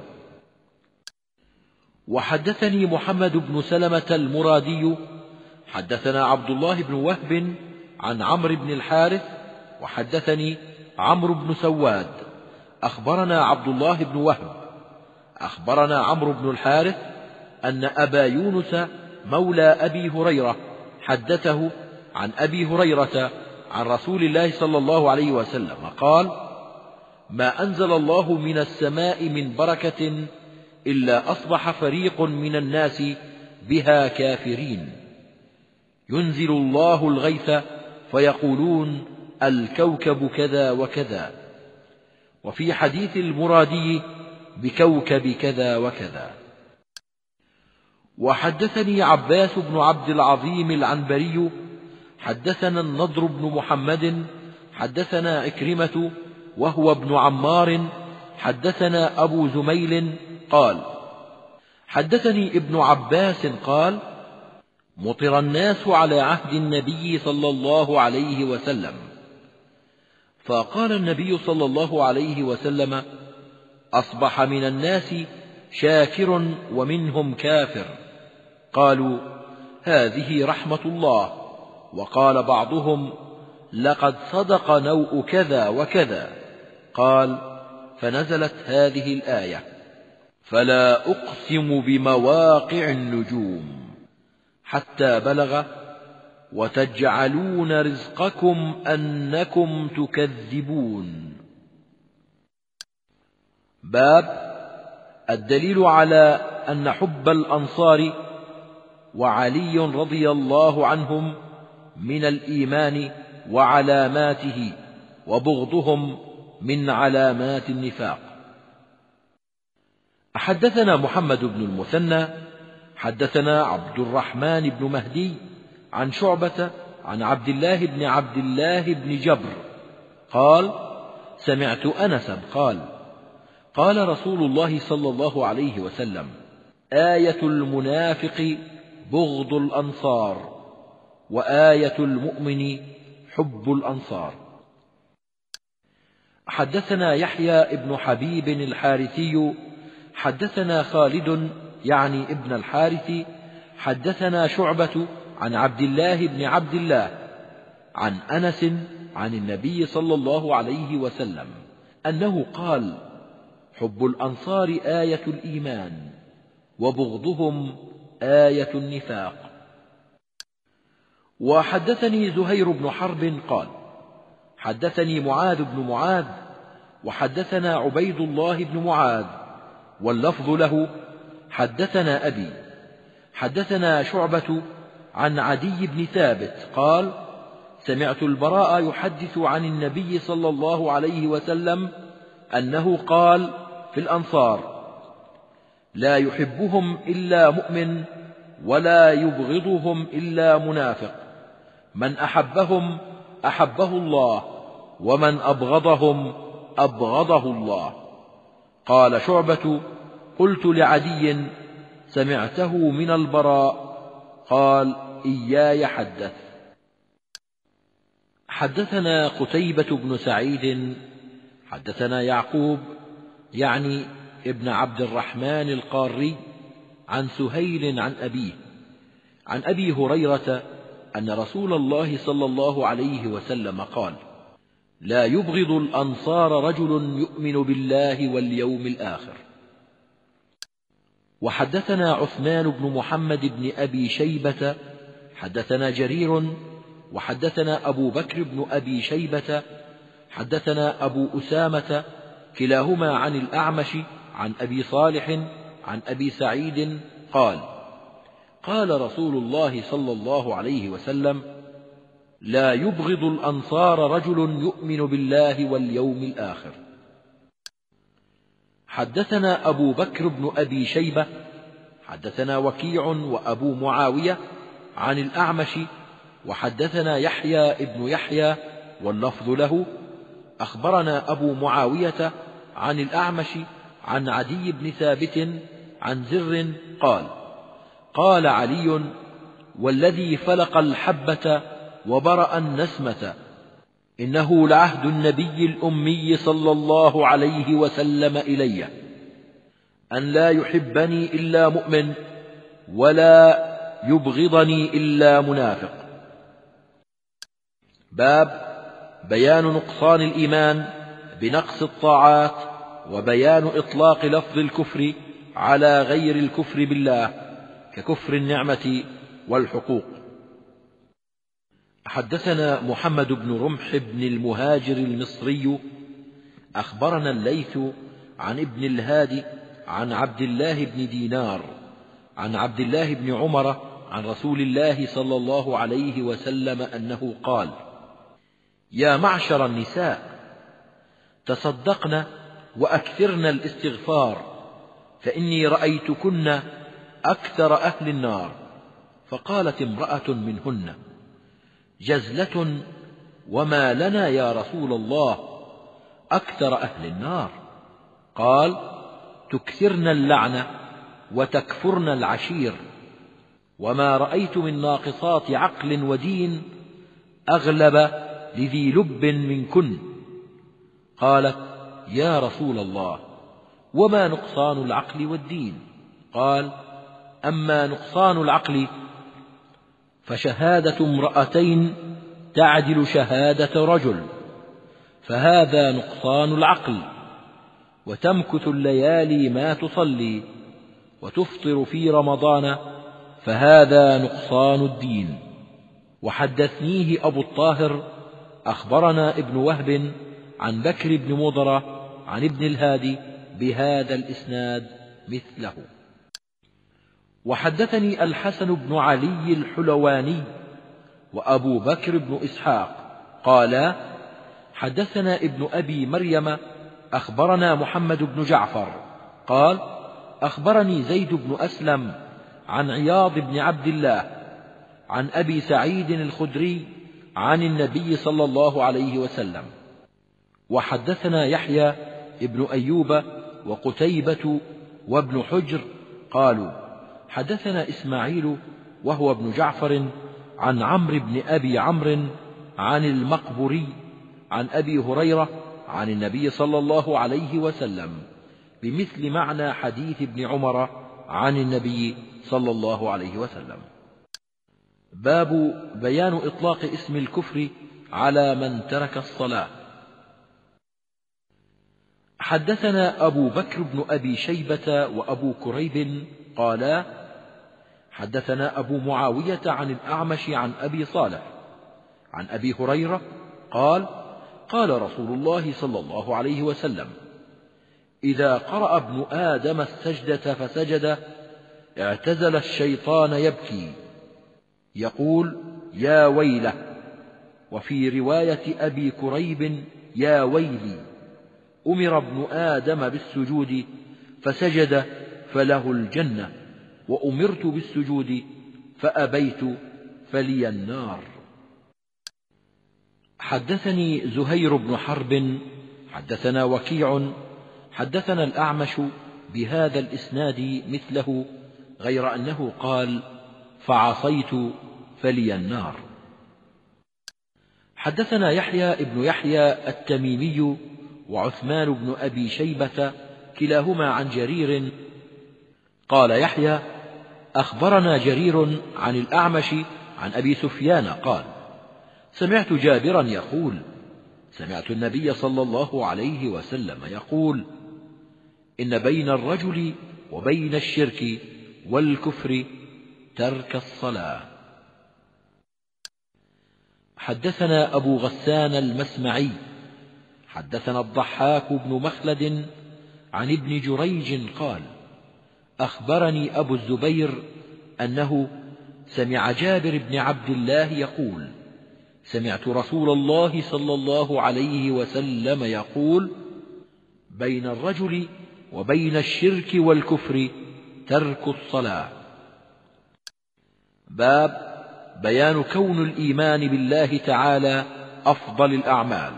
وحدثني محمد بن سلمة المرادي حدثنا عبد الله بن وهب عن عمرو بن الحارث وحدثني عمرو بن سواد أخبرنا عبد الله بن وهب أخبرنا عمرو بن الحارث أن أبا يونس مولى أبي هريرة حدثه عن أبي هريرة عن رسول الله صلى الله عليه وسلم قال ما أنزل الله من السماء من بركة إلا أصبح فريق من الناس بها كافرين ينزل الله الغيث فيقولون الكوكب كذا وكذا، وفي حديث المرادي بكوكب كذا وكذا. وحدثني عباس بن عبد العظيم العنبري حدثنا النضر بن محمد حدثنا عكرمة وهو ابن عمار حدثنا أبو زميل قال حدثني ابن عباس قال مطر الناس على عهد النبي صلى الله عليه وسلم، فقال النبي صلى الله عليه وسلم أصبح من الناس شاكر ومنهم كافر، قالوا هذه رحمة الله، وقال بعضهم لقد صدق نوء كذا وكذا، قال فنزلت هذه الآية فلا أقسم بمواقع النجوم حتى بلغ وتجعلون رزقكم أنكم تكذبون. باب الدليل على أن حب الأنصار وعلي رضي الله عنهم من الإيمان وعلاماته وبغضهم من علامات النفاق. حدثنا محمد بن المثنى حدثنا عبد الرحمن بن مهدي عن شعبة عن عبد الله بن جبر قال سمعت أنسا قال قال رسول الله صلى الله عليه وسلم آية المنافق بغض الأنصار، وآية المؤمن حب الأنصار. حدثنا يحيى ابن حبيب الحارثي حدثنا خالد يعني ابن الحارث حدثنا شعبة عن عبد الله بن عبد الله عن أنس عن النبي صلى الله عليه وسلم أنه قال: حب الأنصار آية الإيمان، وبغضهم آية النفاق. وحدثني زهير بن حرب قال: حدثني معاذ بن معاذ وحدثنا عبيد الله بن معاذ واللفظ له: حدثنا أبي. حدثنا شعبة عن عدي بن ثابت قال: سمعت البراء يحدث عن النبي صلى الله عليه وسلم أنه قال في الأنصار: لا يحبهم إلا مؤمن ولا يبغضهم إلا منافق، من أحبهم أحبه الله، ومن أبغضهم أبغضه الله. قال شعبة: قلت لعدي: سمعته من البراء؟ قال: إياي حدث. حدثنا قتيبة بن سعيد حدثنا يعقوب يعني ابن عبد الرحمن القاري عن سهيل عن أبيه عن أبي هريرة أن رسول الله صلى الله عليه وسلم قال: لا يبغض الأنصار رجل يؤمن بالله واليوم الآخر. وحدثنا عثمان بن محمد بن أبي شيبة حدثنا جرير وحدثنا أبو بكر بن أبي شيبة حدثنا أبو أسامة كلاهما عن الأعمش عن أبي صالح عن أبي سعيد قال: قال رسول الله صلى الله عليه وسلم: لا يبغض الأنصار رجل يؤمن بالله واليوم الآخر. حدثنا أبو بكر بن أبي شيبة حدثنا وكيع وأبو معاوية عن الأعمش وحدثنا يحيى ابن يحيى واللفظ له: أخبرنا أبو معاوية عن الأعمش عن عدي بن ثابت عن زر قال: قال علي: والذي فلق الحبة وبرأ النسمة، إنه لعهد النبي الأمي صلى الله عليه وسلم إلي أن لا يحبني إلا مؤمن ولا يبغضني إلا منافق. باب بيان نقصان الإيمان بنقص الطاعات، وبيان إطلاق لفظ الكفر على غير الكفر بالله ككفر النعمة والحقوق. حدثنا محمد بن رمح بن المهاجر المصري أخبرنا الليث عن ابن الهادي عن عبد الله بن دينار عن عبد الله بن عمر عن رسول الله صلى الله عليه وسلم أنه قال: يا معشر النساء، تصدقن وأكثرن الاستغفار، فإني رأيتكن أكثر أهل النار. فقالت امرأة منهن: جزلة وما لنا يا رسول الله أكثر أهل النار؟ قال: تكثرن اللعنة وتكفرن العشير، وما رأيت من ناقصات عقل ودين أغلب لذي لب منكن. قالت: يا رسول الله، وما نقصان العقل والدين؟ قال: أما نقصان العقل فشهادة امرأتين تعدل شهادة رجل، فهذا نقصان العقل. وتمكث الليالي ما تصلي، وتفطر في رمضان، فهذا نقصان الدين. وحدثنيه أبو الطاهر أخبرنا ابن وهب عن بكر بن مضرة عن ابن الهادي بهذا الإسناد مثله. وحدثني الحسن بن علي الحلواني وأبو بكر بن إسحاق قالا: حدثنا ابن أبي مريم أخبرنا محمد بن جعفر قال: أخبرني زيد بن أسلم عن عياض بن عبد الله عن أبي سعيد الخدري عن النبي صلى الله عليه وسلم. وحدثنا يحيى ابن أيوب وقتيبة وابن حجر قالوا: حدثنا إسماعيل وهو ابن جعفر عن عمرو بن أبي عمرو عن المقبري عن أبي هريرة عن النبي صلى الله عليه وسلم بمثل معنى حديث ابن عمر عن النبي صلى الله عليه وسلم. باب بيان إطلاق اسم الكفر على من ترك الصلاة. حدثنا أبو بكر بن أبي شيبة وأبو كريب قالا: حدثنا أبو معاوية عن الأعمش عن أبي صالح عن أبي هريرة قال: قال رسول الله صلى الله عليه وسلم: إذا قرأ ابن آدم السجدة فسجد اعتزل الشيطان يبكي يقول: يا ويله. وفي رواية أبي كريب: يا ويلي. أمر ابن آدم بالسجود فسجد فله الجنة، وأمرت بالسجود فأبيت فلي النار. حدثني زهير بن حرب حدثنا وكيع حدثنا الأعمش بهذا الإسناد مثله، غير أنه قال: فعصيت فلي النار. حدثنا يحيى ابن يحيى التميمي وعثمان بن أبي شيبة كلاهما عن جرير قال يحيى: أخبرنا جرير عن الأعمش عن أبي سفيان قال: سمعت جابرا يقول: سمعت النبي صلى الله عليه وسلم يقول: إن بين الرجل وبين الشرك والكفر ترك الصلاة. حدثنا أبو غسان المسمعي حدثنا الضحاك بن مخلد عن ابن جريج قال: أخبرني أبو الزبير أنه سمع جابر بن عبد الله يقول: سمعت رسول الله صلى الله عليه وسلم يقول: بين الرجل وبين الشرك والكفر ترك الصلاة. باب بيان كون الإيمان بالله تعالى أفضل الأعمال.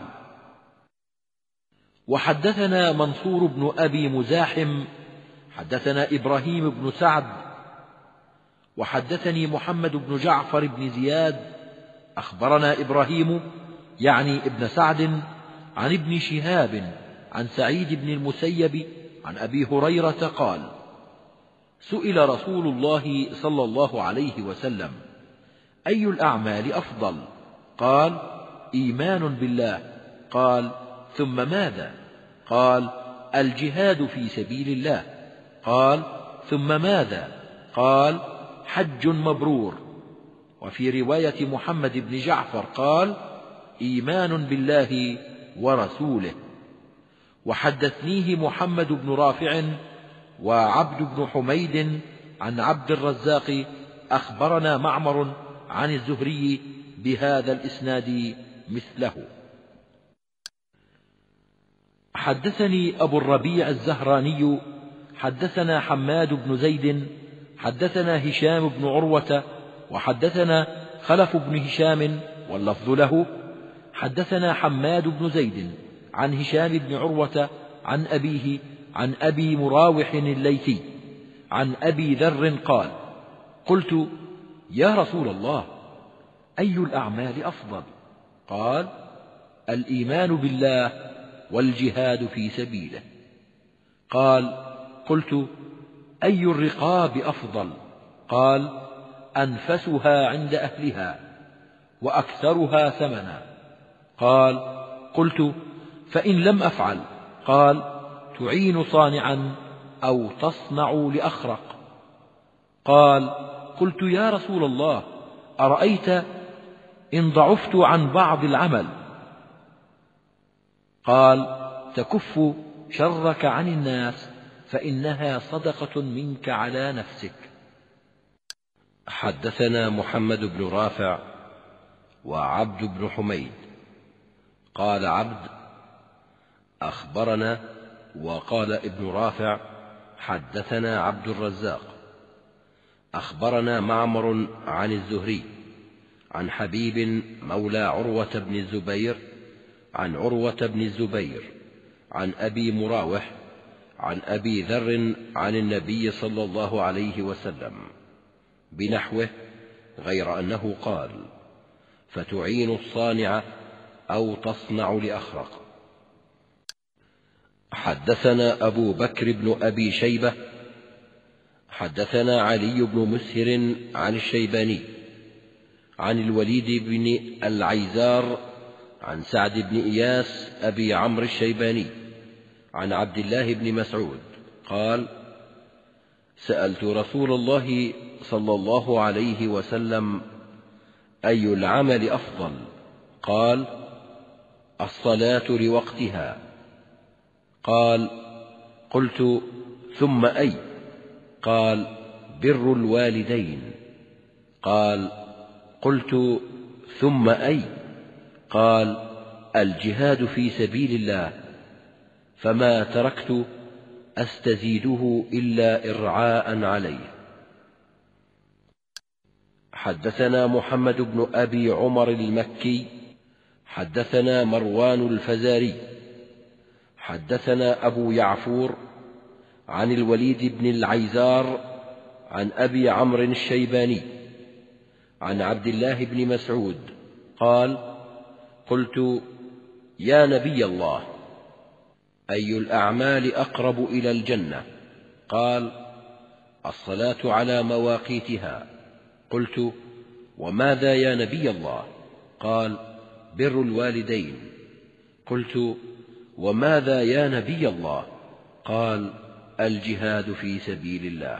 وحدثنا منصور بن أبي مزاحم حدثنا إبراهيم بن سعد وحدثني محمد بن جعفر بن زياد أخبرنا إبراهيم يعني ابن سعد عن ابن شهاب عن سعيد بن المسيب عن أبي هريرة قال: سئل رسول الله صلى الله عليه وسلم: أي الأعمال أفضل؟ قال: إيمان بالله. قال: ثم ماذا؟ قال: الجهاد في سبيل الله. قال: ثم ماذا؟ قال: حج مبرور. وفي رواية محمد بن جعفر قال: إيمان بالله ورسوله. وحدثنيه محمد بن رافع وعبد بن حميد عن عبد الرزاق أخبرنا معمر عن الزهري بهذا الإسناد مثله. حدثني أبو الربيع الزهراني حدثنا حماد بن زيد حدثنا هشام بن عروة وحدثنا خلف بن هشام واللفظ له حدثنا حماد بن زيد عن هشام بن عروة عن أبيه عن أبي مراوح الليثي عن أبي ذر قال: قلت: يا رسول الله، أي الأعمال أفضل؟ قال: الإيمان بالله والجهاد في سبيله. قال: قلت: أي الرقاب أفضل؟ قال: أنفسها عند أهلها وأكثرها ثمنا. قال: قلت: فإن لم أفعل؟ قال: تعين صانعا أو تصنع لأخرق. قال: قلت: يا رسول الله، أرأيت إن ضعفت عن بعض العمل؟ قال: تكف شرك عن الناس فإنها صدقة منك على نفسك. حدثنا محمد بن رافع وعبد بن حميد قال عبد: أخبرنا، وقال ابن رافع: حدثنا عبد الرزاق أخبرنا معمر عن الزهري عن حبيب مولى عروة بن الزبير عن عروة بن الزبير عن أبي مراوح عن أبي ذر عن النبي صلى الله عليه وسلم بنحوه، غير أنه قال: فتعين الصانع أو تصنع لأخرق. حدثنا أبو بكر بن أبي شيبة حدثنا علي بن مسهر عن الشيباني عن الوليد بن العيزار عن سعد بن إياس أبي عمرو الشيباني عن عبد الله بن مسعود قال: سألت رسول الله صلى الله عليه وسلم: أي العمل أفضل؟ قال: الصلاة لوقتها. قال: قلت: ثم أي؟ قال: بر الوالدين. قال: قلت: ثم أي؟ قال: الجهاد في سبيل الله، فما تركت أستزيده إلا إرعاء عليه. حدثنا محمد بن أبي عمر المكي حدثنا مروان الفزاري حدثنا أبو يعفور عن الوليد بن العيزار عن أبي عمرو الشيباني عن عبد الله بن مسعود قال: قلت: يا نبي الله، أي الأعمال أقرب إلى الجنة؟ قال: الصلاة على مواقيتها. قلت: وماذا يا نبي الله؟ قال: بر الوالدين. قلت: وماذا يا نبي الله؟ قال: الجهاد في سبيل الله.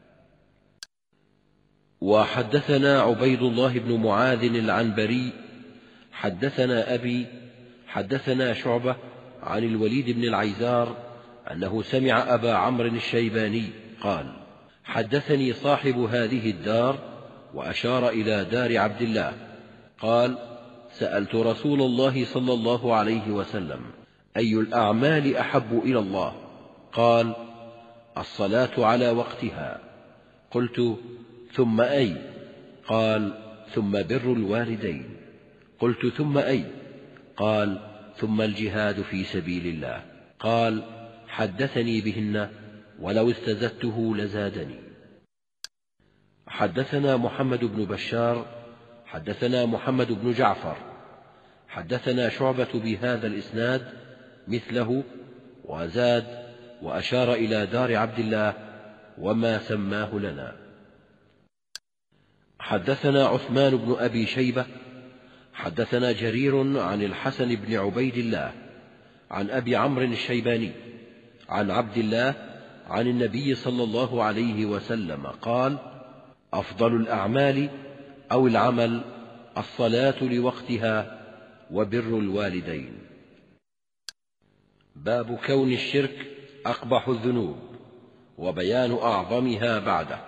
وحدثنا عبيد الله بن معاذ العنبري حدثنا أبي حدثنا شعبة عن الوليد بن العيزار أنه سمع أبا عمرو الشيباني قال: حدثني صاحب هذه الدار، وأشار إلى دار عبد الله، قال: سألت رسول الله صلى الله عليه وسلم: أي الأعمال أحب إلى الله؟ قال: الصلاة على وقتها. قلت: ثم أي؟ قال: ثم بر الوالدين. قلت: ثم أي؟ قال: ثم الجهاد في سبيل الله. قال: حدثني بهن، ولو استزدته لزادني. حدثنا محمد بن بشار حدثنا محمد بن جعفر حدثنا شعبة بهذا الإسناد مثله، وزاد وأشار إلى دار عبد الله وما سماه لنا. حدثنا عثمان بن أبي شيبة حدثنا جرير عن الحسن بن عبيد الله عن أبي عمرو الشيباني عن عبد الله عن النبي صلى الله عليه وسلم قال: أفضل الأعمال أو العمل الصلاة لوقتها وبر الوالدين. باب كون الشرك أقبح الذنوب وبيان أعظمها بعده.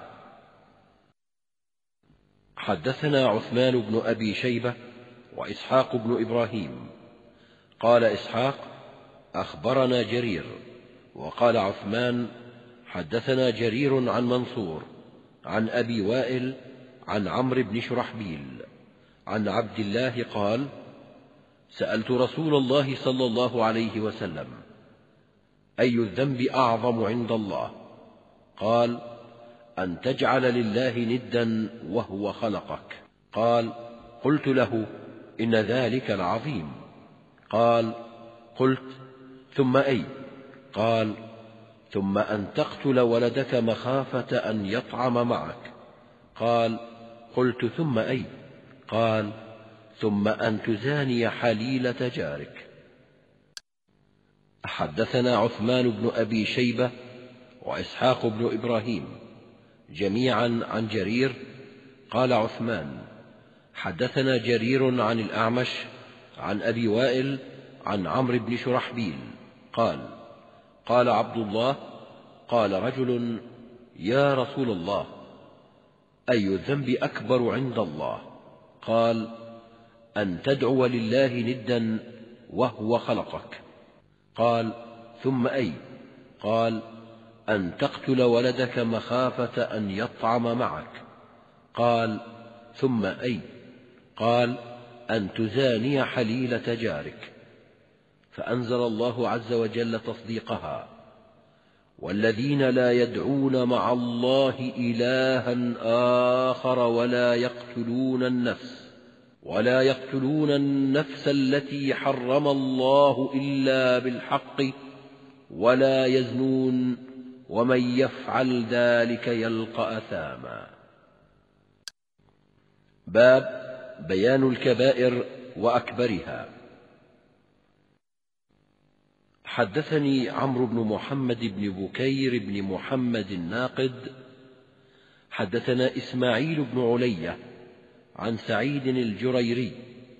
حدثنا عثمان بن أبي شيبة وإسحاق بن إبراهيم. قال إسحاق: أخبرنا جرير. وقال عثمان: حدثنا جرير عن منصور عن أبي وائل عن عمرو بن شرحبيل عن عبد الله قال: سألت رسول الله صلى الله عليه وسلم: أي الذنب أعظم عند الله؟ قال: أن تجعل لله ندا وهو خلقك. قال: قلت له: إن ذلك العظيم. قال: قلت: ثم أي؟ قال: ثم أن تقتل ولدك مخافة أن يطعم معك. قال: قلت: ثم أي؟ قال: ثم أن تزاني حليلة جارك. حدثنا عثمان بن أبي شيبة وإسحاق بن إبراهيم جميعا عن جرير. قال عثمان: حدثنا جرير عن الأعمش عن أبي وائل عن عمرو بن شرحبيل قال: قال عبد الله: قال رجل: يا رسول الله، أي الذنب أكبر عند الله؟ قال: أن تدعو لله ندا وهو خلقك. قال: ثم أي؟ قال: أن تقتل ولدك مخافة أن يطعم معك. قال: ثم أي؟ قال: أن تزاني حليلة جارك. فأنزل الله عز وجل تصديقها: والذين لا يدعون مع الله إلها آخر ولا يقتلون النفس التي حرم الله إلا بالحق ولا يزنون ومن يفعل ذلك يلقى أثاما. باب بيان الكبائر وأكبرها. حدثني عمرو بن محمد بن بكير بن محمد الناقد حدثنا إسماعيل بن علية عن سعيد الجريري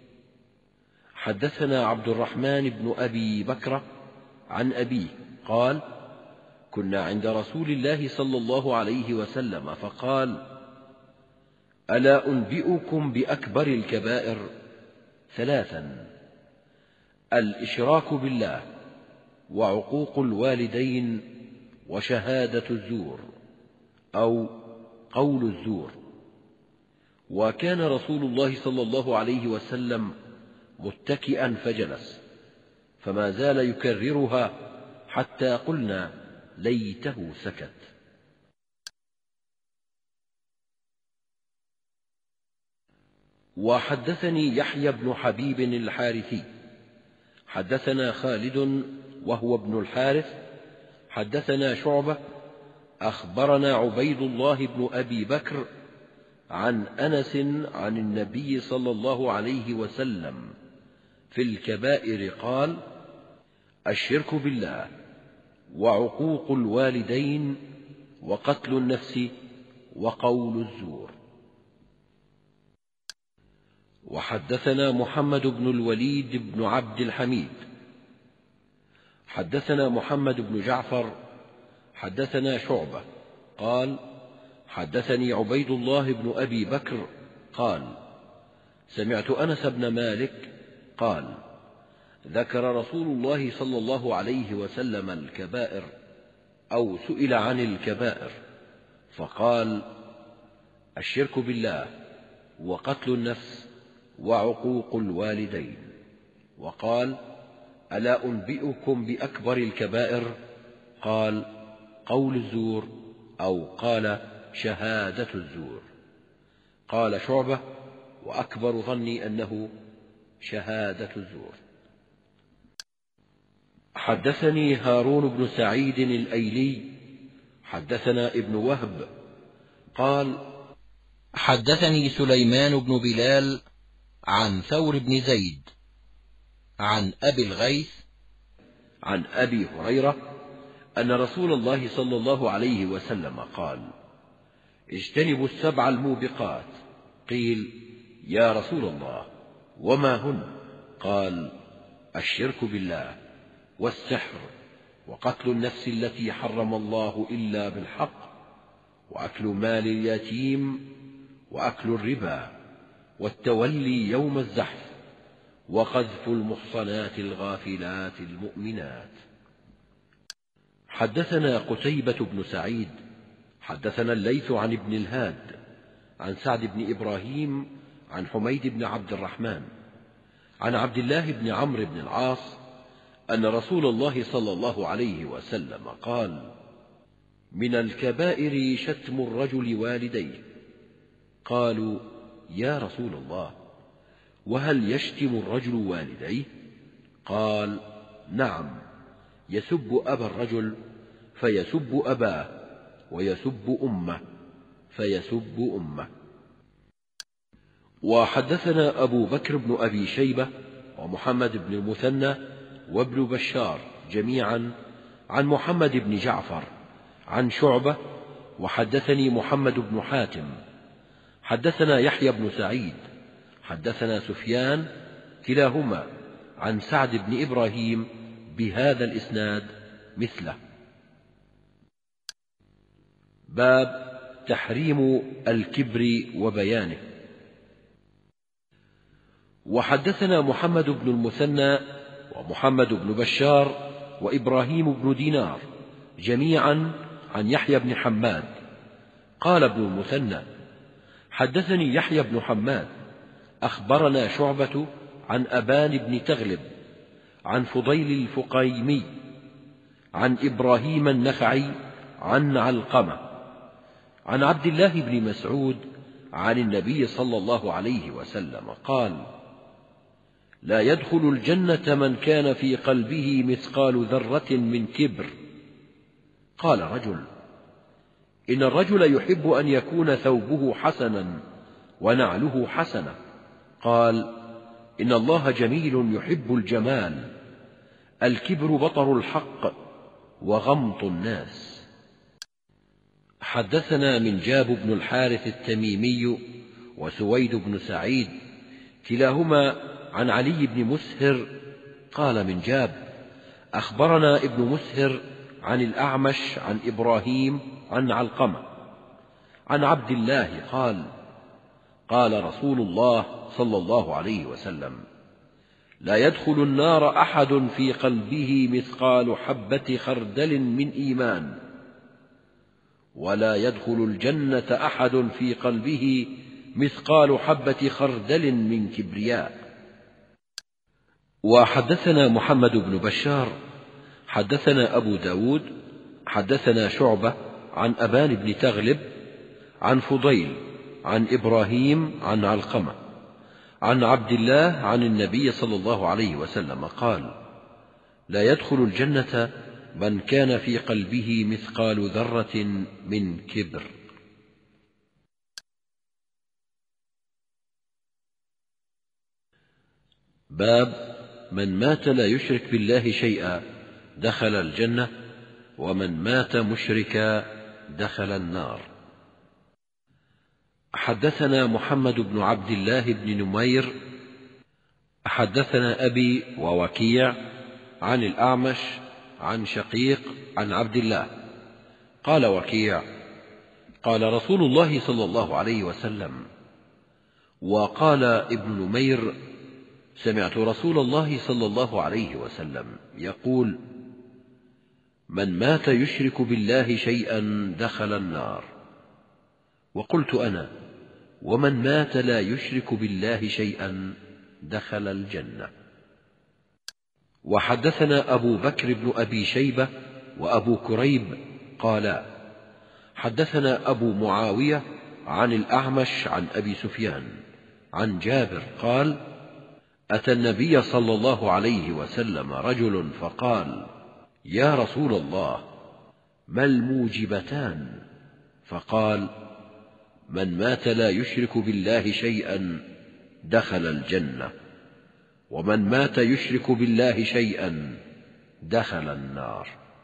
حدثنا عبد الرحمن بن أبي بكر عن أبيه قال: كنا عند رسول الله صلى الله عليه وسلم فقال: ألا أنبئكم بأكبر الكبائر؟ 3: الإشراك بالله، وعقوق الوالدين، وشهادة الزور أو قول الزور. وكان رسول الله صلى الله عليه وسلم متكئا فجلس، فما زال يكررها حتى قلنا ليته سكت. وحدثني يحيى بن حبيب الحارثي حدثنا خالد وهو ابن الحارث حدثنا شعبة أخبرنا عبيد الله بن أبي بكر عن أنس عن النبي صلى الله عليه وسلم في الكبائر قال: الشرك بالله، وعقوق الوالدين، وقتل النفس، وقول الزور. وحدثنا محمد بن الوليد بن عبد الحميد حدثنا محمد بن جعفر حدثنا شعبة قال: حدثني عبيد الله بن أبي بكر قال: سمعت أنس بن مالك قال: ذكر رسول الله صلى الله عليه وسلم الكبائر أو سئل عن الكبائر فقال: الشرك بالله، وقتل النفس، وعقوق الوالدين. وقال: ألا أنبئكم بأكبر الكبائر؟ قال: قول الزور أو قال شهادة الزور. قال شعبة: وأكبر ظني أنه شهادة الزور. حدثني هارون بن سعيد الأيلي حدثنا ابن وهب قال: حدثني سليمان بن بلال عن ثور بن زيد عن أبي الغيث عن أبي هريرة أن رسول الله صلى الله عليه وسلم قال: اجتنبوا السبع الموبقات. قيل: يا رسول الله وما هن؟ قال: الشرك بالله، والسحر، وقتل النفس التي حرم الله إلا بالحق، وأكل مال اليتيم، وأكل الربا، والتولي يوم الزحف، وقذف المحصنات الغافلات المؤمنات. حدثنا قتيبة بن سعيد حدثنا الليث عن ابن الهاد عن سعد بن إبراهيم عن حميد بن عبد الرحمن عن عبد الله بن عمرو بن العاص أن رسول الله صلى الله عليه وسلم قال: من الكبائر شتم الرجل والديه. قالوا: يا رسول الله وهل يشتم الرجل والديه؟ قال: نعم، يسب أبا الرجل فيسب أباه، ويسب أمه فيسب أمه. وحدثنا أبو بكر بن أبي شيبة ومحمد بن المثنى وابن بشار جميعا عن محمد بن جعفر عن شعبة. وحدثني محمد بن حاتم حدثنا يحيى بن سعيد حدثنا سفيان كلاهما عن سعد بن إبراهيم بهذا الإسناد مثله. باب تحريم الكبر وبيانه. وحدثنا محمد بن المثنى ومحمد بن بشار وإبراهيم بن دينار جميعا عن يحيى بن حماد قال ابن المثنى: حدثني يحيى بن حماد أخبرنا شعبة عن أبان بن تغلب عن فضيل الفقيمي عن إبراهيم النخعي عن علقمة عن عبد الله بن مسعود عن النبي صلى الله عليه وسلم قال: لا يدخل الجنة من كان في قلبه مثقال ذرة من كبر. قال رجل: إن الرجل يحب أن يكون ثوبه حسنا ونعله حسنة. قال: إن الله جميل يحب الجمال. الكبر بطر الحق وغمط الناس. حدثنا منجاب بن الحارث التميمي وسويد بن سعيد كلاهما عن علي بن مسهر قال منجاب: أخبرنا ابن مسهر عن الأعمش عن إبراهيم عن علقمة عن عبد الله قال: قال رسول الله صلى الله عليه وسلم: لا يدخل النار أحد في قلبه مثقال حبة خردل من إيمان، ولا يدخل الجنة أحد في قلبه مثقال حبة خردل من كبرياء. وحدثنا محمد بن بشار حدثنا أبو داود حدثنا شعبة عن أبان بن تغلب عن فضيل عن إبراهيم عن علقمة عن عبد الله عن النبي صلى الله عليه وسلم قال: لا يدخل الجنة من كان في قلبه مثقال ذرة من كبر. باب من مات لا يشرك بالله شيئا دخل الجنة، ومن مات مشركا دخل النار. حدثنا محمد بن عبد الله بن نمير حدثنا أبي ووكيع عن الأعمش عن شقيق عن عبد الله قال وكيع: قال رسول الله صلى الله عليه وسلم. وقال ابن نمير: سمعت رسول الله صلى الله عليه وسلم يقول: من مات يشرك بالله شيئا دخل النار. وقلت أنا: ومن مات لا يشرك بالله شيئا دخل الجنة. وحدثنا أبو بكر بن أبي شيبة وأبو كريب قالا: حدثنا أبو معاوية عن الأعمش عن أبي سفيان عن جابر قال: أتى النبي صلى الله عليه وسلم رجل فقال: يا رسول الله، ما الموجبتان؟ فقال: من مات لا يشرك بالله شيئا دخل الجنة، ومن مات يشرك بالله شيئا دخل النار.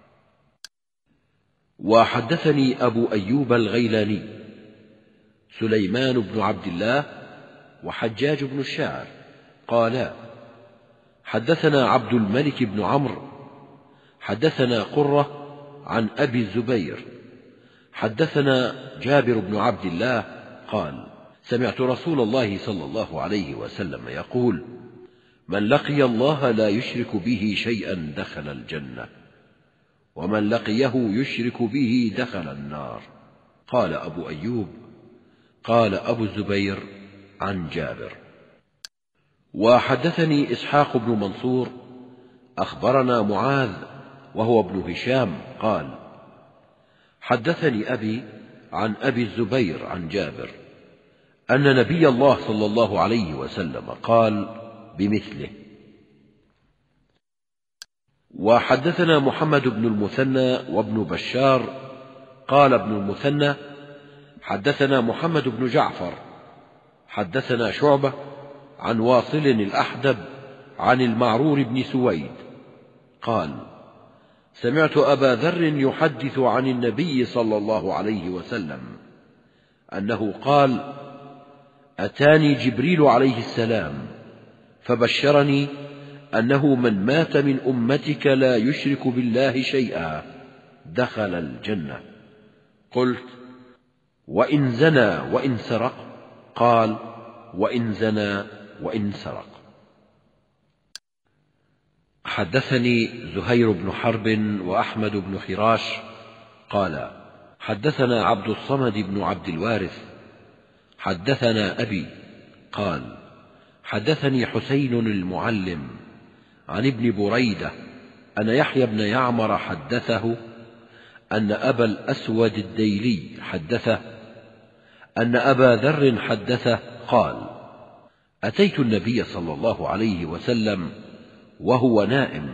وحدثني أبو أيوب الغيلاني سليمان بن عبد الله وحجاج بن الشاعر قالا: حدثنا عبد الملك بن عمرو حدثنا قرة عن أبي الزبير حدثنا جابر بن عبد الله قال: سمعت رسول الله صلى الله عليه وسلم يقول: من لقي الله لا يشرك به شيئا دخل الجنة، ومن لقيه يشرك به دخل النار. قال أبو أيوب: قال أبو الزبير عن جابر. وحدثني إسحاق بن منصور أخبرنا معاذ وهو ابن هشام قال: حدثني أبي عن أبي الزبير عن جابر أن نبي الله صلى الله عليه وسلم قال بمثله. وحدثنا محمد بن المثنى وابن بشار قال ابن المثنى: حدثنا محمد بن جعفر حدثنا شعبة عن واصل الأحدب عن المعرور بن سويد قال: سمعت أبا ذر يحدث عن النبي صلى الله عليه وسلم أنه قال: أتاني جبريل عليه السلام فبشرني أنه من مات من أمتك لا يشرك بالله شيئا دخل الجنة. قلت: وإن زنى وإن سرق؟ قال: وإن زنى وإن سرق. حدثني زهير بن حرب وأحمد بن خراش قال: حدثنا عبد الصمد بن عبد الوارث حدثنا أبي قال: حدثني حسين المعلم عن ابن بريدة أن يحيى بن يعمر حدثه أن أبا الأسود الديلي حدثه أن أبا ذر حدثه قال: أتيت النبي صلى الله عليه وسلم وهو نائم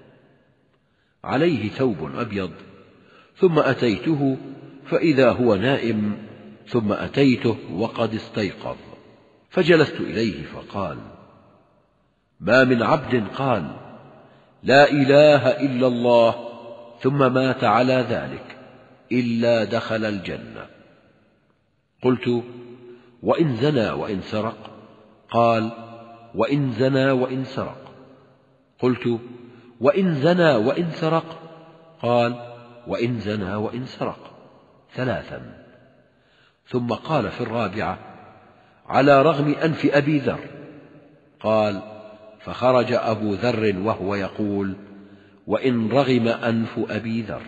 عليه ثوب أبيض، ثم أتيته فإذا هو نائم، ثم أتيته وقد استيقظ، فجلست إليه فقال: ما من عبد قال لا إله إلا الله ثم مات على ذلك إلا دخل الجنة. قلت: وإن زنى وإن سرق؟ قال: وإن زنى وإن سرق. قلت: وإن زنى وإن سرق؟ قال: وإن زنى وإن سرق. 3. ثم قال في الرابعة: على رغم أنف أبي ذر. قال: فخرج أبو ذر وهو يقول: وإن رغم أنف أبي ذر.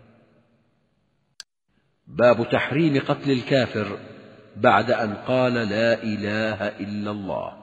باب تحريم قتل الكافر بعد أن قال لا إله إلا الله.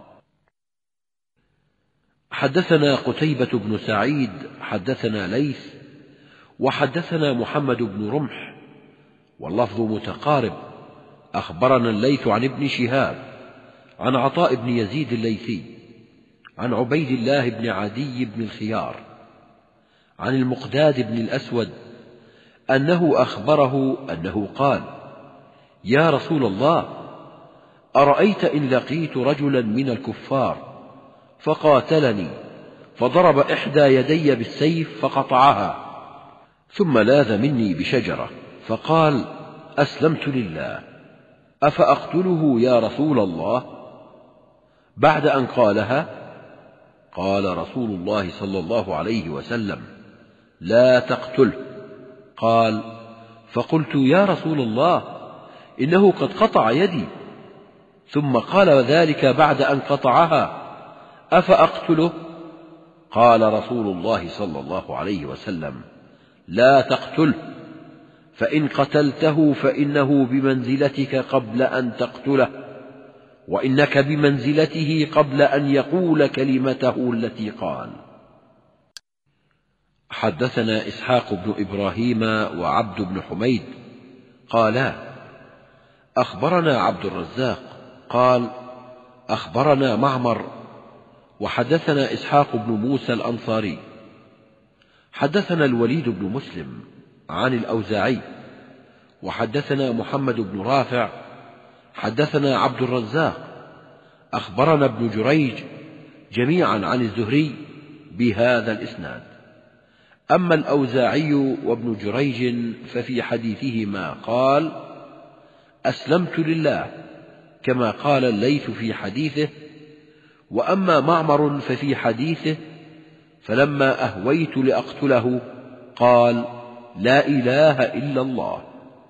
حدثنا قتيبة بن سعيد حدثنا ليث وحدثنا محمد بن رمح واللفظ متقارب. أخبرنا الليث عن ابن شهاب عن عطاء بن يزيد الليثي عن عبيد الله بن عدي بن الخيار عن المقداد بن الأسود أنه أخبره أنه قال: يا رسول الله، أرأيت إن لقيت رجلا من الكفار فقاتلني فضرب إحدى يدي بالسيف فقطعها، ثم لاذ مني بشجرة فقال: أسلمت لله، أفأقتله يا رسول الله؟ بعد أن قالها قال رسول الله صلى الله عليه وسلم: لا تقتله. قال: فقلت: يا رسول الله، إنه قد قطع يدي. ثم قال ذلك بعد أن قطعها: أفأقتله؟ قال رسول الله صلى الله عليه وسلم: لا تقتله، فإن قتلته فإنه بمنزلتك قبل أن تقتله، وإنك بمنزلته قبل أن يقول كلمته التي قال. حدثنا إسحاق بن إبراهيم وعبد بن حميد قالا: أخبرنا عبد الرزاق قال: أخبرنا معمر وحدثنا إسحاق بن موسى الأنصاري حدثنا الوليد بن مسلم عن الأوزاعي وحدثنا محمد بن رافع حدثنا عبد الرزاق أخبرنا ابن جريج جميعا عن الزهري بهذا الإسناد. أما الأوزاعي وابن جريج ففي حديثهما قال: أسلمت لله، كما قال الليث في حديثه. وأما معمر ففي حديثه: فلما أهويت لأقتله قال: لا إله إلا الله.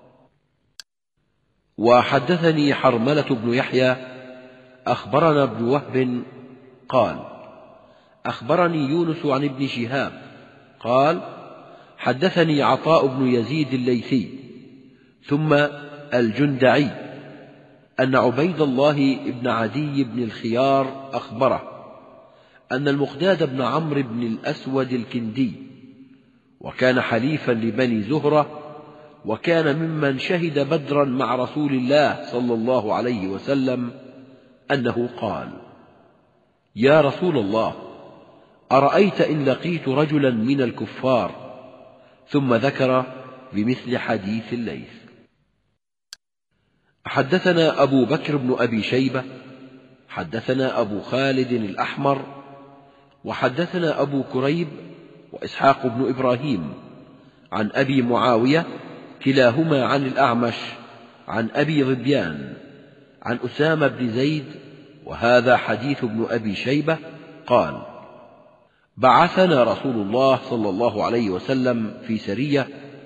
وحدثني حرملة بن يحيى أخبرنا ابن وهب قال: أخبرني يونس عن ابن شهاب قال: حدثني عطاء بن يزيد الليثي ثم الجندعي أن عبيد الله بن عدي بن الخيار أخبره أن المقداد بن عمرو بن الأسود الكندي، وكان حليفا لبني زهرة، وكان ممن شهد بدرا مع رسول الله صلى الله عليه وسلم، أنه قال: يا رسول الله، أرأيت إن لقيت رجلا من الكفار؟ ثم ذكر بمثل حديث الليث. حدثنا أبو بكر بن أبي شيبة حدثنا أبو خالد الأحمر وحدثنا أبو كريب وإسحاق بن إبراهيم عن أبي معاوية كلاهما عن الأعمش عن أبي ظبيان عن أسامة بن زيد، وهذا حديث ابن أبي شيبة، قال: بعثنا رسول الله صلى الله عليه وسلم في سرية،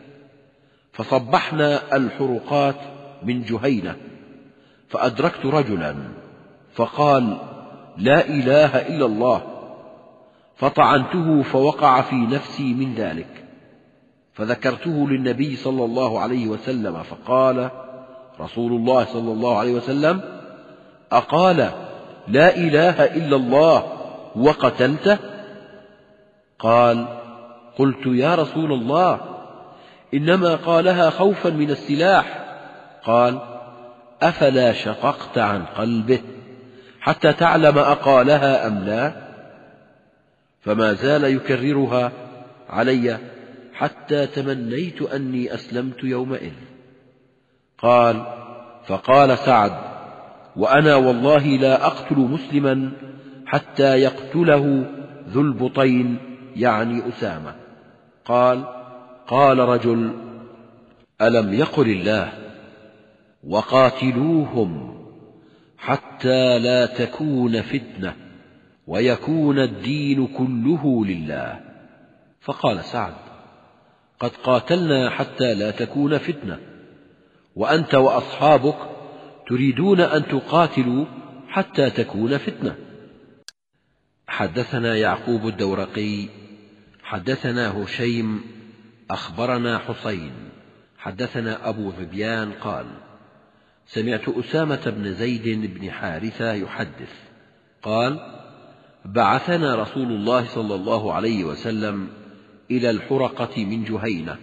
فصبحنا الحرقات من جهينة، فأدركت رجلا فقال: لا إله إلا الله، فطعنته فوقع في نفسي من ذلك، فذكرته للنبي صلى الله عليه وسلم، فقال رسول الله صلى الله عليه وسلم: أقال لا إله إلا الله وقتلته؟ قال: قلت يا رسول الله إنما قالها خوفا من السلاح. قال أفلا شققت عن قلبه حتى تعلم أقالها أم لا؟ فما زال يكررها علي حتى تمنيت أني أسلمت يومئذ. قال فقال سعد وأنا والله لا أقتل مسلما حتى يقتله ذو البطين يعني أسامة. قال رجل ألم يقل الله وقاتلوهم حتى لا تكون فتنة ويكون الدين كله لله؟ فقال سعد قد قاتلنا حتى لا تكون فتنة، وأنت وأصحابك تريدون أن تقاتلوا حتى تكون فتنة. حدثنا يعقوب الدورقي حدثنا هشيم أخبرنا حسين حدثنا أبو ظبيان قال سمعت أسامة بن زيد بن حارثة يحدث قال بعثنا رسول الله صلى الله عليه وسلم إلى الحرقة من جهينة،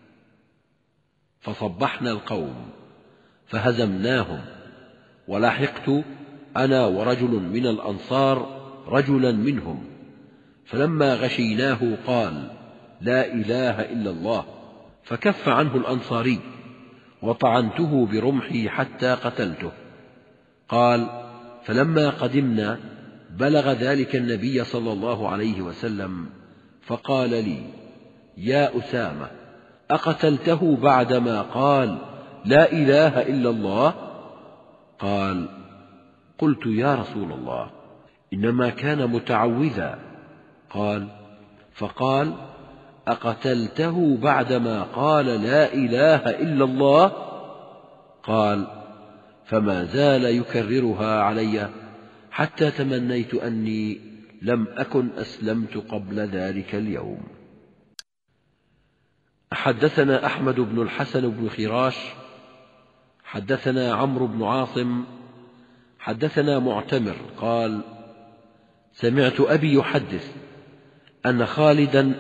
فصبحنا القوم فهزمناهم، ولحقت أنا ورجل من الأنصار رجلا منهم، فلما غشيناه قال لا إله إلا الله، فكف عنه الأنصاري وطعنته برمحي حتى قتلته. قال فلما قدمنا بلغ ذلك النبي صلى الله عليه وسلم فقال لي يا أسامة أقتلته بعدما قال لا إله إلا الله؟ قال قلت يا رسول الله إنما كان متعوذا. فقال أقتلته بعدما قال لا إله إلا الله؟ قال فما زال يكررها علي حتى تمنيت أني لم أكن أسلمت قبل ذلك اليوم. حدثنا أحمد بن الحسن بن خراش حدثنا عمرو بن عاصم حدثنا معتمر قال سمعت أبي يحدث أن خالدا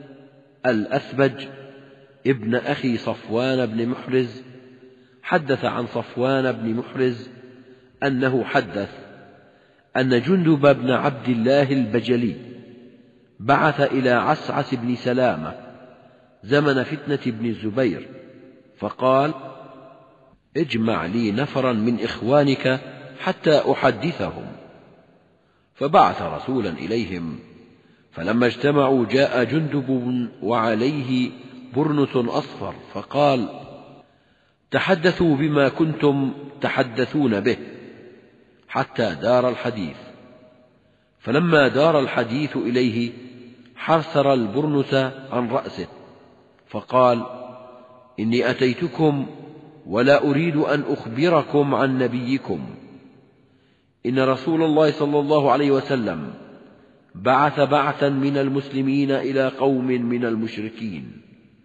الأثبج ابن أخي صفوان بن محرز حدث عن صفوان بن محرز أنه حدث أن جندب بن عبد الله البجلي بعث إلى عسعس بن سلامة زمن فتنة ابن الزبير فقال اجمع لي نفرا من إخوانك حتى أحدثهم، فبعث رسولا إليهم، فلما اجتمعوا جاء جندب وعليه برنس أصفر فقال تحدثوا بما كنتم تحدثون به حتى دار الحديث. فلما دار الحديث إليه حرسر البرنس عن رأسه فقال إني أتيتكم ولا أريد أن أخبركم عن نبيكم، إن رسول الله صلى الله عليه وسلم بعث بعثا من المسلمين إلى قوم من المشركين،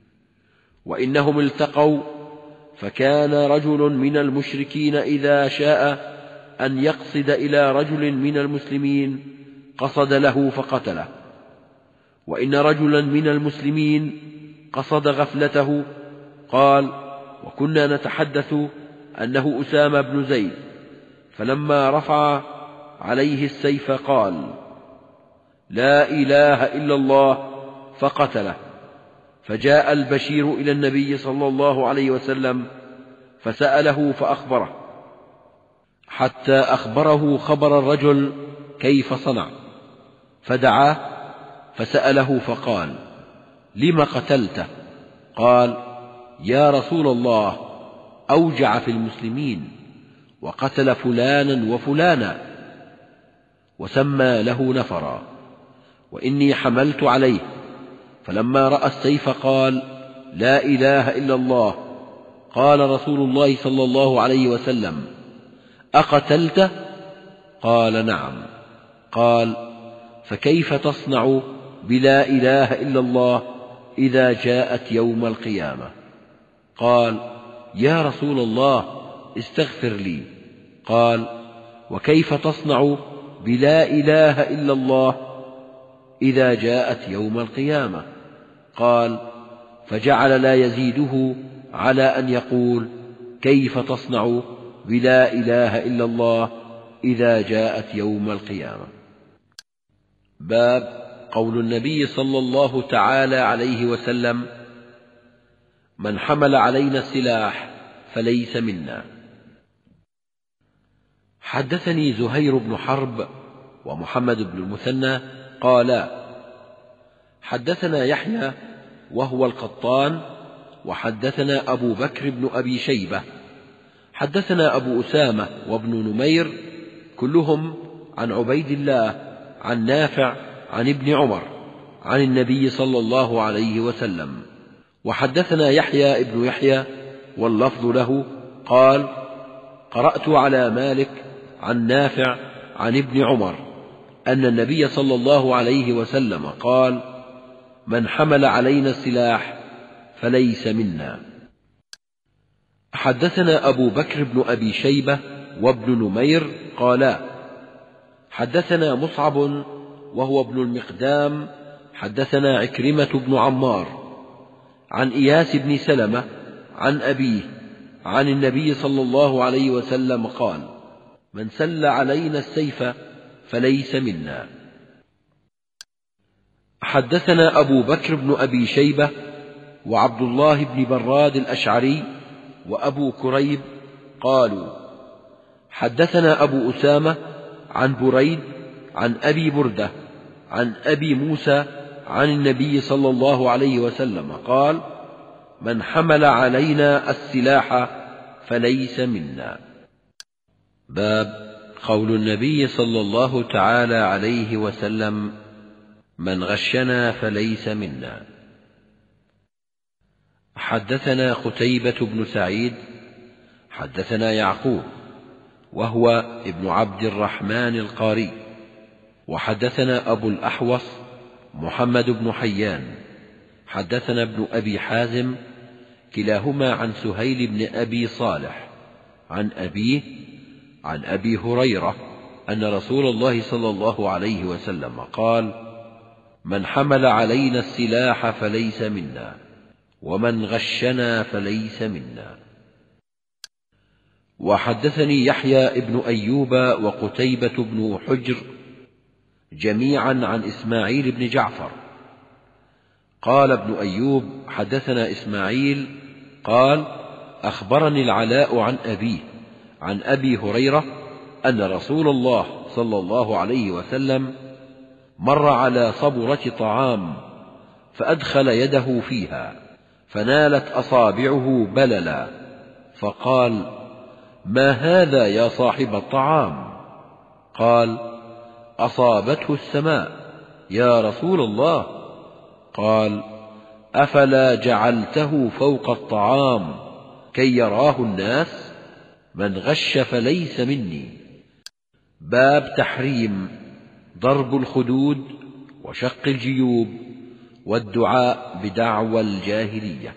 وإنهم التقوا، فكان رجل من المشركين إذا شاء أن يقصد إلى رجل من المسلمين قصد له فقتله، وإن رجلا من المسلمين قصد غفلته. قال وكنا نتحدث أنه أسامة بن زيد، فلما رفع عليه السيف قال لا إله إلا الله فقتله، فجاء البشير إلى النبي صلى الله عليه وسلم فسأله فأخبره حتى أخبره خبر الرجل كيف صنع، فدعاه فسأله فقال لم قتلته؟ قال يا رسول الله أوجع في المسلمين وقتل فلانا وفلانا، وسمى له نفرا، وإني حملت عليه، فلما رأى السيف قال لا إله إلا الله. قال رسول الله صلى الله عليه وسلم أقتلته؟ قال نعم. قال فكيف تصنع بلا إله إلا الله إذا جاءت يوم القيامة؟ قال يا رسول الله استغفر لي. قال وكيف تصنع بلا إله إلا الله إذا جاءت يوم القيامة؟ قال: فجعل لا يزيده على أن يقول: كيف تصنع بلا إله إلا الله إذا جاءت يوم القيامة. باب قول النبي صلى الله تعالى عليه وسلم: من حمل علينا السلاح فليس منا. حدثني زهير بن حرب ومحمد بن المثنى قالا: حدثنا يحيى وهو القطان، وحدثنا أبو بكر بن أبي شيبة، حدثنا أبو أسامة وابن نمير كلهم عن عبيد الله عن نافع عن ابن عمر عن النبي صلى الله عليه وسلم. وحدثنا يحيى ابن يحيى واللفظ له قال: قرأت على مالك عن نافع عن ابن عمر أن النبي صلى الله عليه وسلم قال: من حمل علينا السلاح فليس منا. حدثنا أبو بكر بن أبي شيبة وابن نمير قالا: حدثنا مصعب وهو ابن المقدام، حدثنا عكرمة بن عمار عن إياس بن سلمة عن أبيه عن النبي صلى الله عليه وسلم قال: من سل علينا السيف فليس منا. حدثنا أبو بكر بن أبي شيبة وعبد الله بن براد الأشعري وأبو كريب قالوا: حدثنا أبو أسامة عن بريد عن أبي بردة عن أبي موسى عن النبي صلى الله عليه وسلم قال: من حمل علينا السلاح فليس منا. باب قول النبي صلى الله تعالى عليه وسلم: من غشنا فليس منا. حدثنا قتيبة بن سعيد حدثنا يعقوب وهو ابن عبد الرحمن القاري، وحدثنا أبو الأحوص محمد بن حيان، حدثنا ابن أبي حازم كلاهما عن سهيل بن أبي صالح عن أبيه عن أبي هريرة أن رسول الله صلى الله عليه وسلم قال: من حمل علينا السلاح فليس منا، ومن غشنا فليس منا. وحدثني يحيى ابن أيوب وقتيبة بن حجر جميعا عن إسماعيل بن جعفر قال ابن أيوب: حدثنا إسماعيل قال: أخبرني العلاء عن أبيه عن أبي هريرة أن رسول الله صلى الله عليه وسلم مر على صبرة طعام فأدخل يده فيها فنالت أصابعه بللا، فقال: ما هذا يا صاحب الطعام؟ قال: أصابته السماء يا رسول الله. قال: أفلا جعلته فوق الطعام كي يراه الناس؟ من غش فليس مني. باب تحريم ضرب الخدود وشق الجيوب والدعاء بدعوى الجاهلية.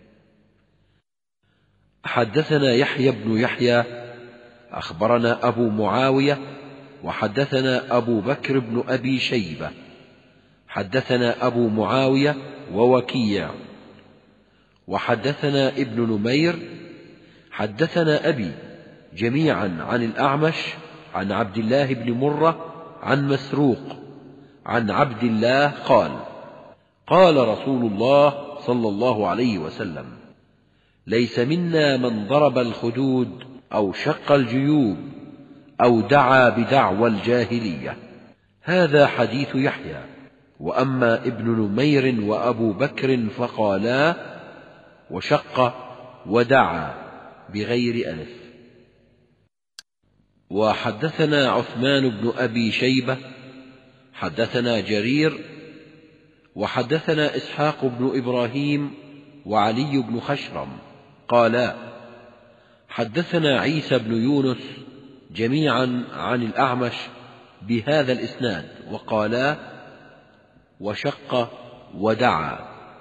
حدثنا يحيى بن يحيى أخبرنا أبو معاوية وحدثنا أبو بكر بن أبي شيبة حدثنا أبو معاوية ووكيع وحدثنا ابن نمير حدثنا أبي جميعا عن الأعمش عن عبد الله بن مرة عن مسروق عن عبد الله قال: قال رسول الله صلى الله عليه وسلم: ليس منا من ضرب الخدود أو شق الجيوب أو دعا بدعوى الجاهلية. هذا حديث يحيى. وأما ابن نمير وأبو بكر فقالا: وشق ودعا بغير ألف. وحدثنا عثمان بن أبي شيبة حدثنا جرير وحدثنا إسحاق بن إبراهيم وعلي بن خشرم قالا: حدثنا عيسى بن يونس جميعا عن الأعمش بهذا الإسناد وقالا: وشق ودعا.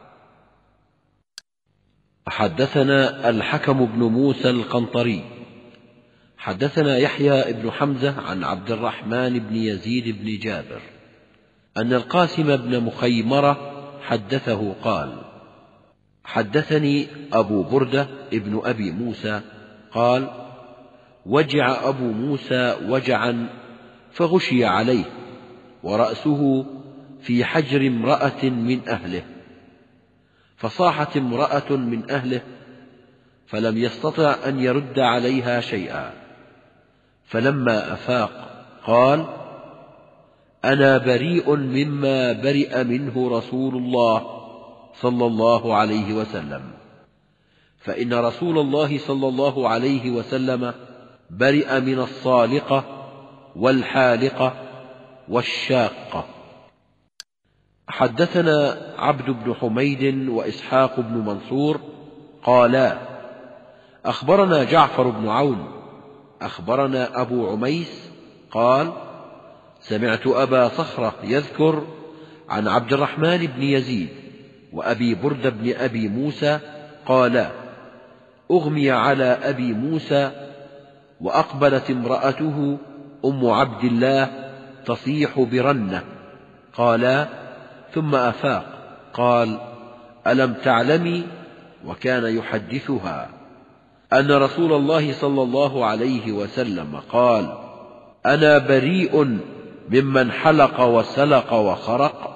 حدثنا الحكم بن موسى القنطري حدثنا يحيى بن حمزة عن عبد الرحمن بن يزيد بن جابر أن القاسم بن مخيمرة حدثه قال: حدثني أبو بردة ابن أبي موسى قال: وجع أبو موسى وجعا فغشي عليه، ورأسه في حجر امرأة من أهله، فصاحت امرأة من أهله فلم يستطع أن يرد عليها شيئا، فلما أفاق قال: أنا بريء مما برئ منه رسول الله صلى الله عليه وسلم، فإن رسول الله صلى الله عليه وسلم برئ من الصالقة والحالقة والشاقة. حدثنا عبد بن حميد وإسحاق بن منصور قالا: أخبرنا جعفر بن عون أخبرنا أبو عميس قال: سمعت أبا صخرة يذكر عن عبد الرحمن بن يزيد وأبي بردة بن أبي موسى قالا: أغمي على أبي موسى وأقبلت امرأته أم عبد الله تصيح برنة، قالا: ثم أفاق قال: ألم تعلمي؟ وكان يحدثها أن رسول الله صلى الله عليه وسلم قال: أنا بريء ممن حلق وسلق وخرق.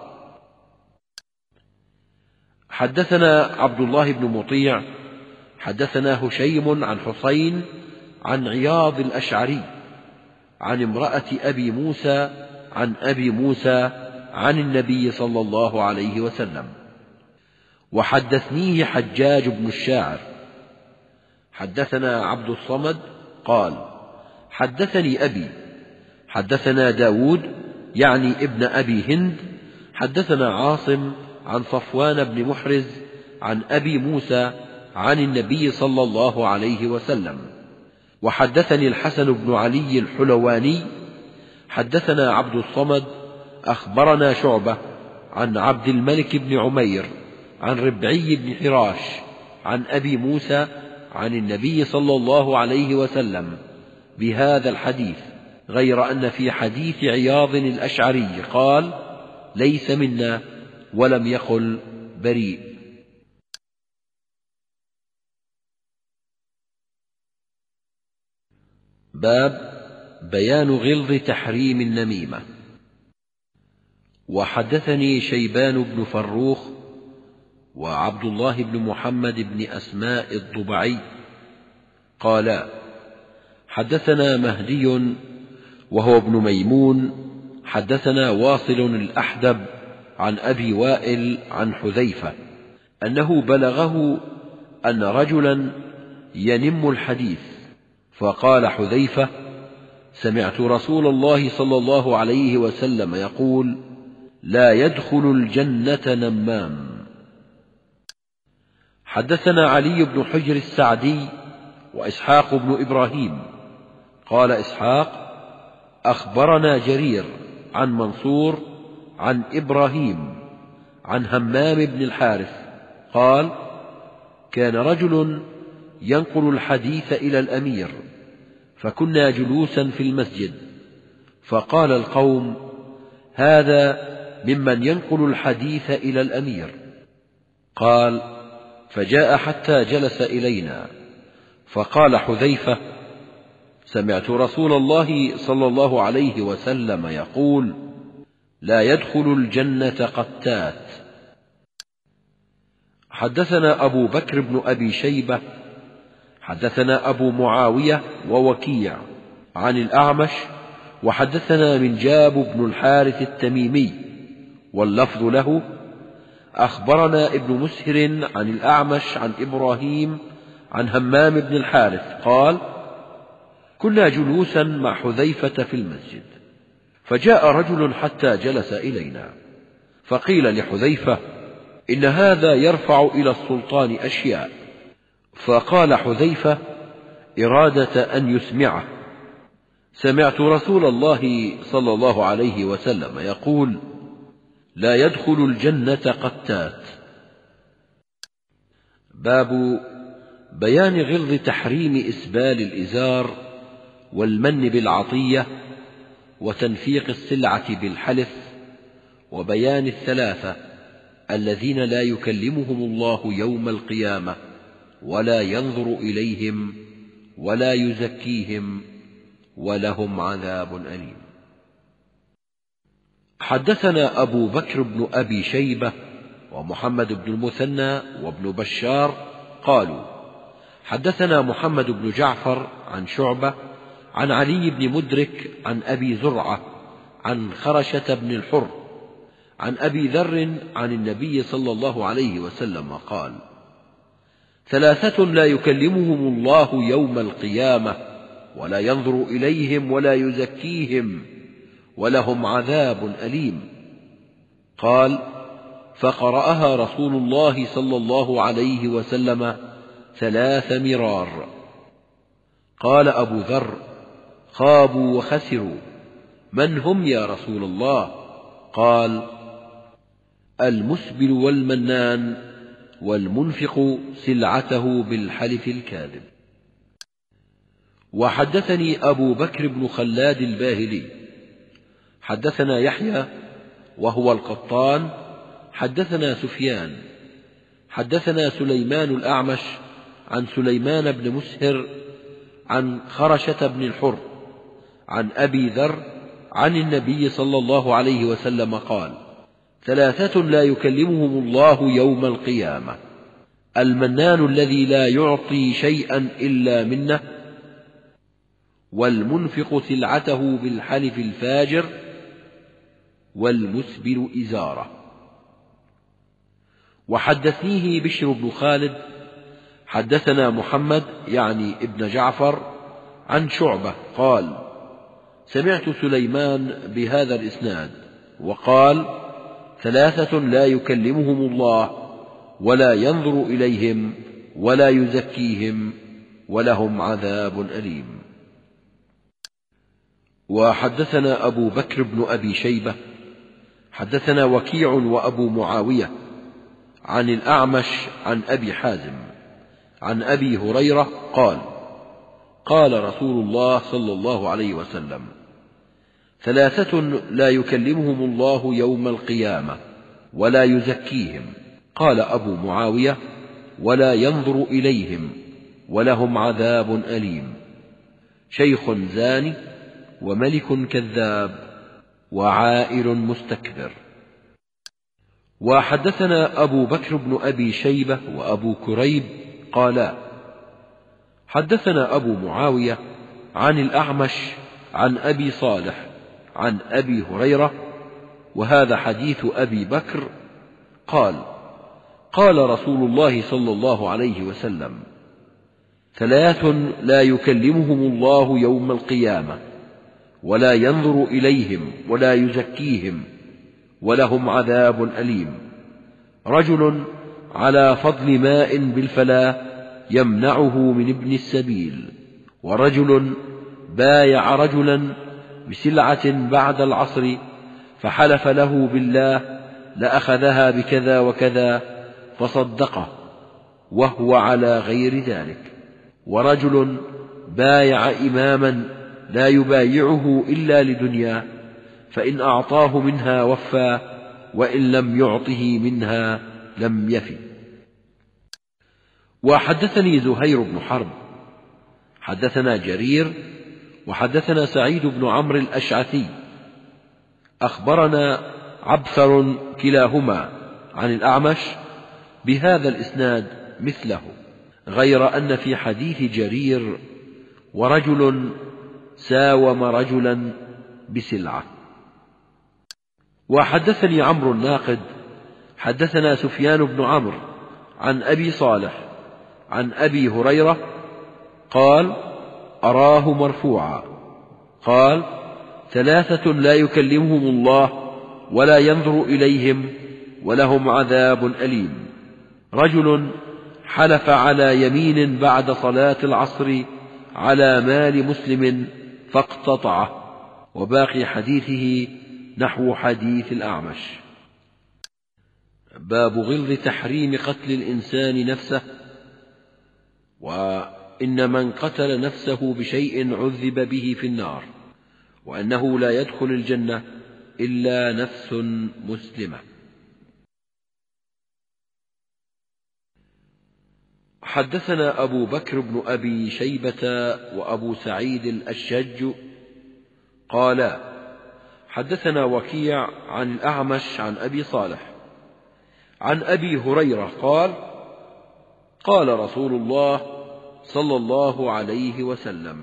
حدثنا عبد الله بن مطيع حدثنا هشيم عن حسين عن عياض الأشعري عن امرأة أبي موسى عن أبي موسى عن النبي صلى الله عليه وسلم. وحدثنيه حجاج بن الشاعر حدثنا عبد الصمد قال: حدثني أبي حدثنا داود يعني ابن أبي هند حدثنا عاصم عن صفوان بن محرز عن أبي موسى عن النبي صلى الله عليه وسلم. وحدثني الحسن بن علي الحلواني حدثنا عبد الصمد أخبرنا شعبة عن عبد الملك بن عمير عن ربعي بن حراش عن أبي موسى عن النبي صلى الله عليه وسلم بهذا الحديث، غير أن في حديث عياض الأشعري قال: ليس منا، ولم يقل بريء. باب بيان غلظ تحريم النميمة. وحدثني شيبان بن فروخ وعبد الله بن محمد بن أسماء الضبعي قالا: حدثنا مهدي وهو ابن ميمون حدثنا واصل الأحدب عن أبي وائل عن حذيفة أنه بلغه أن رجلا ينم الحديث، فقال حذيفة: سمعت رسول الله صلى الله عليه وسلم يقول: لا يدخل الجنة نمام. حدثنا علي بن حجر السعدي وإسحاق بن إبراهيم قال إسحاق: أخبرنا جرير عن منصور عن إبراهيم عن همام بن الحارث قال: كان رجل ينقل الحديث إلى الأمير، فكنا جلوسا في المسجد، فقال القوم: هذا ممن ينقل الحديث إلى الأمير. قال: فجاء حتى جلس إلينا، فقال حذيفة: سمعت رسول الله صلى الله عليه وسلم يقول: لا يدخل الجنة قتات. حدثنا أبو بكر بن أبي شيبة حدثنا أبو معاوية ووكيع عن الأعمش وحدثنا منجاب بن الحارث التميمي واللفظ له: أخبرنا ابن مسهر عن الأعمش عن إبراهيم عن همام بن الحارث قال: كنا جلوسا مع حذيفة في المسجد، فجاء رجل حتى جلس إلينا، فقيل لحذيفة: إن هذا يرفع إلى السلطان أشياء. فقال حذيفة إرادة أن يسمعه: سمعت رسول الله صلى الله عليه وسلم يقول: لا يدخل الجنة قتات. باب بيان غلظ تحريم إسبال الإزار والمن بالعطية وتنفيق السلعة بالحلف وبيان الثلاثة: الذين لا يكلمهم الله يوم القيامة ولا ينظر إليهم ولا يزكيهم ولهم عذاب أليم. حدثنا أبو بكر بن أبي شيبة ومحمد بن المثنى وابن بشار قالوا حدثنا محمد بن جعفر عن شعبة عن علي بن مدرك عن أبي زرعة عن خرشة بن الحر عن أبي ذر عن النبي صلى الله عليه وسلم قال: ثلاثة لا يكلمهم الله يوم القيامة ولا ينظر إليهم ولا يزكيهم ولهم عذاب أليم. قال: فقرأها رسول الله صلى الله عليه وسلم 3 مرار. قال أبو ذر: خابوا وخسروا، من هم يا رسول الله؟ قال: المسبل والمنان والمنفق سلعته بالحلف الكاذب. وحدثني أبو بكر بن خلاد الباهلي حدثنا يحيى وهو القطان حدثنا سفيان حدثنا سليمان الأعمش عن سليمان بن مسهر عن خرشة بن الحر عن أبي ذر عن النبي صلى الله عليه وسلم قال: 3 لا يكلمهم الله يوم القيامة: المنان الذي لا يعطي شيئا إلا منه، والمنفق سلعته بالحلف الفاجر، والمسبل إزاره. وحدثنيه بشر بن خالد حدثنا محمد يعني ابن جعفر عن شعبة قال: سمعت سليمان بهذا الإسناد وقال: 3 لا يكلمهم الله ولا ينظر إليهم ولا يزكيهم ولهم عذاب أليم. وحدثنا أبو بكر بن أبي شيبة حدثنا وكيع وأبو معاوية عن الأعمش عن أبي حازم عن أبي هريرة قال: قال رسول الله صلى الله عليه وسلم: 3 لا يكلمهم الله يوم القيامة ولا يزكيهم. قال أبو معاوية: ولا ينظر إليهم ولهم عذاب أليم: شيخ زاني وملك كذاب وعائل مستكبر. وحدثنا أبو بكر بن أبي شيبة وأبو كريب قالا: حدثنا أبو معاوية عن الأعمش عن أبي صالح عن أبي هريرة، وهذا حديث أبي بكر، قال: قال رسول الله صلى الله عليه وسلم: 3 لا يكلمهم الله يوم القيامة ولا ينظر إليهم ولا يزكيهم ولهم عذاب أليم: رجل على فضل ماء بالفلاة يمنعه من ابن السبيل، ورجل بايع رجلا بسلعة بعد العصر فحلف له بالله لأخذها بكذا وكذا فصدقه وهو على غير ذلك، ورجل بايع إماما لا يبايعه إلا لدنيا، فإن أعطاه منها وفى وإن لم يعطه منها لم يفي. وحدثني زهير بن حرب حدثنا جرير وحدثنا سعيد بن عمرو الأشعثي أخبرنا عبثر كلاهما عن الأعمش بهذا الإسناد مثله، غير أن في حديث جرير: ورجل ساوم رجلا بسلعة. وحدثني عمرو الناقد حدثنا سفيان بن عمرو عن أبي صالح عن أبي هريرة قال: أراه مرفوعا، قال: 3 لا يكلمهم الله ولا ينظر إليهم ولهم عذاب أليم: رجل حلف على يمين بعد صلاة العصر على مال مسلم فاقتطعه. وباقي حديثه نحو حديث الأعمش. باب غلظ تحريم قتل الإنسان نفسه. وإن من قتل نفسه بشيء عذب به في النار، وأنه لا يدخل الجنة إلا نفس مسلمة. حدثنا أبو بكر بن أبي شيبة وأبو سعيد الأشج قالا حدثنا وكيع عن الأعمش عن أبي صالح عن أبي هريرة قال قال رسول الله صلى الله عليه وسلم: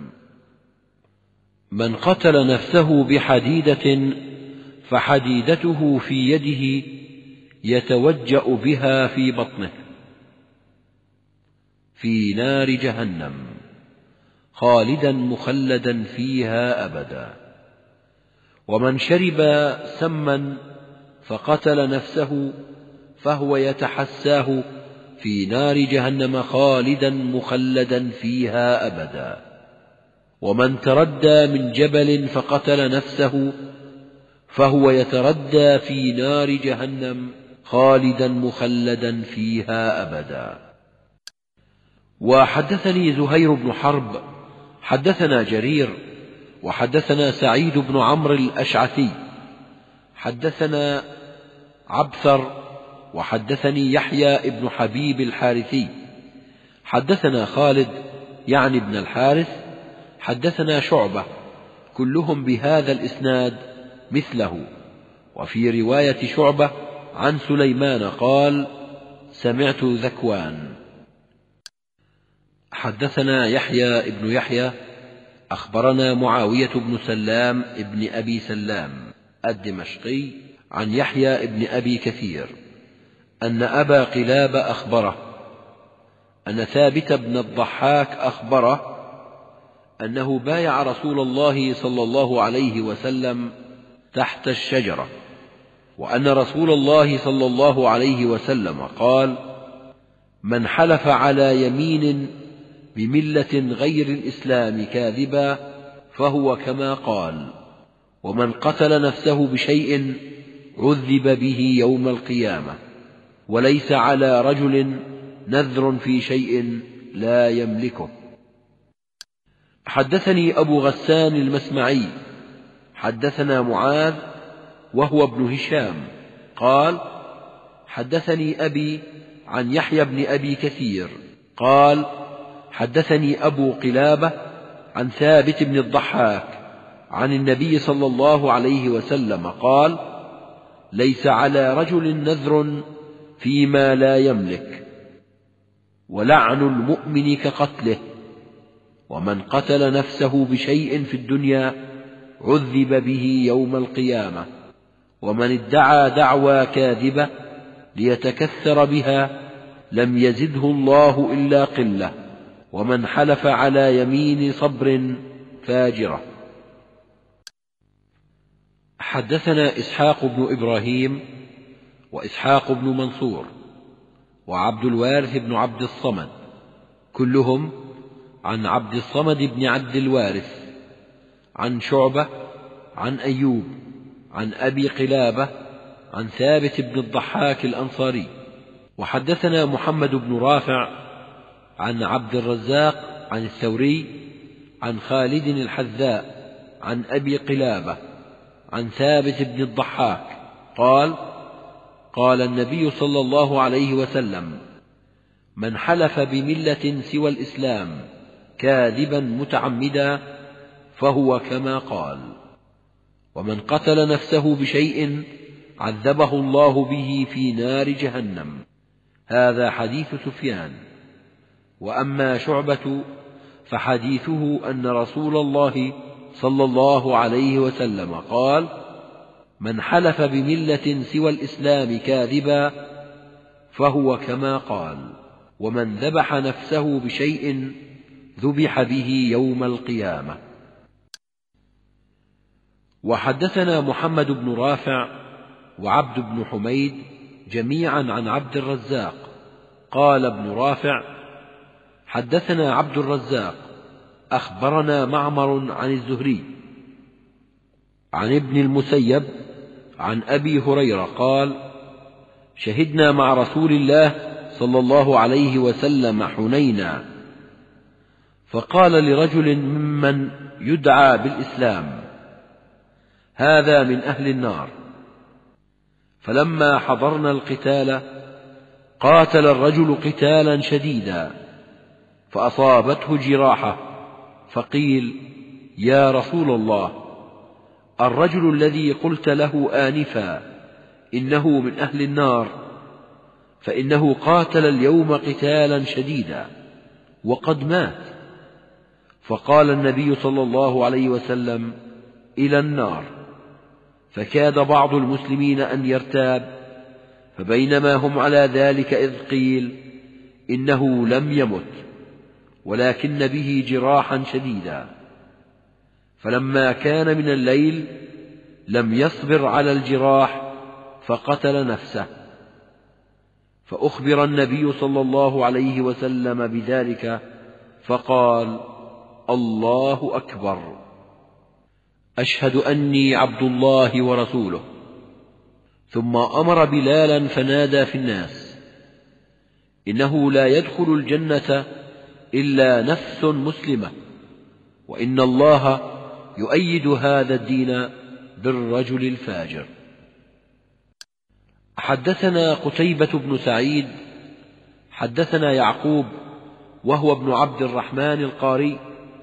من قتل نفسه بحديدة فحديدته في يده يتوجأ بها في بطنه في نار جهنم خالدا مخلدا فيها أبدا. ومن شرب سما فقتل نفسه فهو يتحساه في نار جهنم خالدا مخلدا فيها أبدا. ومن تردى من جبل فقتل نفسه فهو يتردى في نار جهنم خالدا مخلدا فيها أبدا. وحدثني زهير بن حرب حدثنا جرير وحدثنا سعيد بن عمرو الأشعثي حدثنا عبثر وحدثني يحيى بن حبيب الحارثي حدثنا خالد يعني ابن الحارث حدثنا شعبة كلهم بهذا الإسناد مثله. وفي رواية شعبة عن سليمان قال: سمعت ذكوان. حدثنا يحيى بن يحيى أخبرنا معاوية بن سلام ابن أبي سلام الدمشقي عن يحيى بن أبي كثير أن أبا قلاب أخبره أن ثابت بن الضحاك أخبره أنه بايع رسول الله صلى الله عليه وسلم تحت الشجرة، وأن رسول الله صلى الله عليه وسلم قال: من حلف على يمين بملة غير الإسلام كاذبا فهو كما قال، ومن قتل نفسه بشيء عذب به يوم القيامة، وليس على رجل نذر في شيء لا يملكه. حدثني أبو غسان المسمعي حدثنا معاذ وهو ابن هشام قال: حدثني أبي عن يحيى بن أبي كثير قال: حدثني أبو قلابة عن ثابت بن الضحاك عن النبي صلى الله عليه وسلم قال: ليس على رجل نذر فيما لا يملك، ولعن المؤمن كقتله، ومن قتل نفسه بشيء في الدنيا عذب به يوم القيامة، ومن ادعى دعوى كاذبة ليتكثر بها لم يزده الله إلا قلة، ومن حلف على يمين صبر فاجرة. حدثنا إسحاق بن إبراهيم وإسحاق بن منصور وعبد الوارث بن عبد الصمد كلهم عن عبد الصمد بن عبد الوارث عن شعبة عن أيوب عن أبي قلابة عن ثابت بن الضحاك الأنصاري. وحدثنا محمد بن رافع عن عبد الرزاق عن الثوري عن خالد الحذاء عن أبي قلابة عن ثابت بن الضحاك قال: قال النبي صلى الله عليه وسلم: من حلف بملة سوى الإسلام كاذبا متعمدا فهو كما قال، ومن قتل نفسه بشيء عذبه الله به في نار جهنم. هذا حديث سفيان. وأما شعبة فحديثه أن رسول الله صلى الله عليه وسلم قال: من حلف بملة سوى الإسلام كاذبا فهو كما قال، ومن ذبح نفسه بشيء ذبح به يوم القيامة. وحدثنا محمد بن رافع وعبد بن حميد جميعا عن عبد الرزاق قال ابن رافع: حدثنا عبد الرزاق أخبرنا معمر عن الزهري عن ابن المسيب عن أبي هريرة قال: شهدنا مع رسول الله صلى الله عليه وسلم حنينا، فقال لرجل ممن يدعى بالإسلام: هذا من أهل النار. فلما حضرنا القتال قاتل الرجل قتالا شديدا فأصابته جراحة، فقيل: يا رسول الله، الرجل الذي قلت له آنفا إنه من أهل النار، فإنه قاتل اليوم قتالا شديدا وقد مات. فقال النبي صلى الله عليه وسلم: إلى النار. فكاد بعض المسلمين أن يرتاب، فبينما هم على ذلك إذ قيل: إنه لم يمت ولكن به جراحا شديدا. فلما كان من الليل لم يصبر على الجراح فقتل نفسه، فأخبر النبي صلى الله عليه وسلم بذلك فقال: الله أكبر، أشهد أني عبد الله ورسوله. ثم أمر بلالا فنادى في الناس: إنه لا يدخل الجنة إلا نفس مسلمة، وإن الله يؤيد هذا الدين بالرجل الفاجر. حدثنا قتيبة بن سعيد حدثنا يعقوب وهو ابن عبد الرحمن القاري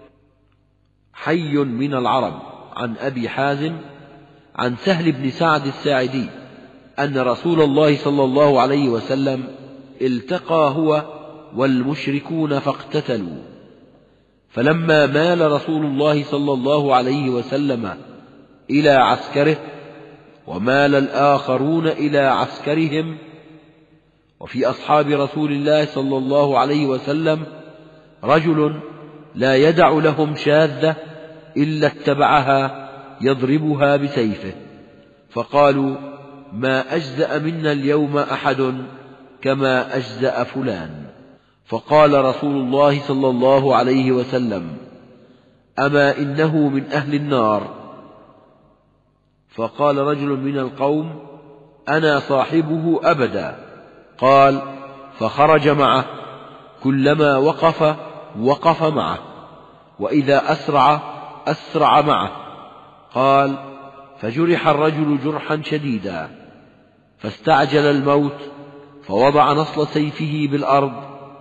حي من العرب عن أبي حازم عن سهل بن سعد الساعدي أن رسول الله صلى الله عليه وسلم التقى هو والمشركون فاقتتلوا، فلما مال رسول الله صلى الله عليه وسلم إلى عسكره ومال الآخرون إلى عسكرهم، وفي أصحاب رسول الله صلى الله عليه وسلم رجل لا يدع لهم شاذة إلا اتبعها يضربها بسيفه، فقالوا: ما أجزأ منا اليوم أحد كما أجزأ فلان. فقال رسول الله صلى الله عليه وسلم: أما إنه من أهل النار. فقال رجل من القوم: أنا صاحبه أبدا. قال: فخرج معه، كلما وقف معه، وإذا أسرع معه. قال: فجرح الرجل جرحا شديدا، فاستعجل الموت، فوضع نصل سيفه بالأرض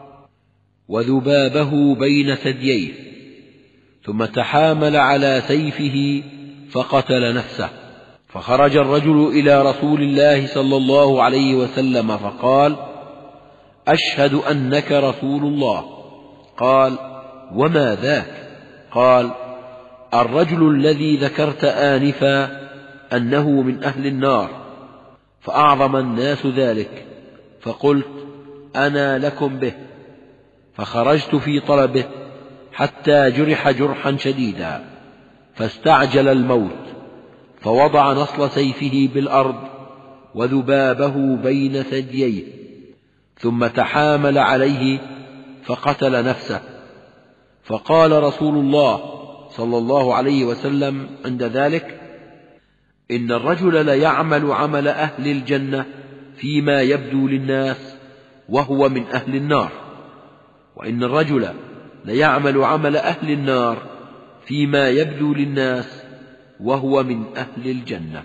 وذبابه بين ثدييه، ثم تحامل على سيفه فقتل نفسه. فخرج الرجل إلى رسول الله صلى الله عليه وسلم فقال: أشهد أنك رسول الله. قال: وما ذاك؟ قال: الرجل الذي ذكرت آنفا أنه من أهل النار. فأعظم الناس ذلك، فقلت: أنا لكم به. فخرجت في طلبه حتى جرح جرحا شديدا، فاستعجل الموت، فوضع نصل سيفه بالأرض وذبابه بين ثدييه، ثم تحامل عليه فقتل نفسه. فقال رسول الله صلى الله عليه وسلم عند ذلك: إن الرجل ليعمل عمل أهل الجنة فيما يبدو للناس وهو من أهل النار، وإن الرجل ليعمل عمل أهل النار فيما يبدو للناس وهو من أهل الجنة.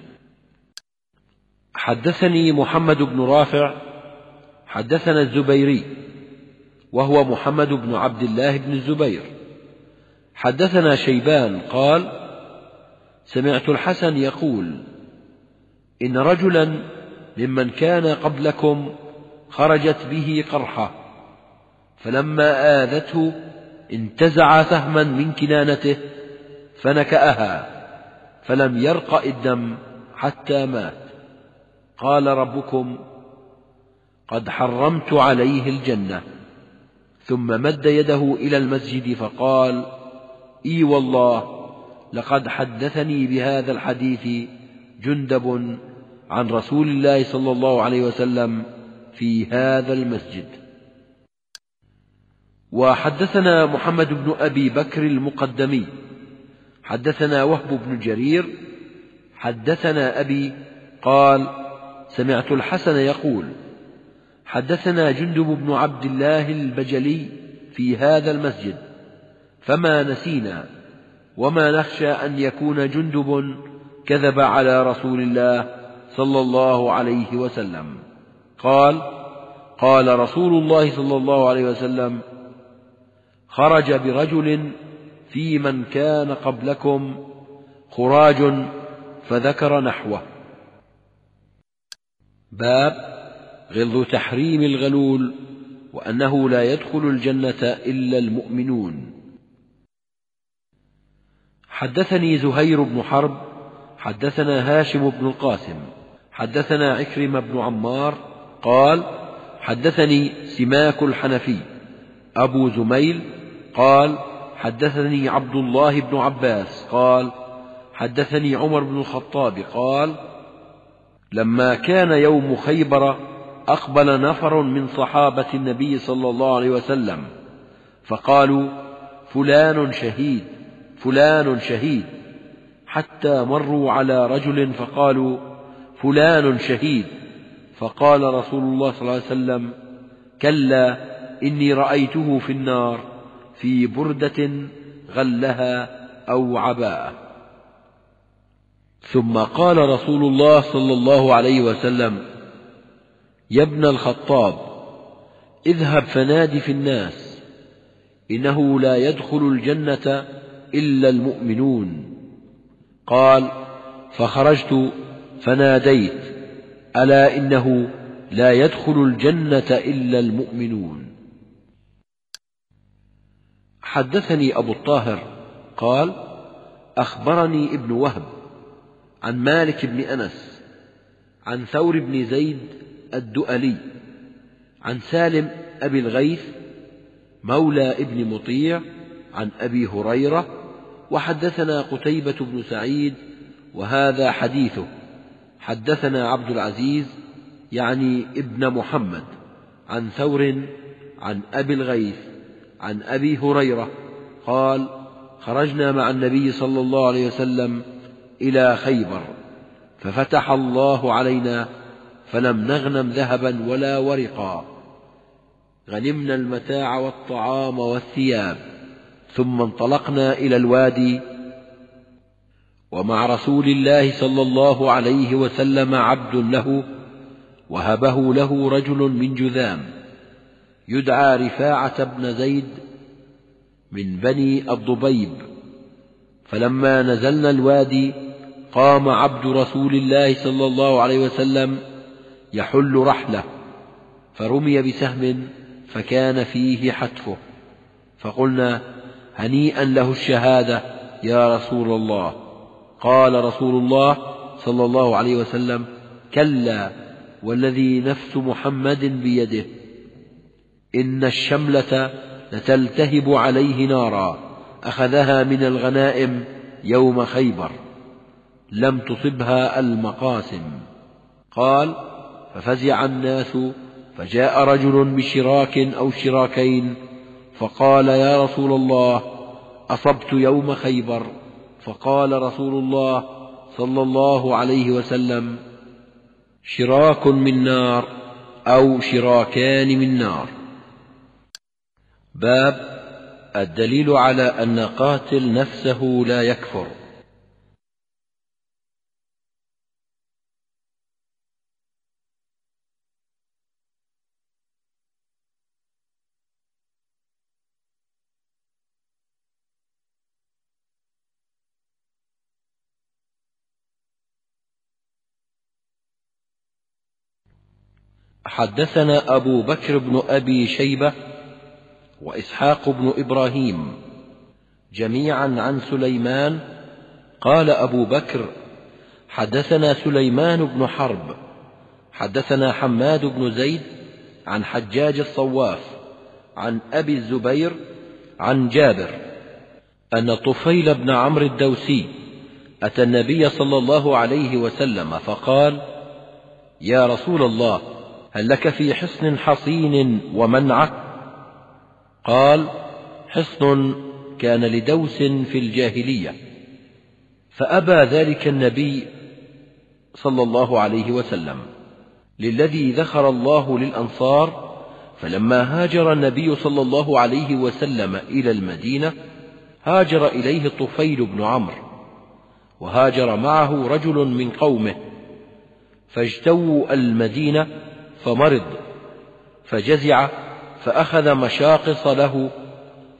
حدثني محمد بن رافع حدثنا الزبيري وهو محمد بن عبد الله بن الزبير حدثنا شيبان قال: سمعت الحسن يقول: إن رجلا ممن كان قبلكم خرجت به قرحة، فلما آذته انتزع سهما من كنانته فنكأها، فلم يرقأ الدم حتى مات. قال ربكم: قد حرمت عليه الجنة. ثم مد يده إلى المسجد فقال: إي والله، لقد حدثني بهذا الحديث جندب عن رسول الله صلى الله عليه وسلم في هذا المسجد. وحدثنا محمد بن أبي بكر المقدمي حدثنا وهب بن جرير حدثنا أبي قال: سمعت الحسن يقول: حدثنا جندب بن عبد الله البجلي في هذا المسجد، فما نسينا، وما نخشى أن يكون جندب كذب على رسول الله صلى الله عليه وسلم. قال: قال رسول الله صلى الله عليه وسلم: خرج برجل في من كان قبلكم خراج، فذكر نحوه. باب غلظ تحريم الغلول وأنه لا يدخل الجنة إلا المؤمنون. حدثني زهير بن حرب حدثنا هاشم بن القاسم حدثنا عكرمة بن عمار قال حدثني سماك الحنفي أبو زميل قال حدثني عبد الله بن عباس قال حدثني عمر بن الخطاب قال لما كان يوم خيبر أقبل نفر من صحابة النبي صلى الله عليه وسلم فقالوا فلان شهيد فلان شهيد، حتى مروا على رجل فقالوا فلان شهيد، فقال رسول الله صلى الله عليه وسلم كلا إني رأيته في النار في بردة غلها أو عباءة. ثم قال رسول الله صلى الله عليه وسلم يا ابن الخطاب اذهب فنادي في الناس إنه لا يدخل الجنة إلا المؤمنون. قال فخرجت فناديت ألا إنه لا يدخل الجنة إلا المؤمنون. حدثني أبو الطاهر قال أخبرني ابن وهب عن مالك بن أنس عن ثور بن زيد الدؤلي عن سالم أبي الغيث مولى ابن مطيع عن أبي هريرة. وحدثنا قتيبة بن سعيد وهذا حديثه. حدثنا عبد العزيز يعني ابن محمد عن ثور عن أبي الغيث عن أبي هريرة قال خرجنا مع النبي صلى الله عليه وسلم إلى خيبر ففتح الله علينا فلم نغنم ذهبا ولا ورقا، غنمنا المتاع والطعام والثياب، ثم انطلقنا إلى الوادي ومع رسول الله صلى الله عليه وسلم عبد له وهبه له رجل من جذام يدعى رفاعة بن زيد من بني الضبيب. فلما نزلنا الوادي قام عبد رسول الله صلى الله عليه وسلم يحل رحله فرمي بسهم فكان فيه حتفه، فقلنا هنيئا له الشهادة يا رسول الله. قال رسول الله صلى الله عليه وسلم كلا والذي نفس محمد بيده إن الشملة لتلتهب عليه نارا أخذها من الغنائم يوم خيبر لم تصبها المقاسم. قال ففزع الناس فجاء رجل بشراك أو شراكين فقال يا رسول الله أصبت يوم خيبر. فقال رسول الله صلى الله عليه وسلم شراك من نار أو شراكان من نار. باب الدليل على أن قاتل نفسه لا يكفر. حدثنا أبو بكر بن أبي شيبة وإسحاق بن إبراهيم جميعا عن سليمان قال أبو بكر حدثنا سليمان بن حرب حدثنا حماد بن زيد عن حجاج الصواف عن أبي الزبير عن جابر أن طفيل بن عمرو الدوسي أتى النبي صلى الله عليه وسلم فقال يا رسول الله هل لك في حصن حصين ومنعة؟ قال حصن كان لدوس في الجاهلية، فأبى ذلك النبي صلى الله عليه وسلم للذي ذخر الله للأنصار. فلما هاجر النبي صلى الله عليه وسلم إلى المدينة هاجر إليه طفيل بن عمرو وهاجر معه رجل من قومه، فاجتووا المدينة فمرض فجزع فأخذ مشاقص له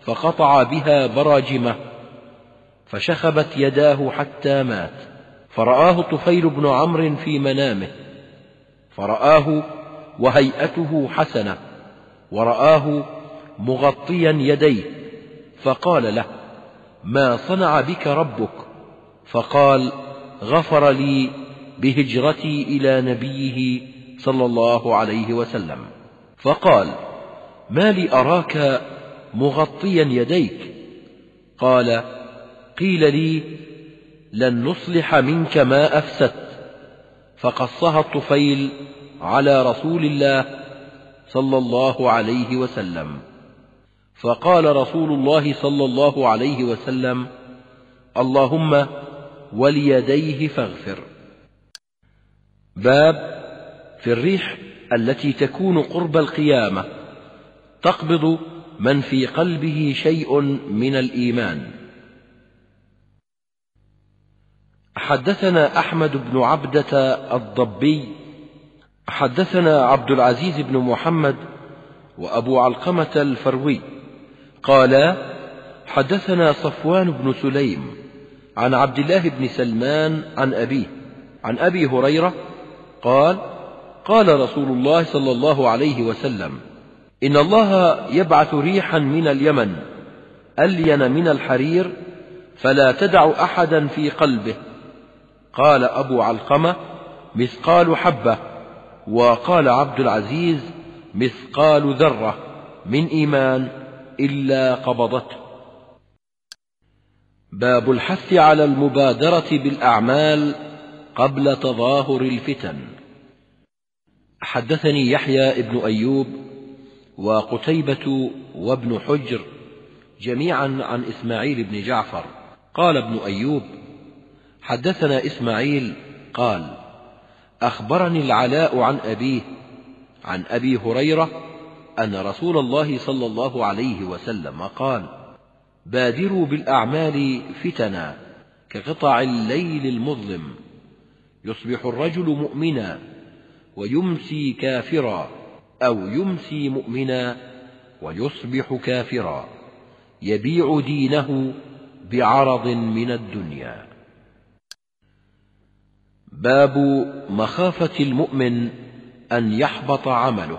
فقطع بها براجمه فشخبت يداه حتى مات. فرآه طفيل بن عمرو في منامه، فرآه وهيئته حسنة، ورآه مغطيا يديه، فقال له: ما صنع بك ربك؟ فقال: غفر لي بهجرتي إلى نبيه صلى الله عليه وسلم. فقال: ما لي أراك مغطيا يديك؟ قال: قيل لي لن نصلح منك ما أفسدت. فقصها الطفيل على رسول الله صلى الله عليه وسلم. فقال رسول الله صلى الله عليه وسلم: اللهم وليديه فاغفر. باب في الريح التي تكون قرب القيامة تقبض من في قلبه شيء من الإيمان. حدثنا أحمد بن عبدة الضبي حدثنا عبد العزيز بن محمد وأبو علقمة الفروي قالا: حدثنا صفوان بن سليم عن عبد الله بن سلمان عن أبيه عن أبي هريرة قال: قال رسول الله صلى الله عليه وسلم: إن الله يبعث ريحا من اليمن ألين من الحرير فلا تدع أحدا في قلبه. قال أبو علقمة: مثقال حبة. وقال عبد العزيز: مثقال ذرة من إيمان إلا قبضته. باب الحث على المبادرة بالأعمال قبل تظاهر الفتن. حدثني يحيى ابن أيوب وقتيبة وابن حجر جميعا عن إسماعيل بن جعفر قال ابن أيوب: حدثنا إسماعيل قال: أخبرني العلاء عن أبيه عن أبي هريرة أن رسول الله صلى الله عليه وسلم قال: بادروا بالأعمال فتنا كقطع الليل المظلم، يصبح الرجل مؤمنا ويمسي كافرا، أو يمسي مؤمنا ويصبح كافرا، يبيع دينه بعرض من الدنيا. باب مخافة المؤمن أن يحبط عمله.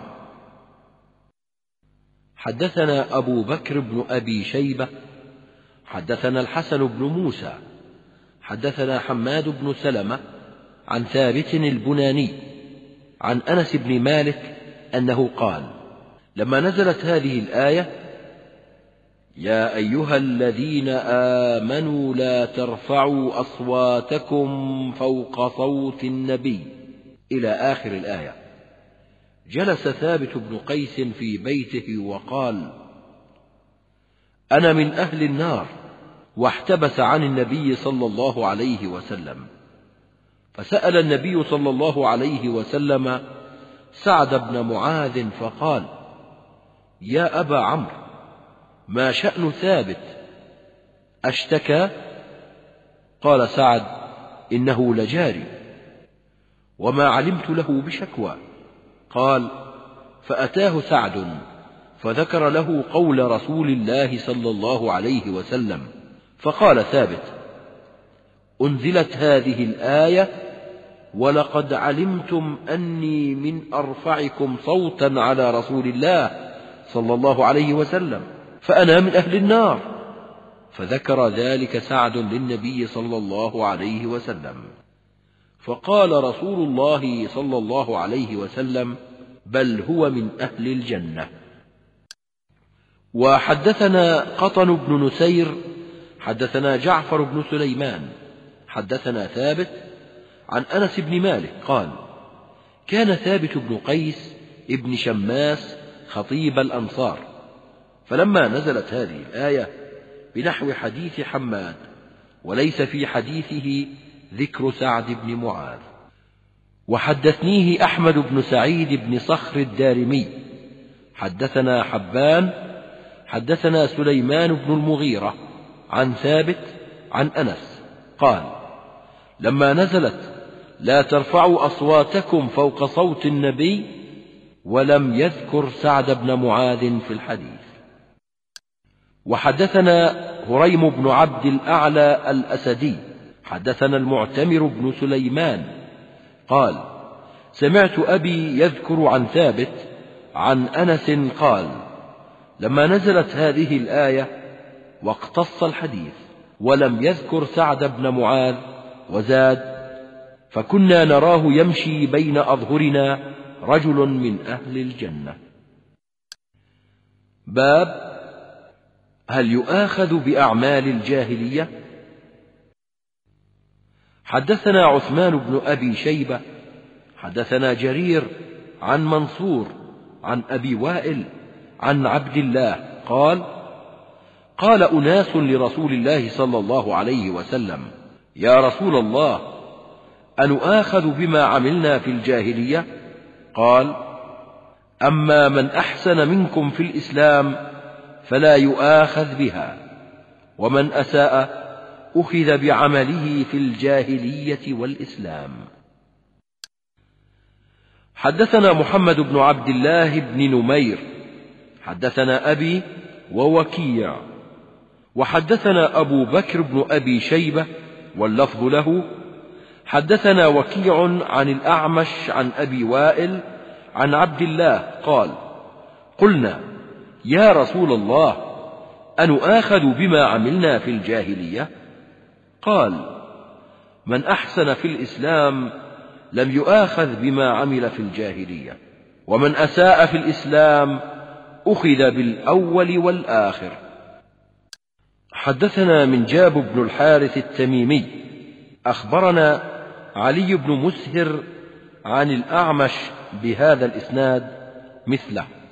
حدثنا أبو بكر بن أبي شيبة حدثنا الحسن بن موسى حدثنا حماد بن سلمة عن ثابت البناني عن أنس بن مالك أنه قال: لما نزلت هذه الآية: يا أيها الذين آمنوا لا ترفعوا أصواتكم فوق صوت النبي إلى آخر الآية، جلس ثابت بن قيس في بيته وقال: أنا من أهل النار، واحتبس عن النبي صلى الله عليه وسلم. فسأل النبي صلى الله عليه وسلم سعد بن معاذ فقال: يا أبا عمرو، ما شأن ثابت؟ أشتكى؟ قال سعد: إنه لجاري، وما علمت له بشكوى. قال: فأتاه سعد فذكر له قول رسول الله صلى الله عليه وسلم، فقال ثابت: أنزلت هذه الآية: ولقد علمتم أني من أرفعكم صوتا على رسول الله صلى الله عليه وسلم، فأنا من أهل النار. فذكر ذلك سعد للنبي صلى الله عليه وسلم، فقال رسول الله صلى الله عليه وسلم: بل هو من أهل الجنة. وحدثنا قطن بن نسير حدثنا جعفر بن سليمان حدثنا ثابت عن أنس بن مالك قال: كان ثابت بن قيس ابن شماس خطيب الأنصار، فلما نزلت هذه الآية بنحو حديث حماد، وليس في حديثه ذكر سعد بن معاذ. وحدثنيه أحمد بن سعيد بن صخر الدارمي حدثنا حبان حدثنا سليمان بن المغيرة عن ثابت عن أنس قال: لما نزلت لا ترفعوا أصواتكم فوق صوت النبي، ولم يذكر سعد بن معاذ في الحديث. وحدثنا هريم بن عبد الأعلى الأسدي حدثنا المعتمر بن سليمان قال سمعت أبي يذكر عن ثابت عن أنس قال لما نزلت هذه الآية واقتص الحديث ولم يذكر سعد بن معاذ وزاد فكنا نراه يمشي بين أظهرنا رجل من أهل الجنة. باب هل يؤاخذ بأعمال الجاهلية؟ حدثنا عثمان بن أبي شيبة حدثنا جرير عن منصور عن أبي وائل عن عبد الله قال قال أناس لرسول الله صلى الله عليه وسلم يا رسول الله أنؤاخذ بما عملنا في الجاهلية؟ قال أما من أحسن منكم في الإسلام فلا يؤاخذ بها ومن أساء أخذ بعمله في الجاهلية والإسلام. حدثنا محمد بن عبد الله بن نمير حدثنا أبي ووكيع وحدثنا أبو بكر بن أبي شيبة واللفظ له حدثنا وكيع عن الأعمش عن أبي وائل عن عبد الله قال قلنا يا رسول الله أنؤاخذ بما عملنا في الجاهلية؟ قال من أحسن في الإسلام لم يؤاخذ بما عمل في الجاهلية ومن أساء في الإسلام أخذ بالأول والآخر. حدثنا منجاب بن الحارث التميمي أخبرنا علي بن مسهر عن الأعمش بهذا الإسناد مثله.